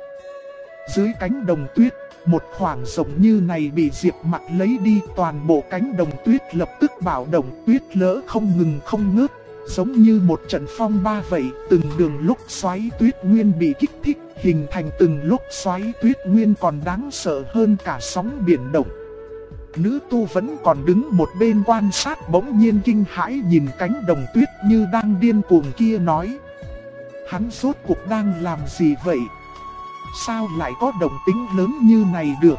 Dưới cánh đồng tuyết, một khoảng rộng như này bị Diệp Mặc lấy đi, toàn bộ cánh đồng tuyết lập tức bạo động, tuyết lỡ không ngừng không ngớt. Giống như một trận phong ba vậy, từng đường lúc xoáy tuyết nguyên bị kích thích, hình thành từng lúc xoáy tuyết nguyên còn đáng sợ hơn cả sóng biển động. Nữ tu vẫn còn đứng một bên quan sát, bỗng nhiên kinh hãi nhìn cánh đồng tuyết như đang điên cuồng kia, nói: hắn rốt cuộc đang làm gì vậy? Sao lại có động tĩnh lớn như này được?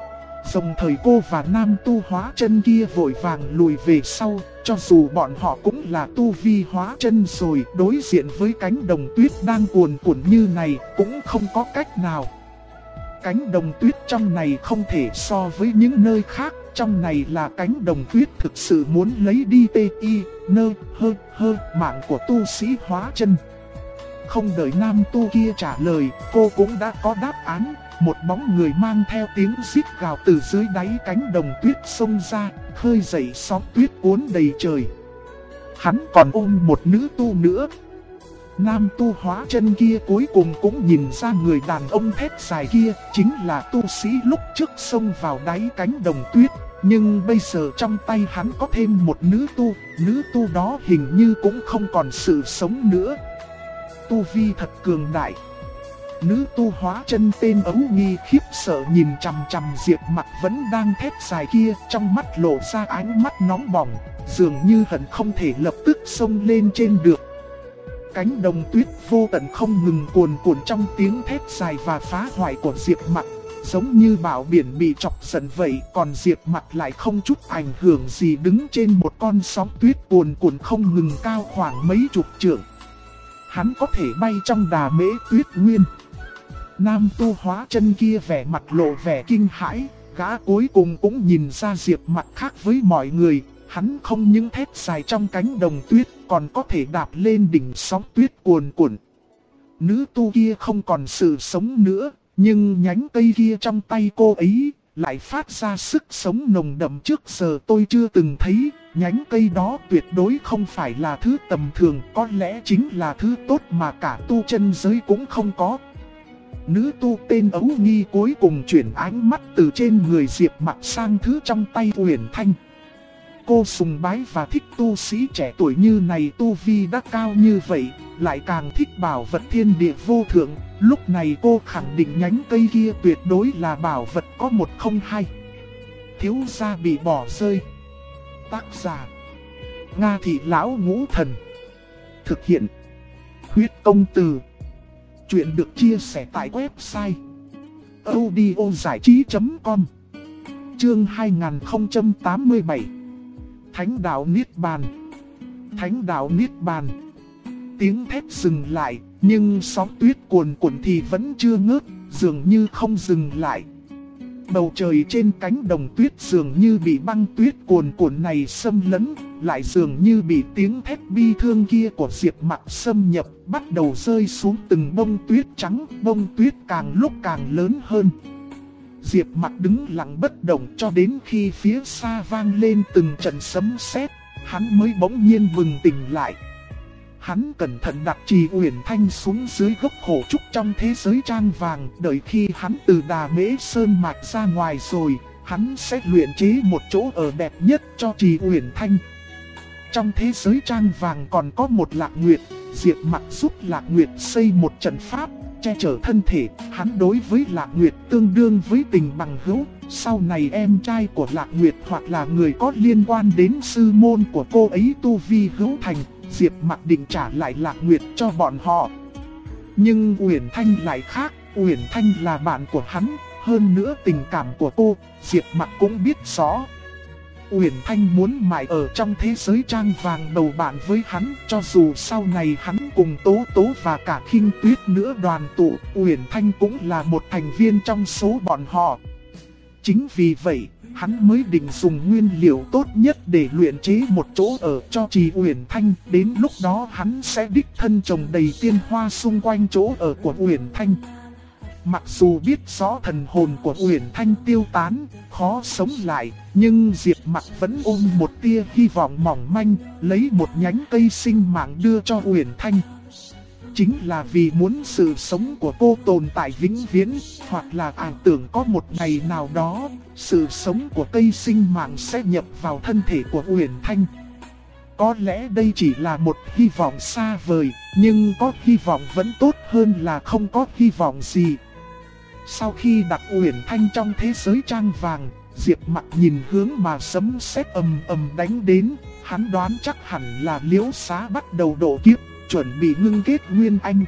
Đồng thời cô và nam tu hóa chân kia vội vàng lùi về sau, cho dù bọn họ cũng là tu vi hóa chân rồi, đối diện với cánh đồng tuyết đang cuồn cuộn như này cũng không có cách nào. Cánh đồng tuyết trong này không thể so với những nơi khác, trong này là cánh đồng tuyết thực sự muốn lấy đi mạng của tu sĩ hóa chân. Không đợi nam tu kia trả lời, cô cũng đã có đáp án. Một bóng người mang theo tiếng rít gào từ dưới đáy cánh đồng tuyết xông ra, khơi dậy sóng tuyết cuốn đầy trời. Hắn còn ôm một nữ tu nữa. Nam tu hóa chân kia cuối cùng cũng nhìn ra người đàn ông thét dài kia chính là tu sĩ lúc trước xông vào đáy cánh đồng tuyết. Nhưng bây giờ trong tay hắn có thêm một nữ tu đó hình như cũng không còn sự sống nữa. Tu vi thật cường đại. Nữ tu hóa chân tên Ấu Nghi khiếp sợ nhìn chằm chằm Diệp Mặc vẫn đang thét dài kia, trong mắt lộ ra ánh mắt nóng bỏng, dường như hận không thể lập tức xông lên trên được. Cánh đồng tuyết vô tận không ngừng cuồn cuộn trong tiếng thét dài và phá hoại của Diệp Mặc, giống như bão biển bị chọc giận vậy, còn Diệp Mặc lại không chút ảnh hưởng gì, đứng trên một con sóng tuyết cuồn cuộn không ngừng cao khoảng mấy chục trượng. Hắn có thể bay trong đà mễ tuyết nguyên. Nam tu hóa chân kia vẻ mặt lộ vẻ kinh hãi, gã cuối cùng cũng nhìn ra Diệp Mặc khác với mọi người, hắn không những thét dài trong cánh đồng tuyết, còn có thể đạp lên đỉnh sóng tuyết cuồn cuộn. Nữ tu kia không còn sự sống nữa, nhưng nhánh cây kia trong tay cô ấy lại phát ra sức sống nồng đậm trước giờ tôi chưa từng thấy. Nhánh cây đó tuyệt đối không phải là thứ tầm thường, có lẽ chính là thứ tốt mà cả tu chân giới cũng không có. Nữ tu tên Ấu Nghi cuối cùng chuyển ánh mắt từ trên người Diệp Mặc sang thứ trong tay Uyển Thanh. Cô sùng bái và thích tu sĩ trẻ tuổi như này, tu vi đã cao như vậy, lại càng thích bảo vật thiên địa vô thượng. Lúc này cô khẳng định nhánh cây kia tuyệt đối là bảo vật có một không hai. Thiếu gia bị bỏ rơi. Tác giả: Nga Thị Lão Ngũ Thần. Thực hiện: Huyết Công Từ. Chuyện được chia sẻ tại website audiozảichí.com. Chương 2087. Thánh đạo Niết Bàn. Thánh đạo Niết Bàn. Tiếng thét dừng lại, nhưng sóng tuyết cuồn cuộn thì vẫn chưa ngớt, dường như không dừng lại. Bầu trời trên cánh đồng tuyết dường như bị băng tuyết cuồn cuộn này xâm lấn, lại dường như bị tiếng thét bi thương kia của Diệp Mặc xâm nhập, bắt đầu rơi xuống từng bông tuyết trắng, bông tuyết càng lúc càng lớn hơn. Diệp Mặc đứng lặng bất động cho đến khi phía xa vang lên từng trận sấm sét, hắn mới bỗng nhiên bừng tỉnh lại. Hắn cẩn thận đặt Trì Uyển Thanh xuống dưới gốc hổ trúc trong thế giới trang vàng, đợi khi hắn từ Đà Mễ Sơn Mạch ra ngoài rồi, hắn sẽ luyện chế một chỗ ở đẹp nhất cho Trì Uyển Thanh. Trong thế giới trang vàng còn có một Lạc Nguyệt, Diệp Mặc giúp Lạc Nguyệt xây một trận pháp, che chở thân thể. Hắn đối với Lạc Nguyệt tương đương với tình bằng hữu. Sau này em trai của Lạc Nguyệt hoặc là người có liên quan đến sư môn của cô ấy tu vi hữu thành, Diệp Mặc định trả lại Lạc Nguyệt cho bọn họ. Nhưng Uyển Thanh lại khác, Uyển Thanh là bạn của hắn, hơn nữa tình cảm của cô, Diệp Mặc cũng biết rõ. Uyển Thanh muốn mãi ở trong thế giới trang vàng bầu bạn với hắn, cho dù sau này hắn cùng Tố Tố và cả Khinh Tuyết nữa đoàn tụ, Uyển Thanh cũng là một thành viên trong số bọn họ. Chính vì vậy, hắn mới định dùng nguyên liệu tốt nhất để luyện chế một chỗ ở cho Trì Uyển Thanh, đến lúc đó hắn sẽ đích thân trồng đầy tiên hoa xung quanh chỗ ở của Uyển Thanh. Mặc dù biết rõ thần hồn của Uyển Thanh tiêu tán, khó sống lại, nhưng Diệp Mặc vẫn ôm một tia hy vọng mỏng manh, lấy một nhánh cây sinh mạng đưa cho Uyển Thanh. Chính là vì muốn sự sống của cô tồn tại vĩnh viễn, hoặc là ảo tưởng có một ngày nào đó, sự sống của cây sinh mạng sẽ nhập vào thân thể của Uyển Thanh. Có lẽ đây chỉ là một hy vọng xa vời, nhưng có hy vọng vẫn tốt hơn là không có hy vọng gì. Sau khi đặt Uyển Thanh trong thế giới trang vàng, Diệp Mặc nhìn hướng mà sấm sét ầm ầm đánh đến, hắn đoán chắc hẳn là Liễu Xá bắt đầu độ kiếp, chuẩn bị ngưng kết Nguyên Anh.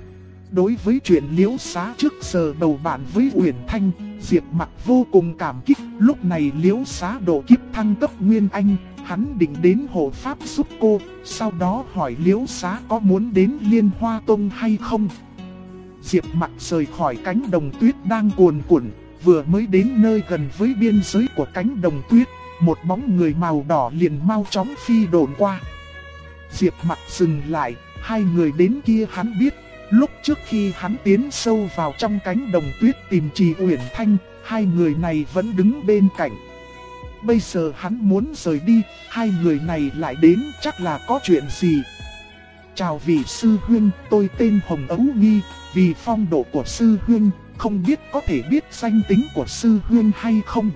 Đối với chuyện Liễu Xá trước giờ bầu bạn với Uyển Thanh, Diệp Mặc vô cùng cảm kích. Lúc này Liễu Xá độ kiếp thăng cấp Nguyên Anh, hắn định đến hộ pháp giúp cô, sau đó hỏi Liễu Xá có muốn đến Liên Hoa Tông hay không. Diệp Mặc rời khỏi cánh đồng tuyết đang cuồn cuộn, vừa mới đến nơi gần với biên giới của cánh đồng tuyết, một bóng người màu đỏ liền mau chóng phi độn qua. Diệp Mặc dừng lại, hai người đến kia hắn biết, lúc trước khi hắn tiến sâu vào trong cánh đồng tuyết tìm Trì Uyển Thanh, hai người này vẫn đứng bên cạnh. Bây giờ hắn muốn rời đi, hai người này lại đến, chắc là có chuyện gì. Chào vị sư huynh, tôi tên Hồng Ấu Nghi, vì phong độ của sư huynh, không biết có thể biết danh tính của sư huynh hay không.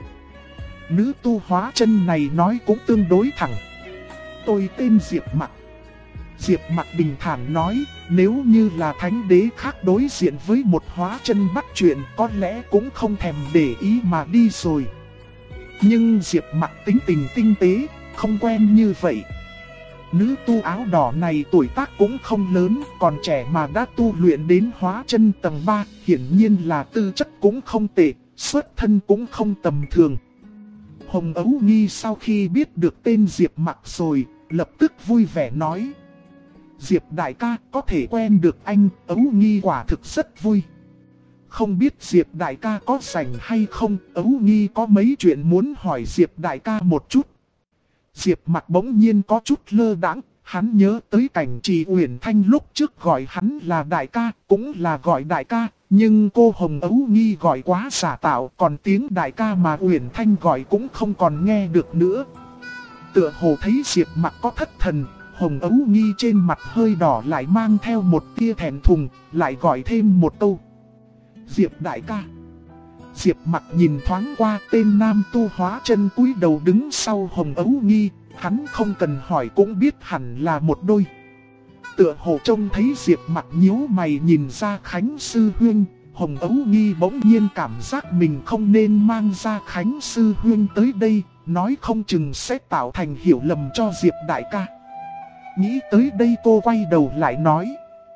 Nữ tu hóa chân này nói cũng tương đối thẳng. Tôi tên Diệp Mặc. Diệp Mặc bình thản nói, nếu như là thánh đế khác đối diện với một hóa chân bắt chuyện có lẽ cũng không thèm để ý mà đi rồi. Nhưng Diệp Mặc tính tình tinh tế, không quen như vậy. Nữ tu áo đỏ này tuổi tác cũng không lớn, còn trẻ mà đã tu luyện đến hóa chân tầng 3, hiển nhiên là tư chất cũng không tệ, xuất thân cũng không tầm thường. Hồng Ấu Nghi sau khi biết được tên Diệp Mặc rồi, lập tức vui vẻ nói. Diệp đại ca có thể quen được anh, Ấu Nghi quả thực rất vui. Không biết Diệp đại ca có rảnh hay không, Ấu Nghi có mấy chuyện muốn hỏi Diệp đại ca một chút. Diệp Mặc bỗng nhiên có chút lơ đãng, hắn nhớ tới cảnh Trì Uyển Thanh lúc trước gọi hắn là đại ca, cũng là gọi đại ca, nhưng cô Hồng Ấu Nghi gọi quá giả tạo, còn tiếng đại ca mà Uyển Thanh gọi cũng không còn nghe được nữa. Tựa hồ thấy Diệp Mặc có thất thần, Hồng Ấu Nghi trên mặt hơi đỏ lại mang theo một tia thẹn thùng, lại gọi thêm một câu. Diệp đại ca. Diệp Mặc nhìn thoáng qua tên nam tu hóa chân cúi đầu đứng sau Hồng Ấu Nghi, hắn không cần hỏi cũng biết hẳn là một đôi. Tựa hồ trông thấy Diệp Mặc nhíu mày nhìn ra Khánh sư huynh, Hồng Ấu Nghi bỗng nhiên cảm giác mình không nên mang ra Khánh sư huynh tới đây, nói không chừng sẽ tạo thành hiểu lầm cho Diệp đại ca. Nghĩ tới đây cô quay đầu lại nói.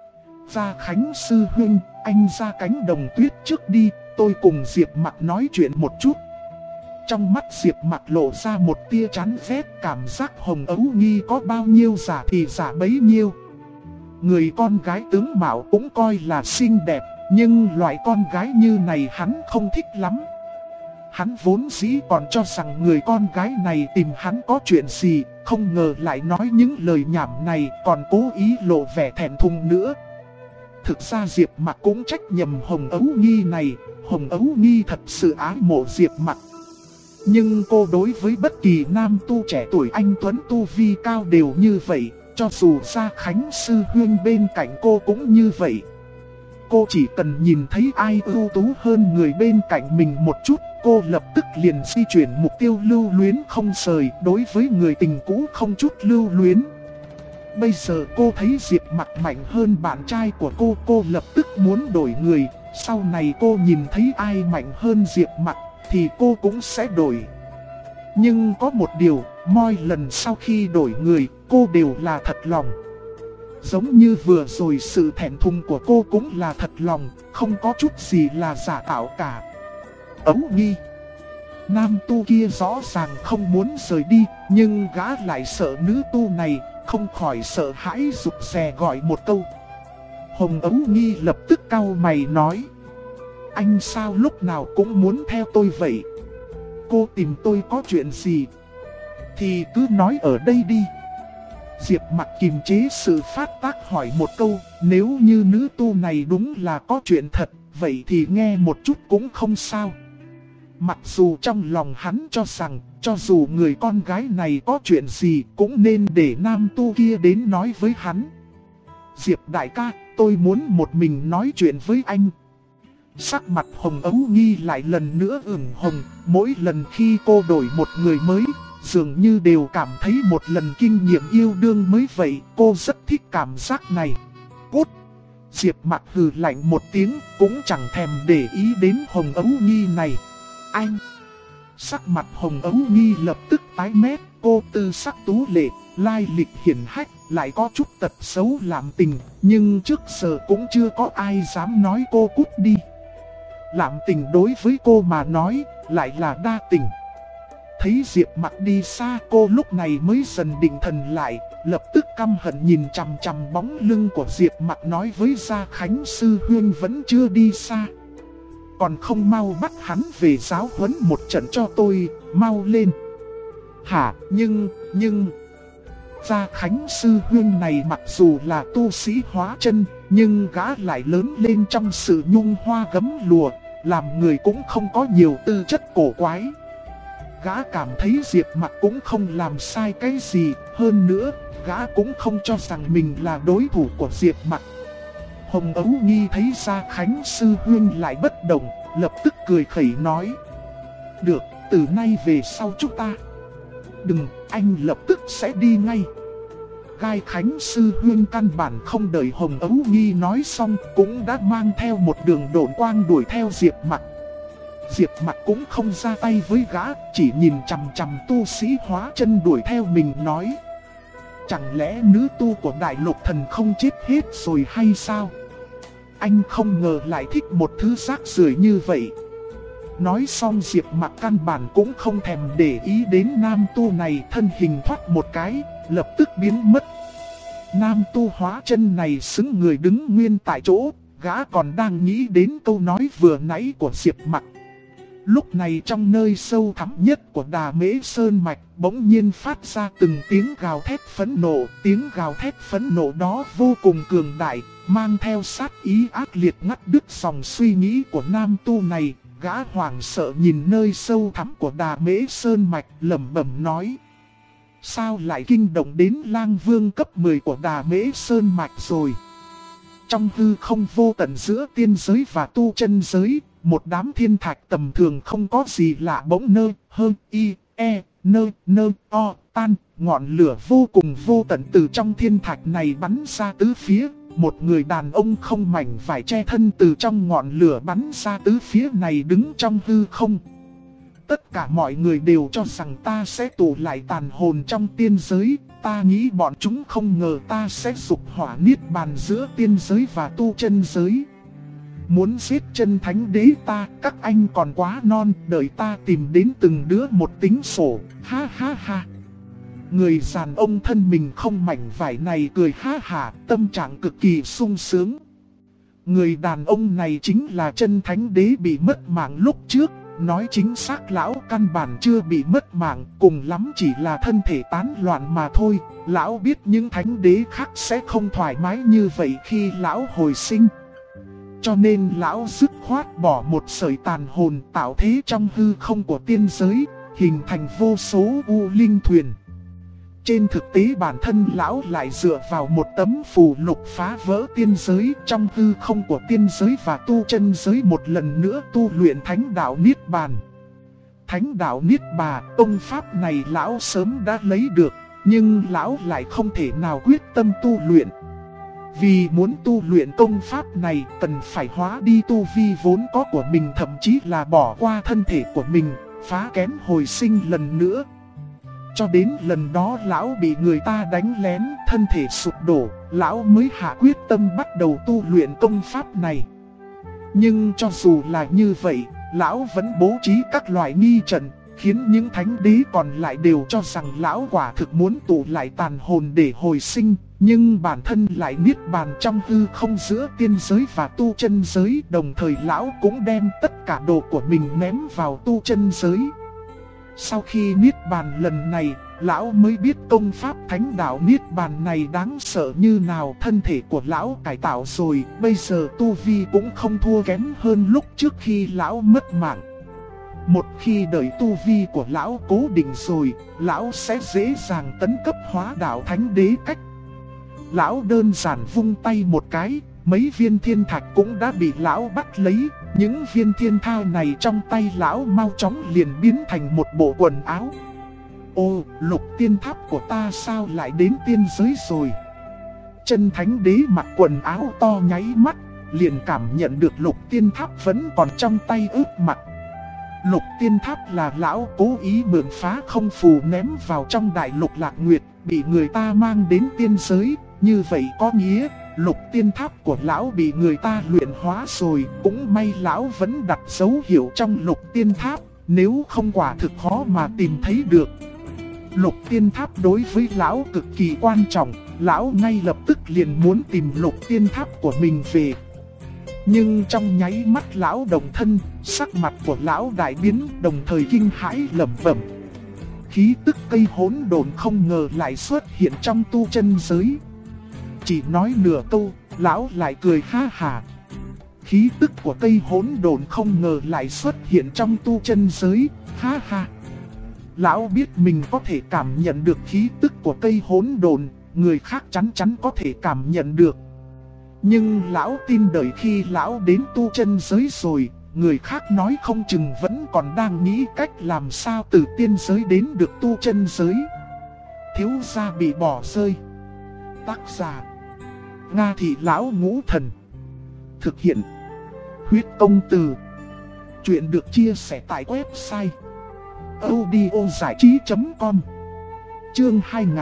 Ra Khánh sư huynh, anh ra cánh đồng tuyết trước đi, tôi cùng Diệp Mặc nói chuyện một chút. Trong mắt Diệp Mặc lộ ra một tia chán ghét, cảm giác Hồng Ấu Nghi có bao nhiêu giả thì giả bấy nhiêu. Người con gái tướng mạo cũng coi là xinh đẹp, nhưng loại con gái như này hắn không thích lắm. Hắn vốn dĩ còn cho rằng người con gái này tìm hắn có chuyện gì, không ngờ lại nói những lời nhảm này, còn cố ý lộ vẻ thẹn thùng nữa. Thực ra Diệp Mặc cũng trách nhầm Hồng Ấu Nghi này. Hồng Ấu Nghi thật sự ái mộ Diệp Mặc. Nhưng cô đối với bất kỳ nam tu trẻ tuổi anh tuấn tu vi cao đều như vậy. Cho dù Gia Khánh sư huynh bên cạnh cô cũng như vậy. Cô chỉ cần nhìn thấy ai ưu tú hơn người bên cạnh mình một chút, cô lập tức liền di chuyển mục tiêu lưu luyến không rời. Đối với người tình cũ không chút lưu luyến. Bây giờ cô thấy Diệp Mặc mạnh hơn bạn trai của cô lập tức muốn đổi người. Sau này cô nhìn thấy ai mạnh hơn Diệp Mặc thì cô cũng sẽ đổi. Nhưng có một điều, mỗi lần sau khi đổi người, cô đều là thật lòng. Giống như vừa rồi sự thẹn thùng của cô cũng là thật lòng, không có chút gì là giả tạo cả. Ấu Nghi, nam tu kia rõ ràng không muốn rời đi, nhưng gã lại sợ nữ tu này, không khỏi sợ hãi rụt rè gọi một câu. Hồng Ấu Nghi lập tức cau mày nói: anh sao lúc nào cũng muốn theo tôi vậy? Cô tìm tôi có chuyện gì thì cứ nói ở đây đi. Diệp Mặc kiềm chế sự phát tác hỏi một câu: nếu như nữ tu này đúng là có chuyện thật, vậy thì nghe một chút cũng không sao. Mặc dù trong lòng hắn cho rằng, cho dù người con gái này có chuyện gì cũng nên để nam tu kia đến nói với hắn. Diệp đại ca, tôi muốn một mình nói chuyện với anh. Sắc mặt Hồng Ấu Nghi lại lần nữa ửng hồng. Mỗi lần khi cô đổi một người mới, dường như đều cảm thấy một lần kinh nghiệm yêu đương mới vậy. Cô rất thích cảm giác này. Cút! Diệp Mặc hừ lạnh một tiếng, cũng chẳng thèm để ý đến Hồng Ấu Nghi này. Anh! Sắc mặt Hồng Ấu Nghi lập tức tái mét. Cô tư sắc tú lệ, lai lịch hiển hách, lại có chút tật xấu làm tình. Nhưng trước giờ cũng chưa có ai dám nói cô cút đi. Làm tình đối với cô mà nói, lại là đa tình. Thấy Diệp Mặc đi xa, cô lúc này mới dần định thần lại, lập tức căm hận nhìn chằm chằm bóng lưng của Diệp Mặc, nói với Gia Khánh sư huynh vẫn chưa đi xa. Còn không mau bắt hắn về giáo huấn một trận cho tôi, mau lên. Hả, nhưng... Gia Khánh sư huynh này mặc dù là tu sĩ hóa chân, nhưng gã lại lớn lên trong sự nhung hoa gấm lụa, làm người cũng không có nhiều tư chất cổ quái. Gã cảm thấy Diệp Mặc cũng không làm sai cái gì, hơn nữa, gã cũng không cho rằng mình là đối thủ của Diệp Mặc. Hồng Ấu Nghi thấy Gia Khánh sư huynh lại bất động, lập tức cười khẩy nói: được, từ nay về sau chúng ta. Đừng, anh lập tức sẽ đi ngay. Gai Khánh sư huynh căn bản không đợi Hồng Ấu Nghi nói xong, cũng đã mang theo một đường độn quang đuổi theo Diệp Mặc. Diệp Mặc cũng không ra tay với gã, chỉ nhìn chằm chằm tu sĩ hóa chân đuổi theo mình nói: chẳng lẽ nữ tu của Đại Lục Thần không chết hết rồi hay sao? Anh không ngờ lại thích một thứ rác rưởi như vậy. Nói xong Diệp Mặc căn bản cũng không thèm để ý đến nam tu này, thân hình thoát một cái, lập tức biến mất. Nam tu hóa chân này xứng người đứng nguyên tại chỗ, gã còn đang nghĩ đến câu nói vừa nãy của Diệp Mặc. Lúc này trong nơi sâu thẳm nhất của Đà Mễ Sơn Mạch bỗng nhiên phát ra từng tiếng gào thét phẫn nộ. Tiếng gào thét phẫn nộ đó vô cùng cường đại, mang theo sát ý ác liệt ngắt đứt dòng suy nghĩ của nam tu này. Gã hoảng sợ nhìn nơi sâu thẳm của Đà Mễ Sơn Mạch, lẩm bẩm nói: sao lại kinh động đến Lang Vương cấp 10 của Đà Mễ Sơn Mạch rồi? Trong hư không vô tận giữa tiên giới và tu chân giới, một đám thiên thạch tầm thường không có gì lạ bỗng tan, ngọn lửa vô cùng vô tận từ trong thiên thạch này bắn ra tứ phía. Một người đàn ông không mảnh vải che thân từ trong ngọn lửa bắn ra tứ phía này đứng trong hư không. Tất cả mọi người đều cho rằng ta sẽ tụ lại tàn hồn trong tiên giới. Ta nghĩ bọn chúng không ngờ ta sẽ dục hỏa niết bàn giữa tiên giới và tu chân giới. Muốn giết chân thánh đế ta, các anh còn quá non, đợi ta tìm đến từng đứa một tính sổ, ha ha ha. Người đàn ông thân mình không mảnh vải này cười ha hả, tâm trạng cực kỳ sung sướng. Người đàn ông này chính là chân thánh đế bị mất mạng lúc trước, nói chính xác lão căn bản chưa bị mất mạng, cùng lắm chỉ là thân thể tán loạn mà thôi. Lão biết những thánh đế khác sẽ không thoải mái như vậy khi lão hồi sinh. Cho nên lão dứt khoát bỏ một sợi tàn hồn tạo thế trong hư không của tiên giới, hình thành vô số u linh thuyền. Trên thực tế bản thân lão lại dựa vào một tấm phù lục phá vỡ tiên giới trong hư không của tiên giới và tu chân giới một lần nữa tu luyện thánh đạo Niết Bàn. Thánh đạo Niết Bà, công pháp này lão sớm đã lấy được, nhưng lão lại không thể nào quyết tâm tu luyện. Vì muốn tu luyện công pháp này cần phải hóa đi tu vi vốn có của mình, thậm chí là bỏ qua thân thể của mình, phá kén hồi sinh lần nữa. Cho đến lần đó lão bị người ta đánh lén, thân thể sụp đổ, lão mới hạ quyết tâm bắt đầu tu luyện công pháp này. Nhưng cho dù là như vậy, lão vẫn bố trí các loại nghi trận, khiến những thánh đế còn lại đều cho rằng lão quả thực muốn tụ lại tàn hồn để hồi sinh. Nhưng bản thân lại niết bàn trong hư không giữa tiên giới và tu chân giới. Đồng thời lão cũng đem tất cả đồ của mình ném vào tu chân giới. Sau khi niết bàn lần này, lão mới biết công pháp thánh đạo niết bàn này đáng sợ như nào. Thân thể của lão cải tạo rồi, bây giờ tu vi cũng không thua kém hơn lúc trước khi lão mất mạng. Một khi đợi tu vi của lão cố định rồi, lão sẽ dễ dàng tấn cấp hóa đạo thánh đế cách. Lão đơn giản vung tay một cái, mấy viên thiên thạch cũng đã bị lão bắt lấy. Những viên thiên thao này trong tay lão mau chóng liền biến thành một bộ quần áo. Ô, lục tiên tháp của ta sao lại đến tiên giới rồi? Chân thánh đế mặc quần áo to nháy mắt, liền cảm nhận được lục tiên tháp vẫn còn trong tay ướt mặt. Lục tiên tháp là lão cố ý mượn phá không phù ném vào trong đại lục Lạc Nguyệt, bị người ta mang đến tiên giới. Như vậy có nghĩa lục tiên tháp của lão bị người ta luyện hóa rồi. Cũng may lão vẫn đặt dấu hiệu trong lục tiên tháp, nếu không quả thực khó mà tìm thấy được. Lục tiên tháp đối với lão cực kỳ quan trọng, lão ngay lập tức liền muốn tìm lục tiên tháp của mình về. Nhưng trong nháy mắt lão đồng thân, sắc mặt của lão đại biến, đồng thời kinh hãi lẩm bẩm. Khí tức cây hỗn độn không ngờ lại xuất hiện trong tu chân giới. Chỉ nói nửa câu, lão lại cười ha hả. Khí tức của cây hỗn độn không ngờ lại xuất hiện trong tu chân giới, ha ha. Lão biết mình có thể cảm nhận được khí tức của cây hỗn độn, người khác chắn chắn có thể cảm nhận được. Nhưng lão tin đợi khi lão đến tu chân giới rồi, người khác nói không chừng vẫn còn đang nghĩ cách làm sao từ tiên giới đến được tu chân giới. Thiếu gia bị bỏ rơi. Tác giả Nga Thị Lão Ngũ Thần. Thực hiện Huyết Công Từ. Chuyện được chia sẻ tại website audiozảichí.com. Chương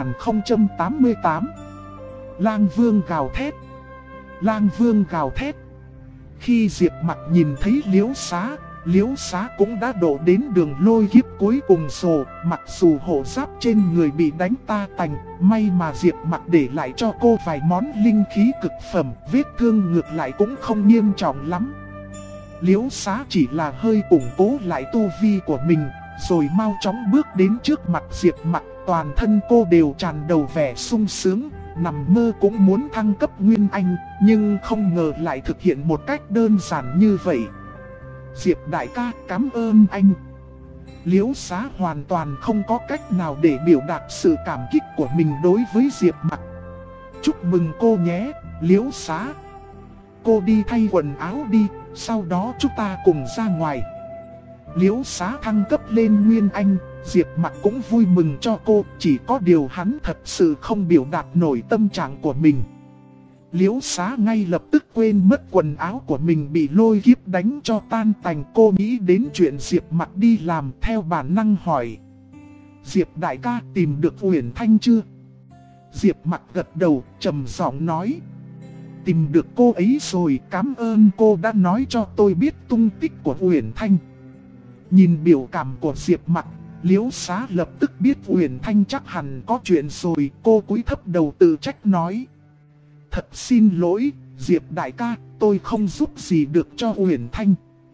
2088. Lang Vương gào thét. Lang Vương gào thét. Khi Diệp Mặc nhìn thấy Liễu Xá cũng đã đổ đến đường lôi kiếp cuối cùng rồi. Mặc dù hộ giáp trên người bị đánh ta tành, may mà Diệp Mặc để lại cho cô vài món linh khí cực phẩm, vết thương ngược lại cũng không nghiêm trọng lắm. Liễu Xá chỉ là hơi củng cố lại tu vi của mình, rồi mau chóng bước đến trước mặt Diệp Mặc. Toàn thân cô đều tràn đầy vẻ sung sướng, nằm mơ cũng muốn thăng cấp Nguyên Anh, nhưng không ngờ lại thực hiện một cách đơn giản như vậy. Diệp đại ca, cảm ơn anh. Liễu Xá hoàn toàn không có cách nào để biểu đạt sự cảm kích của mình đối với Diệp Mặc. Chúc mừng cô nhé, Liễu Xá. Cô đi thay quần áo đi, sau đó chúng ta cùng ra ngoài. Liễu Xá thăng cấp lên Nguyên Anh, Diệp Mặc cũng vui mừng cho cô, chỉ có điều hắn thật sự không biểu đạt nổi tâm trạng của mình. Liễu Xá ngay lập tức quên mất quần áo của mình bị lôi kiếp đánh cho tan tành. Cô nghĩ đến chuyện Diệp Mặc đi làm, theo bản năng hỏi: Diệp đại ca tìm được Uyển Thanh chưa? Diệp Mặc gật đầu, trầm giọng nói: Tìm được cô ấy rồi, cảm ơn cô đã nói cho tôi biết tung tích của Uyển Thanh. Nhìn biểu cảm của Diệp Mặc, Liễu Xá lập tức biết Uyển Thanh chắc hẳn có chuyện rồi. Cô cúi thấp đầu tự trách nói: Thật xin lỗi, Diệp đại ca, tôi không giúp gì được cho Uyển Thanh.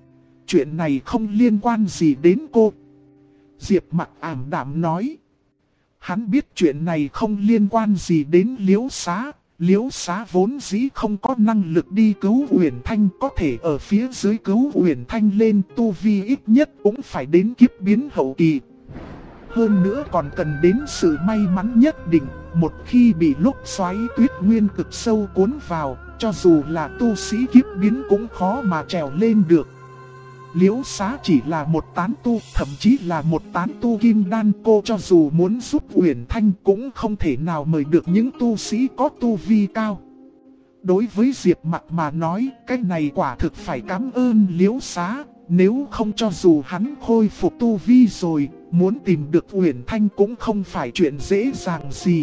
chuyện này không liên quan gì đến cô. Diệp Mặc ảm đạm nói. Hắn biết chuyện này không liên quan gì đến Liễu Xá. Liễu Xá vốn dĩ không có năng lực đi cứu Uyển Thanh, có thể ở phía dưới cứu Uyển Thanh lên, tu vi ít nhất cũng phải đến kiếp biến hậu kỳ. Hơn nữa còn cần đến sự may mắn nhất định, một khi bị lốc xoáy tuyết nguyên cực sâu cuốn vào, cho dù là tu sĩ kiếp biến cũng khó mà trèo lên được. Liễu Xá chỉ là một tán tu, thậm chí là một tán tu kim đan, cô cho dù muốn giúp Uyển Thanh cũng không thể nào mời được những tu sĩ có tu vi cao. Đối với Diệp Mặc mà nói, cái này quả thực phải cảm ơn Liễu Xá, nếu không cho dù hắn khôi phục tu vi rồi, muốn tìm được Uyển Thanh cũng không phải chuyện dễ dàng gì.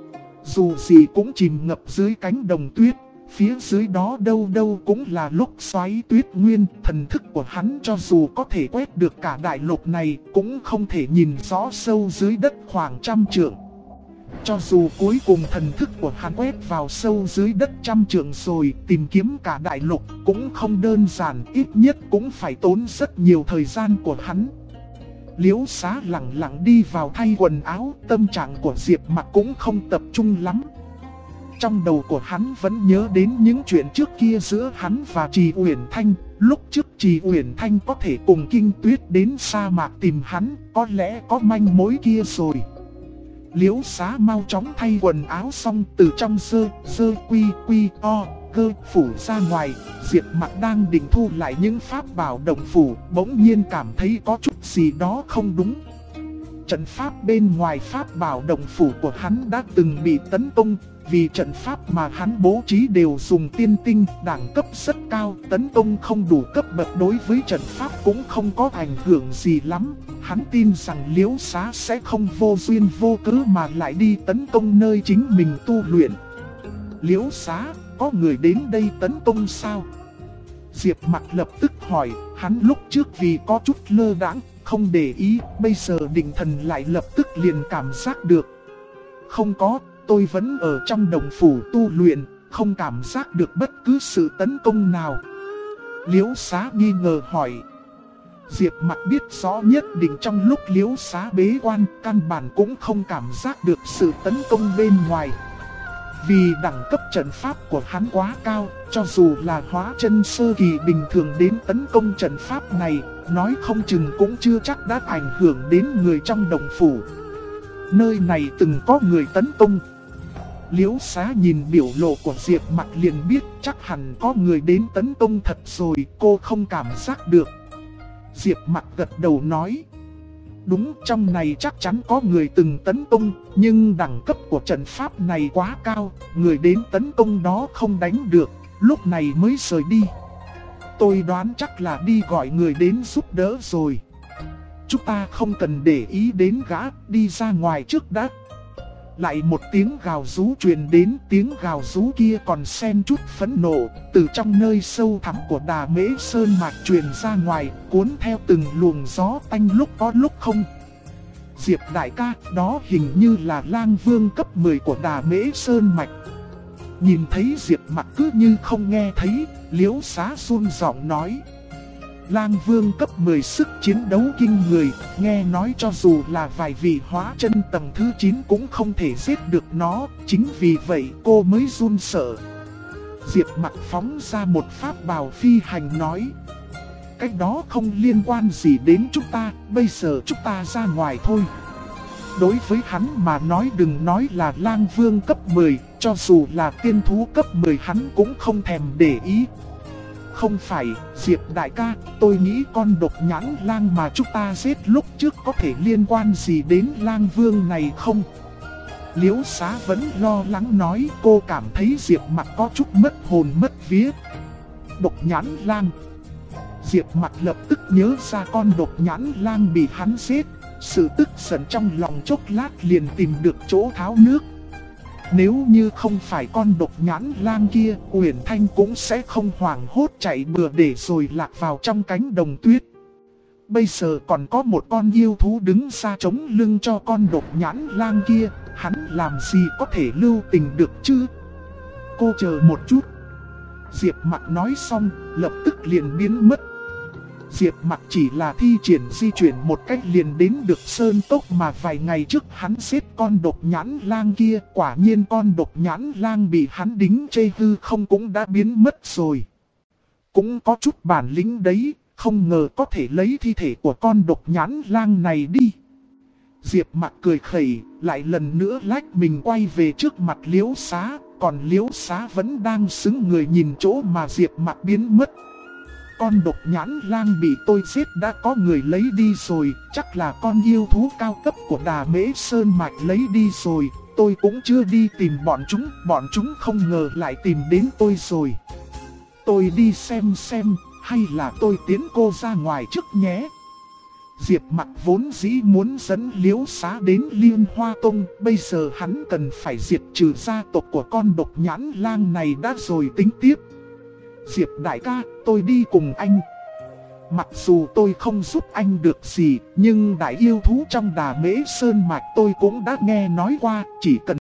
Dù gì cũng chìm ngập dưới cánh đồng tuyết. Phía dưới đó đâu đâu cũng là lốc xoáy tuyết nguyên, thần thức của hắn cho dù có thể quét được cả đại lục này cũng không thể nhìn rõ sâu dưới đất khoảng 100 trượng. Cho dù cuối cùng thần thức của hắn quét vào sâu dưới đất 100 trượng rồi, tìm kiếm cả đại lục cũng không đơn giản, ít nhất cũng phải tốn rất nhiều thời gian của hắn. Liễu Xá lặng lặng đi vào thay quần áo, tâm trạng của Diệp Mặc cũng không tập trung lắm. Trong đầu của hắn vẫn nhớ đến những chuyện trước kia giữa hắn và Trì Uyển Thanh. Lúc trước Trì Uyển Thanh có thể cùng Kinh Tuyết đến sa mạc tìm hắn, có lẽ có manh mối kia rồi. Liễu Xá mau chóng thay quần áo xong, từ trong dơ quy gơ phủ ra ngoài. Diệp Mặc đang định thu lại những pháp bảo đồng phủ, bỗng nhiên cảm thấy có chút gì đó không đúng. Trận pháp bên ngoài pháp bảo đồng phủ của hắn đã từng bị tấn công. Vì trận pháp mà hắn bố trí đều dùng tiên tinh, đẳng cấp rất cao, tấn công không đủ cấp bậc đối với trận pháp cũng không có ảnh hưởng gì lắm. Hắn tin rằng Liễu Xá sẽ không vô duyên vô cớ mà lại đi tấn công nơi chính mình tu luyện. Liễu Xá, có người đến đây tấn công sao? Diệp Mặc lập tức hỏi, hắn lúc trước vì có chút lơ đãng, không để ý, bây giờ định thần lại lập tức liền cảm giác được. Không có. Tôi vẫn ở trong đồng phủ tu luyện, không cảm giác được bất cứ sự tấn công nào. Liễu Xá nghi ngờ hỏi. Diệp Mặc biết rõ nhất định trong lúc Liễu Xá bế quan, căn bản cũng không cảm giác được sự tấn công bên ngoài. Vì đẳng cấp trận pháp của hắn quá cao, cho dù là hóa chân sơ kỳ bình thường đến tấn công trận pháp này, nói không chừng cũng chưa chắc đã ảnh hưởng đến người trong đồng phủ. Nơi này từng có người tấn công. Liễu Xá nhìn biểu lộ của Diệp Mặc liền biết chắc hẳn có người đến tấn công thật rồi, cô không cảm giác được. Diệp Mặc gật đầu nói. Đúng, trong này chắc chắn có người từng tấn công, nhưng đẳng cấp của trận pháp này quá cao, người đến tấn công đó không đánh được, lúc này mới rời đi. Tôi đoán chắc là đi gọi người đến giúp đỡ rồi. Chúng ta không cần để ý đến gã, đi ra ngoài trước đã. Lại một tiếng gào rú truyền đến, tiếng gào rú kia còn xen chút phẫn nộ, từ trong nơi sâu thẳm của Đà Mễ Sơn mạch truyền ra ngoài, cuốn theo từng luồng gió tanh lúc có lúc không. Diệp đại ca, đó hình như là Lang Vương cấp 10 của Đà Mễ Sơn mạch. Nhìn thấy Diệp Mặc cứ như không nghe thấy, Liễu Xá run giọng nói. Lang Vương cấp 10 sức chiến đấu kinh người, nghe nói cho dù là vài vị hóa chân tầng thứ 9 cũng không thể giết được nó, chính vì vậy cô mới run sợ. Diệp Mặc phóng ra một pháp bào phi hành nói. Cái đó không liên quan gì đến chúng ta, bây giờ chúng ta ra ngoài thôi. Đối với hắn mà nói, đừng nói là Lang Vương cấp 10, cho dù là tiên thú cấp 10 hắn cũng không thèm để ý. Không phải, Diệp đại ca, tôi nghĩ con độc nhãn lang mà chúng ta giết lúc trước có thể liên quan gì đến Lang Vương này không? Liễu Xá vẫn lo lắng nói, cô cảm thấy Diệp Mặc có chút mất hồn mất vía. Độc nhãn lang. Diệp Mặc lập tức nhớ ra con độc nhãn lang bị hắn giết, sự tức giận trong lòng chốc lát liền tìm được chỗ tháo nước. Nếu như không phải con độc nhãn lang kia, Uyển Thanh cũng sẽ không hoảng hốt chạy bừa để rồi lạc vào trong cánh đồng tuyết. Bây giờ còn có một con yêu thú đứng ra chống lưng cho con độc nhãn lang kia, hắn làm gì có thể lưu tình được chứ? Cô chờ một chút. Diệp Mặc nói xong, lập tức liền biến mất. Diệp Mặc chỉ là thi triển di chuyển một cách liền đến được sơn cốc mà vài ngày trước hắn giết con độc nhãn lang kia. Quả nhiên con độc nhãn lang bị hắn đính chê hư không cũng đã biến mất rồi. Cũng có chút bản lĩnh đấy, không ngờ có thể lấy thi thể của con độc nhãn lang này đi. Diệp Mặc cười khẩy, lại lần nữa lách mình quay về trước mặt Liễu Xá. Còn Liễu Xá vẫn đang sững người nhìn chỗ mà Diệp Mặc biến mất. Con độc nhãn lang bị tôi giết đã có người lấy đi rồi, chắc là con yêu thú cao cấp của Đà Mễ Sơn Mạch lấy đi rồi. Tôi cũng chưa đi tìm bọn chúng không ngờ lại tìm đến tôi rồi. Tôi đi xem, hay là tôi tiến cô ra ngoài trước nhé. Diệp Mặc vốn dĩ muốn dẫn Liễu Xá đến Liên Hoa Tông, bây giờ hắn cần phải diệt trừ gia tộc của con độc nhãn lang này đã rồi tính tiếp. Diệp đại ca, tôi đi cùng anh. Mặc dù tôi không giúp anh được gì, nhưng đại yêu thú trong Đà Mễ Sơn Mạch tôi cũng đã nghe nói qua, chỉ cần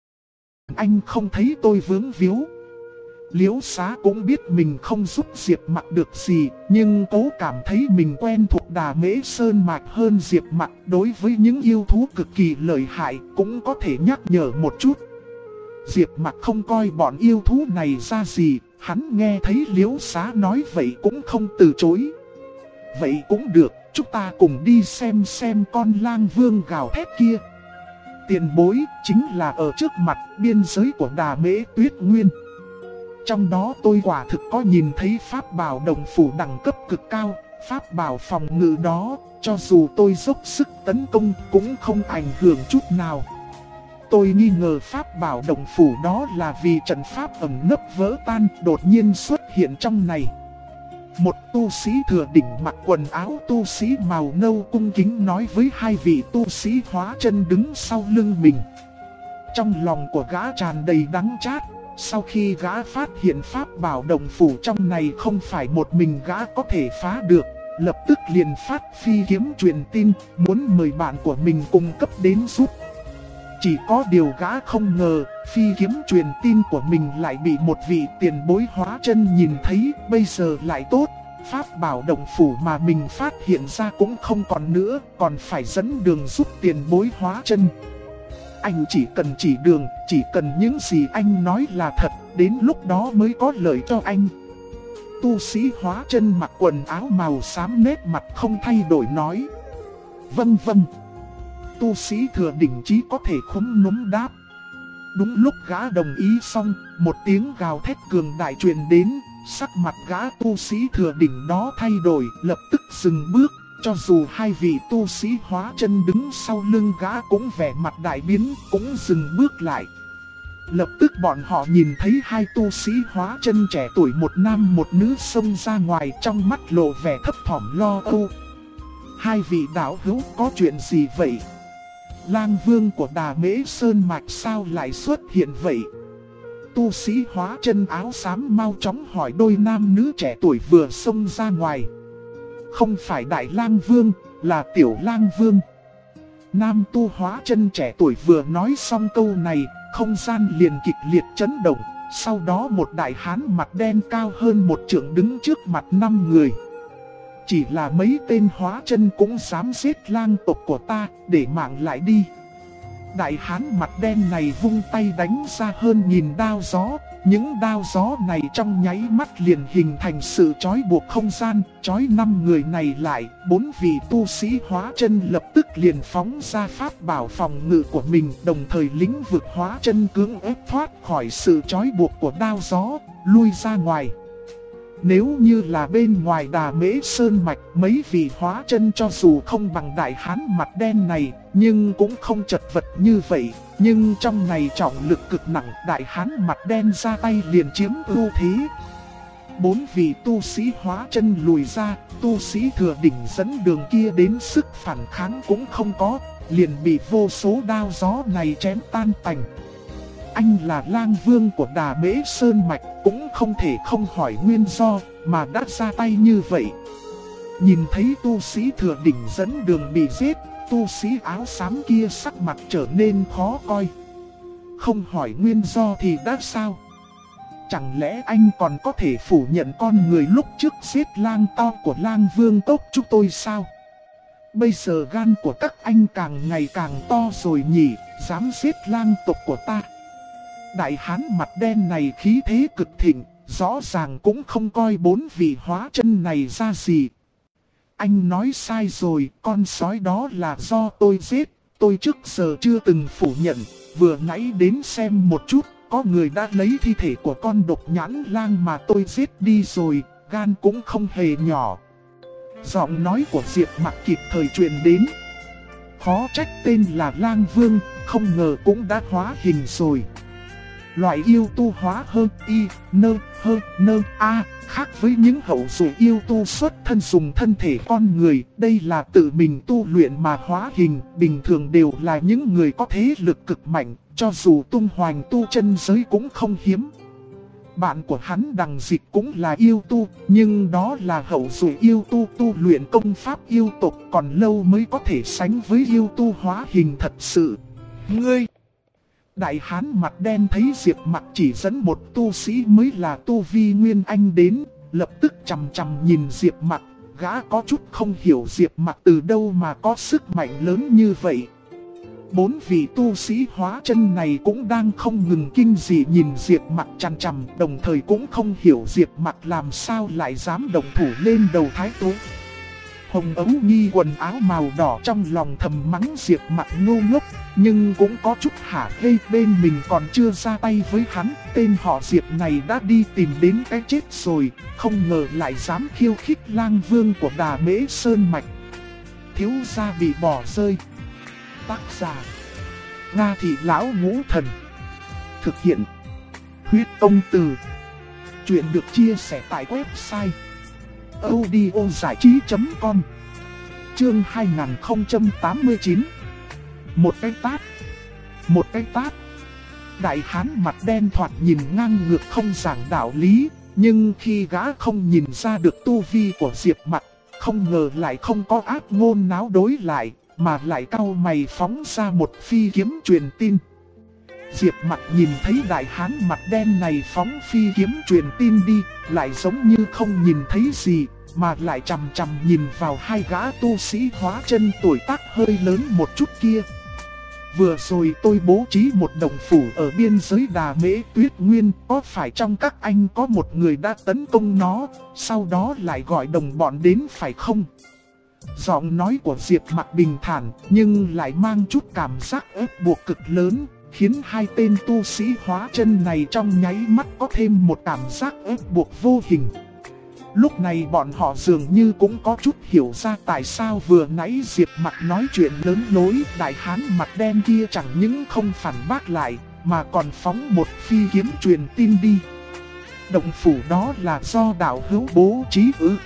anh không thấy tôi vướng víu. Liễu Xá cũng biết mình không giúp Diệp Mặc được gì, nhưng cố cảm thấy mình quen thuộc Đà Mễ Sơn Mạch hơn Diệp Mặc. Đối với những yêu thú cực kỳ lợi hại cũng có thể nhắc nhở một chút. Diệp Mặc không coi bọn yêu thú này ra gì, hắn nghe thấy Liễu Xá nói vậy cũng không từ chối. Vậy cũng được, chúng ta cùng đi xem con lang vương gào thét kia. Tiền bối chính là ở trước mặt biên giới của Đà Mễ Tuyết Nguyên. Trong đó tôi quả thực có nhìn thấy pháp bảo đồng phủ đẳng cấp cực cao. Pháp bảo phòng ngự đó, cho dù tôi dốc sức tấn công cũng không ảnh hưởng chút nào. Tôi nghi ngờ pháp bảo đồng phủ đó là vì trận pháp ẩn nấp vỡ tan đột nhiên xuất hiện trong này. Một tu sĩ thừa đỉnh mặc quần áo tu sĩ màu nâu cung kính nói với hai vị tu sĩ hóa chân đứng sau lưng mình. Trong lòng của gã tràn đầy đắng chát. Sau khi gã phát hiện pháp bảo đồng phủ trong này không phải một mình gã có thể phá được, lập tức liền phát phi kiếm truyền tin, muốn mời bạn của mình cung cấp đến giúp. Chỉ có điều gã không ngờ, phi kiếm truyền tin của mình lại bị một vị tiền bối hóa chân nhìn thấy, bây giờ lại tốt. Pháp bảo đồng phủ mà mình phát hiện ra cũng không còn nữa, còn phải dẫn đường giúp tiền bối hóa chân. Anh chỉ cần chỉ đường, chỉ cần những gì anh nói là thật, đến lúc đó mới có lợi cho anh. Tu sĩ hóa chân mặc quần áo màu xám nét mặt không thay đổi nói. Vâng. Tu sĩ thừa đỉnh chí có thể khúm núm đáp. Đúng lúc gã đồng ý xong, một tiếng gào thét cường đại truyền đến, sắc mặt gã tu sĩ thừa đỉnh đó thay đổi, lập tức dừng bước. Cho dù hai vị tu sĩ hóa chân đứng sau lưng gã cũng vẻ mặt đại biến, cũng dừng bước lại. Lập tức bọn họ nhìn thấy hai tu sĩ hóa chân trẻ tuổi một nam một nữ xông ra ngoài, trong mắt lộ vẻ thấp thỏm lo âu. Hai vị đạo hữu có chuyện gì vậy? Lang vương của Đà Mễ Sơn Mạch sao lại xuất hiện vậy? Tu sĩ hóa chân áo xám mau chóng hỏi đôi nam nữ trẻ tuổi vừa xông ra ngoài. Không phải Đại Lang Vương, là Tiểu Lang Vương. Nam tu hóa chân trẻ tuổi vừa nói xong câu này, không gian liền kịch liệt chấn động. Sau đó một đại hán mặt đen cao hơn một trượng đứng trước mặt 5 người. Chỉ là mấy tên hóa chân cũng dám giết lang tộc của ta, để mạng lại đi. Đại hán mặt đen này vung tay đánh ra hơn 1000 đao gió. Những đao gió này trong nháy mắt liền hình thành sự trói buộc không gian, trói 5 người này lại. 4 vị tu sĩ hóa chân lập tức liền phóng ra pháp bảo phòng ngự của mình, đồng thời lĩnh vực hóa chân cưỡng ép thoát khỏi sự trói buộc của đao gió, lui ra ngoài. Nếu như là bên ngoài Đà Mễ Sơn Mạch, mấy vị hóa chân cho dù không bằng đại hán mặt đen này, nhưng cũng không chật vật như vậy. Nhưng trong này trọng lực cực nặng, đại hán mặt đen ra tay liền chiếm ưu thế. 4 vị tu sĩ hóa chân lùi ra, tu sĩ thừa đỉnh dẫn đường kia đến sức phản kháng cũng không có, liền bị vô số đao gió này chém tan tành. Anh là Lang Vương của Đà Mễ Sơn Mạch, cũng không thể không hỏi nguyên do mà đã ra tay như vậy. Nhìn thấy tu sĩ thừa đỉnh dẫn đường bị giết, tu sĩ áo xám kia sắc mặt trở nên khó coi. Không hỏi nguyên do thì đã sao? Chẳng lẽ anh còn có thể phủ nhận con người lúc trước giết lang to của lang vương tốc chúng tôi sao? Bây giờ gan của các anh càng ngày càng to rồi nhỉ, dám giết lang tộc của ta. Đại hán mặt đen này khí thế cực thịnh, rõ ràng cũng không coi 4 vị hóa chân này ra gì. Anh nói sai rồi, con sói đó là do tôi giết, tôi trước giờ chưa từng phủ nhận, vừa nãy đến xem một chút, có người đã lấy thi thể của con độc nhãn lang mà tôi giết đi rồi, gan cũng không hề nhỏ. Giọng nói của Diệp Mặc kịp thời truyền đến. Khó trách tên là Lang Vương, không ngờ cũng đã hóa hình rồi. Loại yêu tu hóa hơn y, nơ, hơ, nơ, a, khác với những hậu duệ yêu tu xuất thân dùng thân thể con người, đây là tự mình tu luyện mà hóa hình, bình thường đều là những người có thế lực cực mạnh, cho dù tung hoành tu chân giới cũng không hiếm. Bạn của hắn Đằng Dịch cũng là yêu tu, nhưng đó là hậu duệ yêu tu tu luyện công pháp yêu tộc, còn lâu mới có thể sánh với yêu tu hóa hình thật sự. Ngươi! Đại hán mặt đen thấy Diệp Mặc chỉ dẫn một tu sĩ mới là tu vi Nguyên Anh đến, lập tức chằm chằm nhìn Diệp Mặc, gã có chút không hiểu Diệp Mặc từ đâu mà có sức mạnh lớn như vậy. 4 vị tu sĩ hóa chân này cũng đang không ngừng kinh dị nhìn Diệp Mặc chằm chằm, đồng thời cũng không hiểu Diệp Mặc làm sao lại dám động thủ lên đầu Thái Tú. Hồng Ấu Nghi quần áo màu đỏ trong lòng thầm mắng Diệp Mặc ngu ngốc, nhưng cũng có chút hả hê, bên mình còn chưa ra tay với hắn, tên họ Diệp này đã đi tìm đến cái chết rồi, không ngờ lại dám khiêu khích Lang Vương của Đà Mễ Sơn Mạch. Thiếu gia bị bỏ rơi. Tác giả Nga Thị Lão Ngũ Thần. Thực hiện Huyết Công Từ. Chuyện được chia sẻ tại website audiozảichí.com. Chương 2089. Một cái tát. Một cái tát. Đại hán mặt đen thoạt nhìn ngang ngược không giảng đạo lý, nhưng khi gã không nhìn ra được tu vi của Diệp Mặc, không ngờ lại không có ác ngôn náo đối lại, mà lại cau mày phóng ra một phi kiếm truyền tin. Diệp Mặc nhìn thấy đại hán mặt đen này phóng phi kiếm truyền tin đi, lại giống như không nhìn thấy gì, mà lại chằm chằm nhìn vào hai gã tu sĩ hóa chân tuổi tác hơi lớn một chút kia. Vừa rồi tôi bố trí một đồng phủ ở biên giới Đà Mễ Tuyết Nguyên, có phải trong các anh có một người đã tấn công nó, sau đó lại gọi đồng bọn đến phải không? Giọng nói của Diệp Mặc bình thản, nhưng lại mang chút cảm giác ép buộc cực lớn, khiến hai tên tu sĩ hóa chân này trong nháy mắt có thêm một cảm giác ép buộc vô hình. Lúc này bọn họ dường như cũng có chút hiểu ra tại sao vừa nãy Diệp Mặc nói chuyện lớn lối, đại hán mặt đen kia chẳng những không phản bác lại, mà còn phóng một phi kiếm truyền tin đi. Động phủ đó là do đạo hữu bố trí ư?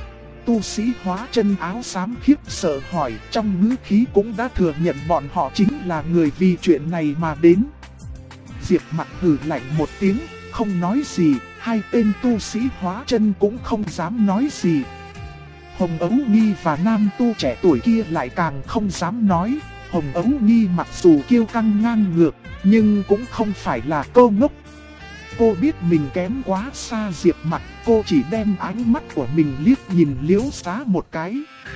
Tu sĩ hóa chân áo xám khiếp sợ hỏi, trong ngữ khí cũng đã thừa nhận bọn họ chính là người vì chuyện này mà đến. Diệp Mặc hừ lạnh một tiếng, không nói gì, hai tên tu sĩ hóa chân cũng không dám nói gì. Hồng Ấu Nghi và nam tu trẻ tuổi kia lại càng không dám nói. Hồng Ấu Nghi mặc dù kiêu căng ngang ngược, nhưng cũng không phải là cô ngốc. Cô biết mình kém quá xa Diệp Mặc, cô chỉ đem ánh mắt của mình liếc nhìn Liễu Xá một cái.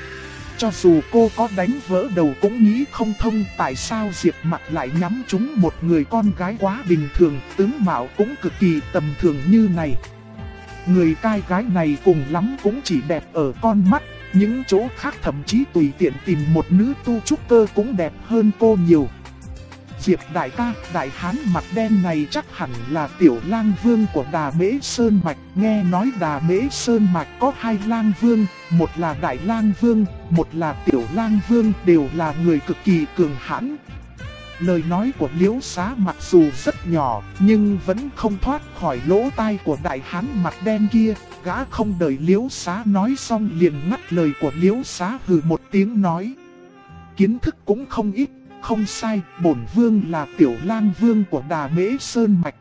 Cho dù cô có đánh vỡ đầu cũng nghĩ không thông tại sao Diệp Mặc lại nhắm trúng một người con gái quá bình thường, tướng mạo cũng cực kỳ tầm thường như này. Người trai gái này cùng lắm cũng chỉ đẹp ở con mắt, những chỗ khác thậm chí tùy tiện tìm một nữ tu trúc cơ cũng đẹp hơn cô nhiều. Diệp đại ca, đại hán mặt đen này chắc hẳn là tiểu lang vương của Đà Mễ Sơn Mạch. Nghe nói Đà Mễ Sơn Mạch có hai lang vương, một là đại lang vương, một là tiểu lang vương, đều là người cực kỳ cường hãn. Lời nói của Liễu Xá mặc dù rất nhỏ, nhưng vẫn không thoát khỏi lỗ tai của đại hán mặt đen kia. Gã không đợi Liễu Xá nói xong liền ngắt lời của Liễu Xá, hừ một tiếng nói: kiến thức cũng không ít. Không sai, bổn vương là tiểu lang vương của Đà Mễ Sơn Mạch.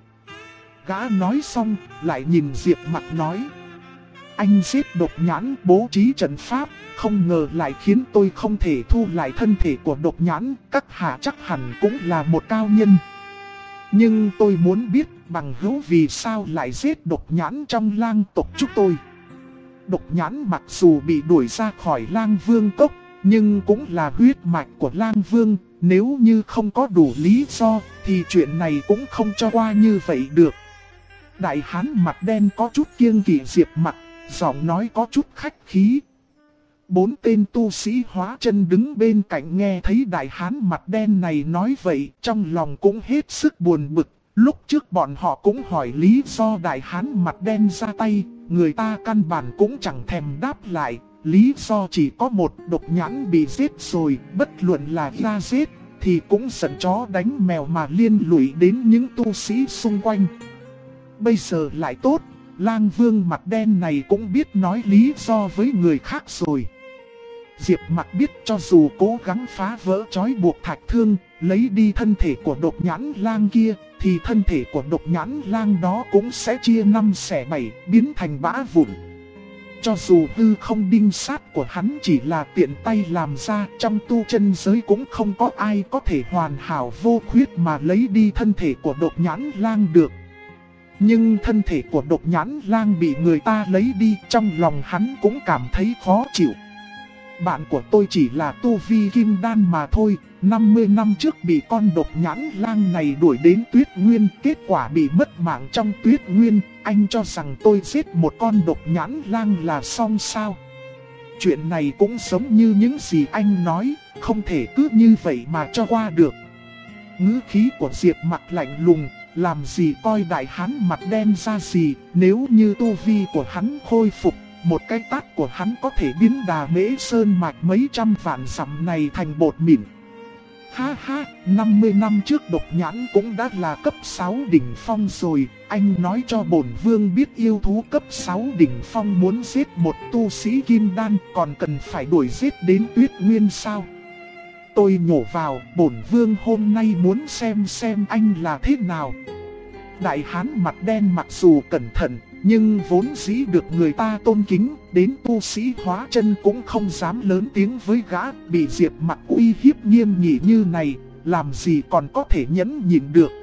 Gã nói xong, lại nhìn Diệp Mặc nói: anh giết độc nhãn, bố trí trận pháp, không ngờ lại khiến tôi không thể thu lại thân thể của độc nhãn, các hạ chắc hẳn cũng là một cao nhân. Nhưng tôi muốn biết bằng hữu vì sao lại giết Độc Nhãn trong lang tộc chúng tôi. Độc Nhãn mặc dù bị đuổi ra khỏi Lang Vương cốc, nhưng cũng là huyết mạch của Lang Vương. Nếu như không có đủ lý do, thì chuyện này cũng không cho qua như vậy được. Đại hán mặt đen có chút kiêng kỵ Diệp Mặc, giọng nói có chút khách khí. 4 tên tu sĩ hóa chân đứng bên cạnh nghe thấy đại hán mặt đen này nói vậy, trong lòng cũng hết sức buồn bực. Lúc trước bọn họ cũng hỏi lý do đại hán mặt đen ra tay, người ta căn bản cũng chẳng thèm đáp lại. Lý do chỉ có một, Độc Nhãn bị giết rồi, bất luận là ra giết thì cũng giận chó đánh mèo mà liên lụy đến những tu sĩ xung quanh. Bây giờ lại tốt, Lang Vương mặt đen này cũng biết nói lý do với người khác rồi. Diệp Mặc biết cho dù cố gắng phá vỡ trói buộc Thạch Thương, lấy đi thân thể của Độc Nhãn Lang kia, thì thân thể của Độc Nhãn Lang đó cũng sẽ chia 5 xẻ 7, biến thành bã vụn. Cho dù hư không đinh sát của hắn chỉ là tiện tay làm ra, trong tu chân giới cũng không có ai có thể hoàn hảo vô khuyết mà lấy đi thân thể của Độc Nhãn Lang được. Nhưng thân thể của Độc Nhãn Lang bị người ta lấy đi, trong lòng hắn cũng cảm thấy khó chịu. Bạn của tôi chỉ là tu vi kim đan mà thôi, 50 năm trước bị con Độc Nhãn Lang này đuổi đến Tuyết Nguyên, kết quả bị mất mạng trong Tuyết Nguyên. Anh cho rằng tôi giết một con Độc Nhãn Lang là xong sao? Chuyện này cũng giống như những gì anh nói, không thể cứ như vậy mà cho qua được. Ngữ khí của Diệp Mặc lạnh lùng, làm gì coi đại hán mặt đen ra gì, nếu như tu vi của hắn khôi phục, một cái tát của hắn có thể biến Đà Mễ Sơn mạch mấy trăm vạn dặm này thành bột mịn. Ha ha, 50 năm trước Độc Nhãn cũng đã là cấp 6 đỉnh phong rồi, anh nói cho bổn vương biết yêu thú cấp 6 đỉnh phong muốn giết một tu sĩ kim đan còn cần phải đuổi giết đến Tuyết Nguyên sao? Tôi nhổ vào, bổn vương hôm nay muốn xem anh là thế nào. Đại hán mặt đen mặc dù cẩn thận, nhưng vốn dĩ được người ta tôn kính, đến tu sĩ hóa chân cũng không dám lớn tiếng với gã, bị Diệp Mặc uy hiếp nghiêm nghị như này, làm gì còn có thể nhẫn nhịn được.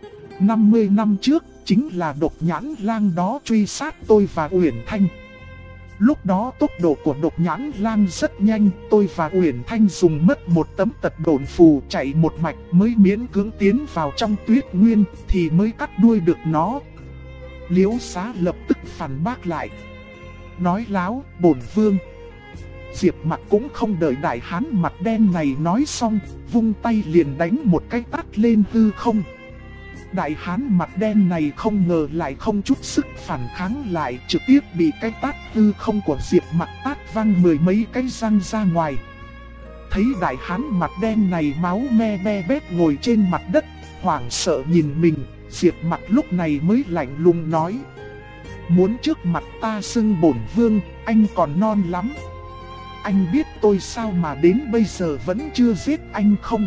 50 năm trước, chính là Độc Nhãn Lang đó truy sát tôi và Uyển Thanh. Lúc đó tốc độ của Độc Nhãn Lang rất nhanh, tôi và Uyển Thanh dùng mất một tấm tật độn phù chạy một mạch mới miễn cưỡng tiến vào trong Tuyết Nguyên thì mới cắt đuôi được nó. Liễu Xá lập tức phản bác lại. Nói láo, bổn vương. Diệp Mặc cũng không đợi đại hán mặt đen này nói xong, vung tay liền đánh một cái tát lên hư không. Đại hán mặt đen này không ngờ lại không chút sức phản kháng lại, trực tiếp bị cái tát hư không của Diệp Mặc tát văng 10 mấy cái răng ra ngoài. Thấy đại hán mặt đen này máu me be bét ngồi trên mặt đất, hoảng sợ nhìn mình, Diệp Mặc lúc này mới lạnh lùng nói. Muốn trước mặt ta xưng bổn vương, anh còn non lắm. Anh biết tôi sao mà đến bây giờ vẫn chưa giết anh không?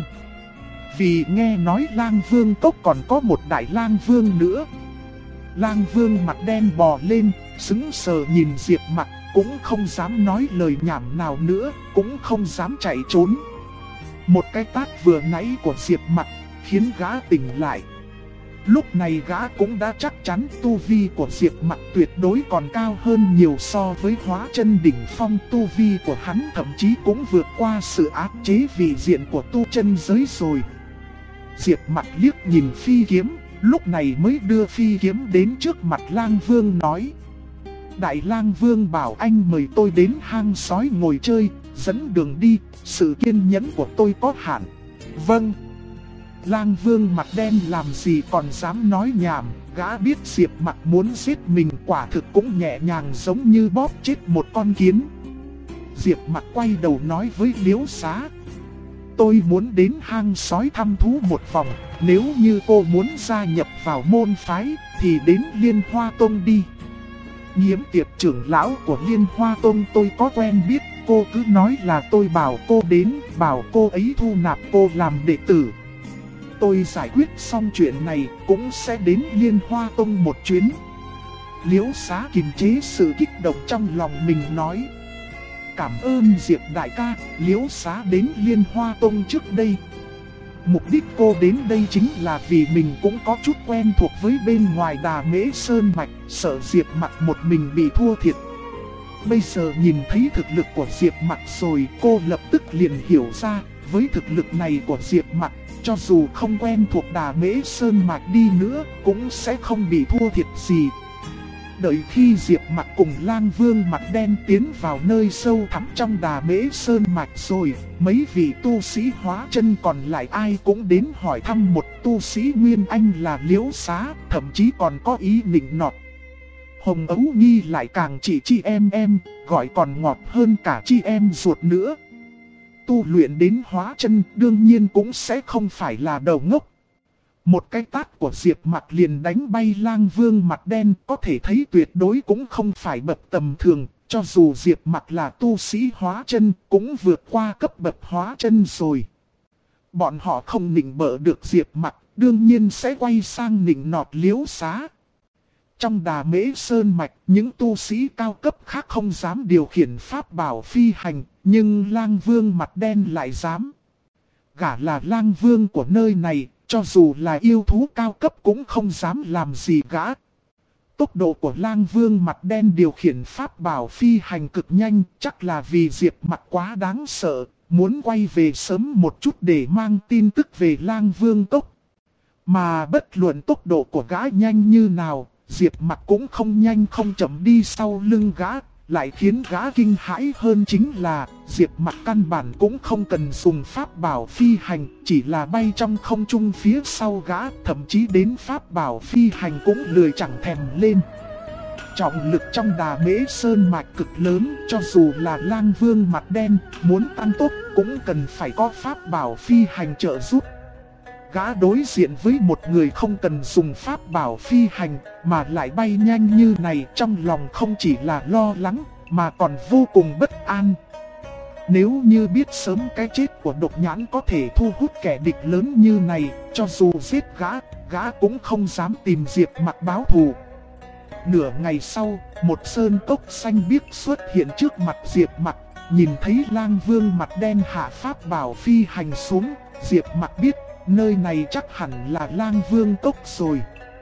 Vì nghe nói Lang Vương cốc còn có một đại Lang Vương nữa. Lang Vương mặt đen bò lên, sững sờ nhìn Diệp Mặc, cũng không dám nói lời nhảm nào nữa, cũng không dám chạy trốn. Một cái tát vừa nãy của Diệp Mặc khiến gã tỉnh lại. Lúc này gã cũng đã chắc chắn tu vi của Diệp Mặc tuyệt đối còn cao hơn nhiều so với hóa chân đỉnh phong. Tu vi của hắn thậm chí cũng vượt qua sự áp chế vị diện của tu chân giới rồi. Diệp Mặc liếc nhìn phi kiếm, lúc này mới đưa phi kiếm đến trước mặt Lang Vương nói. Đại Lang Vương bảo anh mời tôi đến hang sói ngồi chơi, dẫn đường đi, sự kiên nhẫn của tôi có hạn. Vâng. Lang Vương mặt đen làm gì còn dám nói nhảm, gã biết Diệp Mặc muốn giết mình quả thực cũng nhẹ nhàng giống như bóp chết một con kiến. Diệp Mặc quay đầu nói với Liễu Xá. Tôi muốn đến hang sói thăm thú một vòng, nếu như cô muốn gia nhập vào môn phái thì đến Liên Hoa Tông đi. Nhiễm Tiệp trưởng lão của Liên Hoa Tông tôi có quen biết, cô cứ nói là tôi bảo cô đến, bảo cô ấy thu nạp cô làm đệ tử. Tôi giải quyết xong chuyện này cũng sẽ đến Liên Hoa Tông một chuyến. Liễu Xá kiềm chế sự kích động trong lòng mình nói. Cảm ơn Diệp đại ca, Liễu Xá đến Liên Hoa Tông trước đây. Mục đích cô đến đây chính là vì mình cũng có chút quen thuộc với bên ngoài Đà Mễ Sơn Mạch, sợ Diệp Mặc một mình bị thua thiệt. Bây giờ nhìn thấy thực lực của Diệp Mặc rồi, cô lập tức liền hiểu ra, với thực lực này của Diệp Mặc, cho dù không quen thuộc Đà Mễ Sơn Mạch đi nữa, cũng sẽ không bị thua thiệt gì. Đợi khi Diệp Mặc cùng Lang Vương mặt đen tiến vào nơi sâu thẳm trong Đà Mễ Sơn Mạch rồi, mấy vị tu sĩ hóa chân còn lại ai cũng đến hỏi thăm một tu sĩ Nguyên Anh là Liễu Xá, thậm chí còn có ý nịnh nọt. Hồng Ấu Nhi lại càng chỉ chị em, gọi còn ngọt hơn cả chị em ruột nữa. Tu luyện đến hóa chân đương nhiên cũng sẽ không phải là đầu ngốc. Một cái tát của Diệp Mặc liền đánh bay Lang Vương mặt đen, có thể thấy tuyệt đối cũng không phải bậc tầm thường, cho dù Diệp Mặc là tu sĩ hóa chân cũng vượt qua cấp bậc hóa chân rồi. Bọn họ không nịnh bợ được Diệp Mặc, đương nhiên sẽ quay sang nịnh nọt Liễu Xá. Trong Đà Mễ Sơn Mạch, những tu sĩ cao cấp khác không dám điều khiển pháp bảo phi hành, nhưng Lang Vương mặt đen lại dám. Gã là Lang Vương của nơi này, cho dù là yêu thú cao cấp cũng không dám làm gì gã. Tốc độ của Lang Vương mặt đen điều khiển pháp bảo phi hành cực nhanh, chắc là vì Diệp Mặc quá đáng sợ, muốn quay về sớm một chút để mang tin tức về Lang Vương cốc. Mà bất luận tốc độ của gã nhanh như nào, Diệp Mặc cũng không nhanh không chậm đi sau lưng gã. Lại khiến gã kinh hãi hơn chính là Diệp Mặc căn bản cũng không cần dùng pháp bảo phi hành, chỉ là bay trong không trung phía sau gã, thậm chí đến pháp bảo phi hành cũng lười chẳng thèm lên. Trọng lực trong Đà Mễ Sơn Mạch cực lớn, cho dù là Lang Vương mặt đen muốn tăng tốc cũng cần phải có pháp bảo phi hành trợ giúp. Gã đối diện với một người không cần dùng pháp bảo phi hành mà lại bay nhanh như này, trong lòng không chỉ là lo lắng mà còn vô cùng bất an. Nếu như biết sớm cái chết của Độc Nhãn có thể thu hút kẻ địch lớn như này, cho dù giết gã cũng không dám tìm Diệp Mặc báo thù. Nửa ngày sau, một sơn cốc xanh biếc xuất hiện trước mặt Diệp Mặc. Nhìn thấy Lang Vương mặt đen hạ pháp bảo phi hành xuống, Diệp Mặc biết nơi này chắc hẳn là Lang Vương cốc rồi.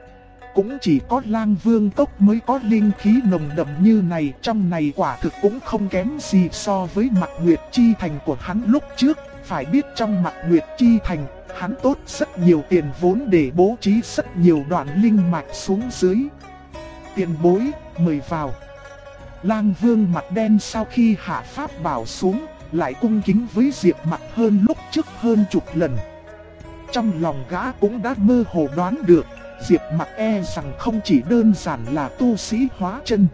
Cũng chỉ có Lang Vương cốc mới có linh khí nồng đậm như này, trong này quả thực cũng không kém gì so với Mạc Nguyệt Chi Thành của hắn lúc trước. Phải biết trong Mạc Nguyệt Chi Thành, hắn tốt rất nhiều tiền vốn để bố trí rất nhiều đoạn linh mạch xuống dưới. Tiền bối, mời vào. Lang Vương mặt đen sau khi hạ pháp bảo xuống, lại cung kính với Diệp Mặc hơn lúc trước hơn chục lần. Trong lòng gã cũng đã mơ hồ đoán được, Diệp Mặc e rằng không chỉ đơn giản là tu sĩ hóa chân.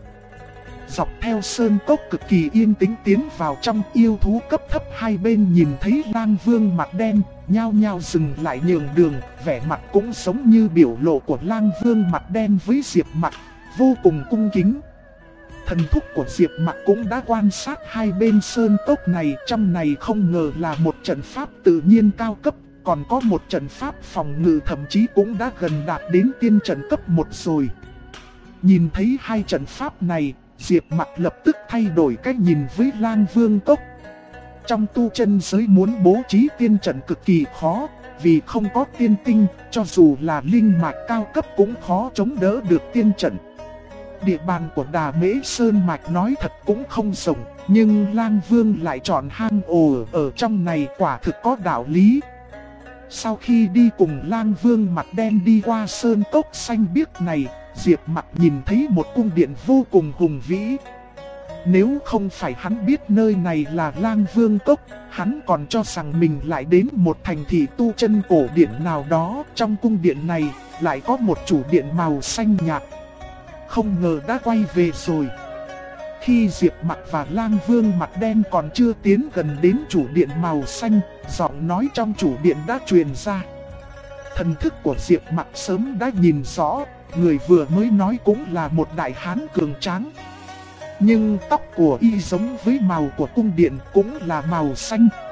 Dọc theo sơn cốc cực kỳ yên tĩnh tiến vào trong, yêu thú cấp thấp hai bên nhìn thấy Lang Vương mặt đen, nhao nhao dừng lại nhường đường, vẻ mặt cũng giống như biểu lộ của Lang Vương mặt đen với Diệp Mặc, vô cùng cung kính. Thần thúc của Diệp Mặc cũng đã quan sát hai bên sơn cốc này, trong này không ngờ là một trận pháp tự nhiên cao cấp. Còn có một trận pháp phòng ngự thậm chí cũng đã gần đạt đến tiên trận cấp 1 rồi. Nhìn thấy hai trận pháp này, Diệp Mặc lập tức thay đổi cách nhìn với Lang Vương cốc. Trong tu chân giới muốn bố trí tiên trận cực kỳ khó, vì không có tiên tinh, cho dù là linh mạch cao cấp cũng khó chống đỡ được tiên trận. Địa bàn của Đà Mễ Sơn Mạch nói thật cũng không rộng, nhưng Lang Vương lại chọn hang ổ ở trong này quả thực có đạo lý. Sau khi đi cùng Lang Vương mặt đen đi qua sơn cốc xanh biếc này, Diệp Mặc nhìn thấy một cung điện vô cùng hùng vĩ. Nếu không phải hắn biết nơi này là Lang Vương cốc, hắn còn cho rằng mình lại đến một thành thị tu chân cổ điển nào đó. Trong cung điện này lại có một chủ điện màu xanh nhạt. Không ngờ đã quay về rồi. Khi Diệp Mặc và Lang Vương mặt đen còn chưa tiến gần đến chủ điện màu xanh, giọng nói trong chủ điện đã truyền ra. Thần thức của Diệp Mặc sớm đã nhìn rõ, người vừa mới nói cũng là một đại hán cường tráng. Nhưng tóc của y giống với màu của cung điện cũng là màu xanh,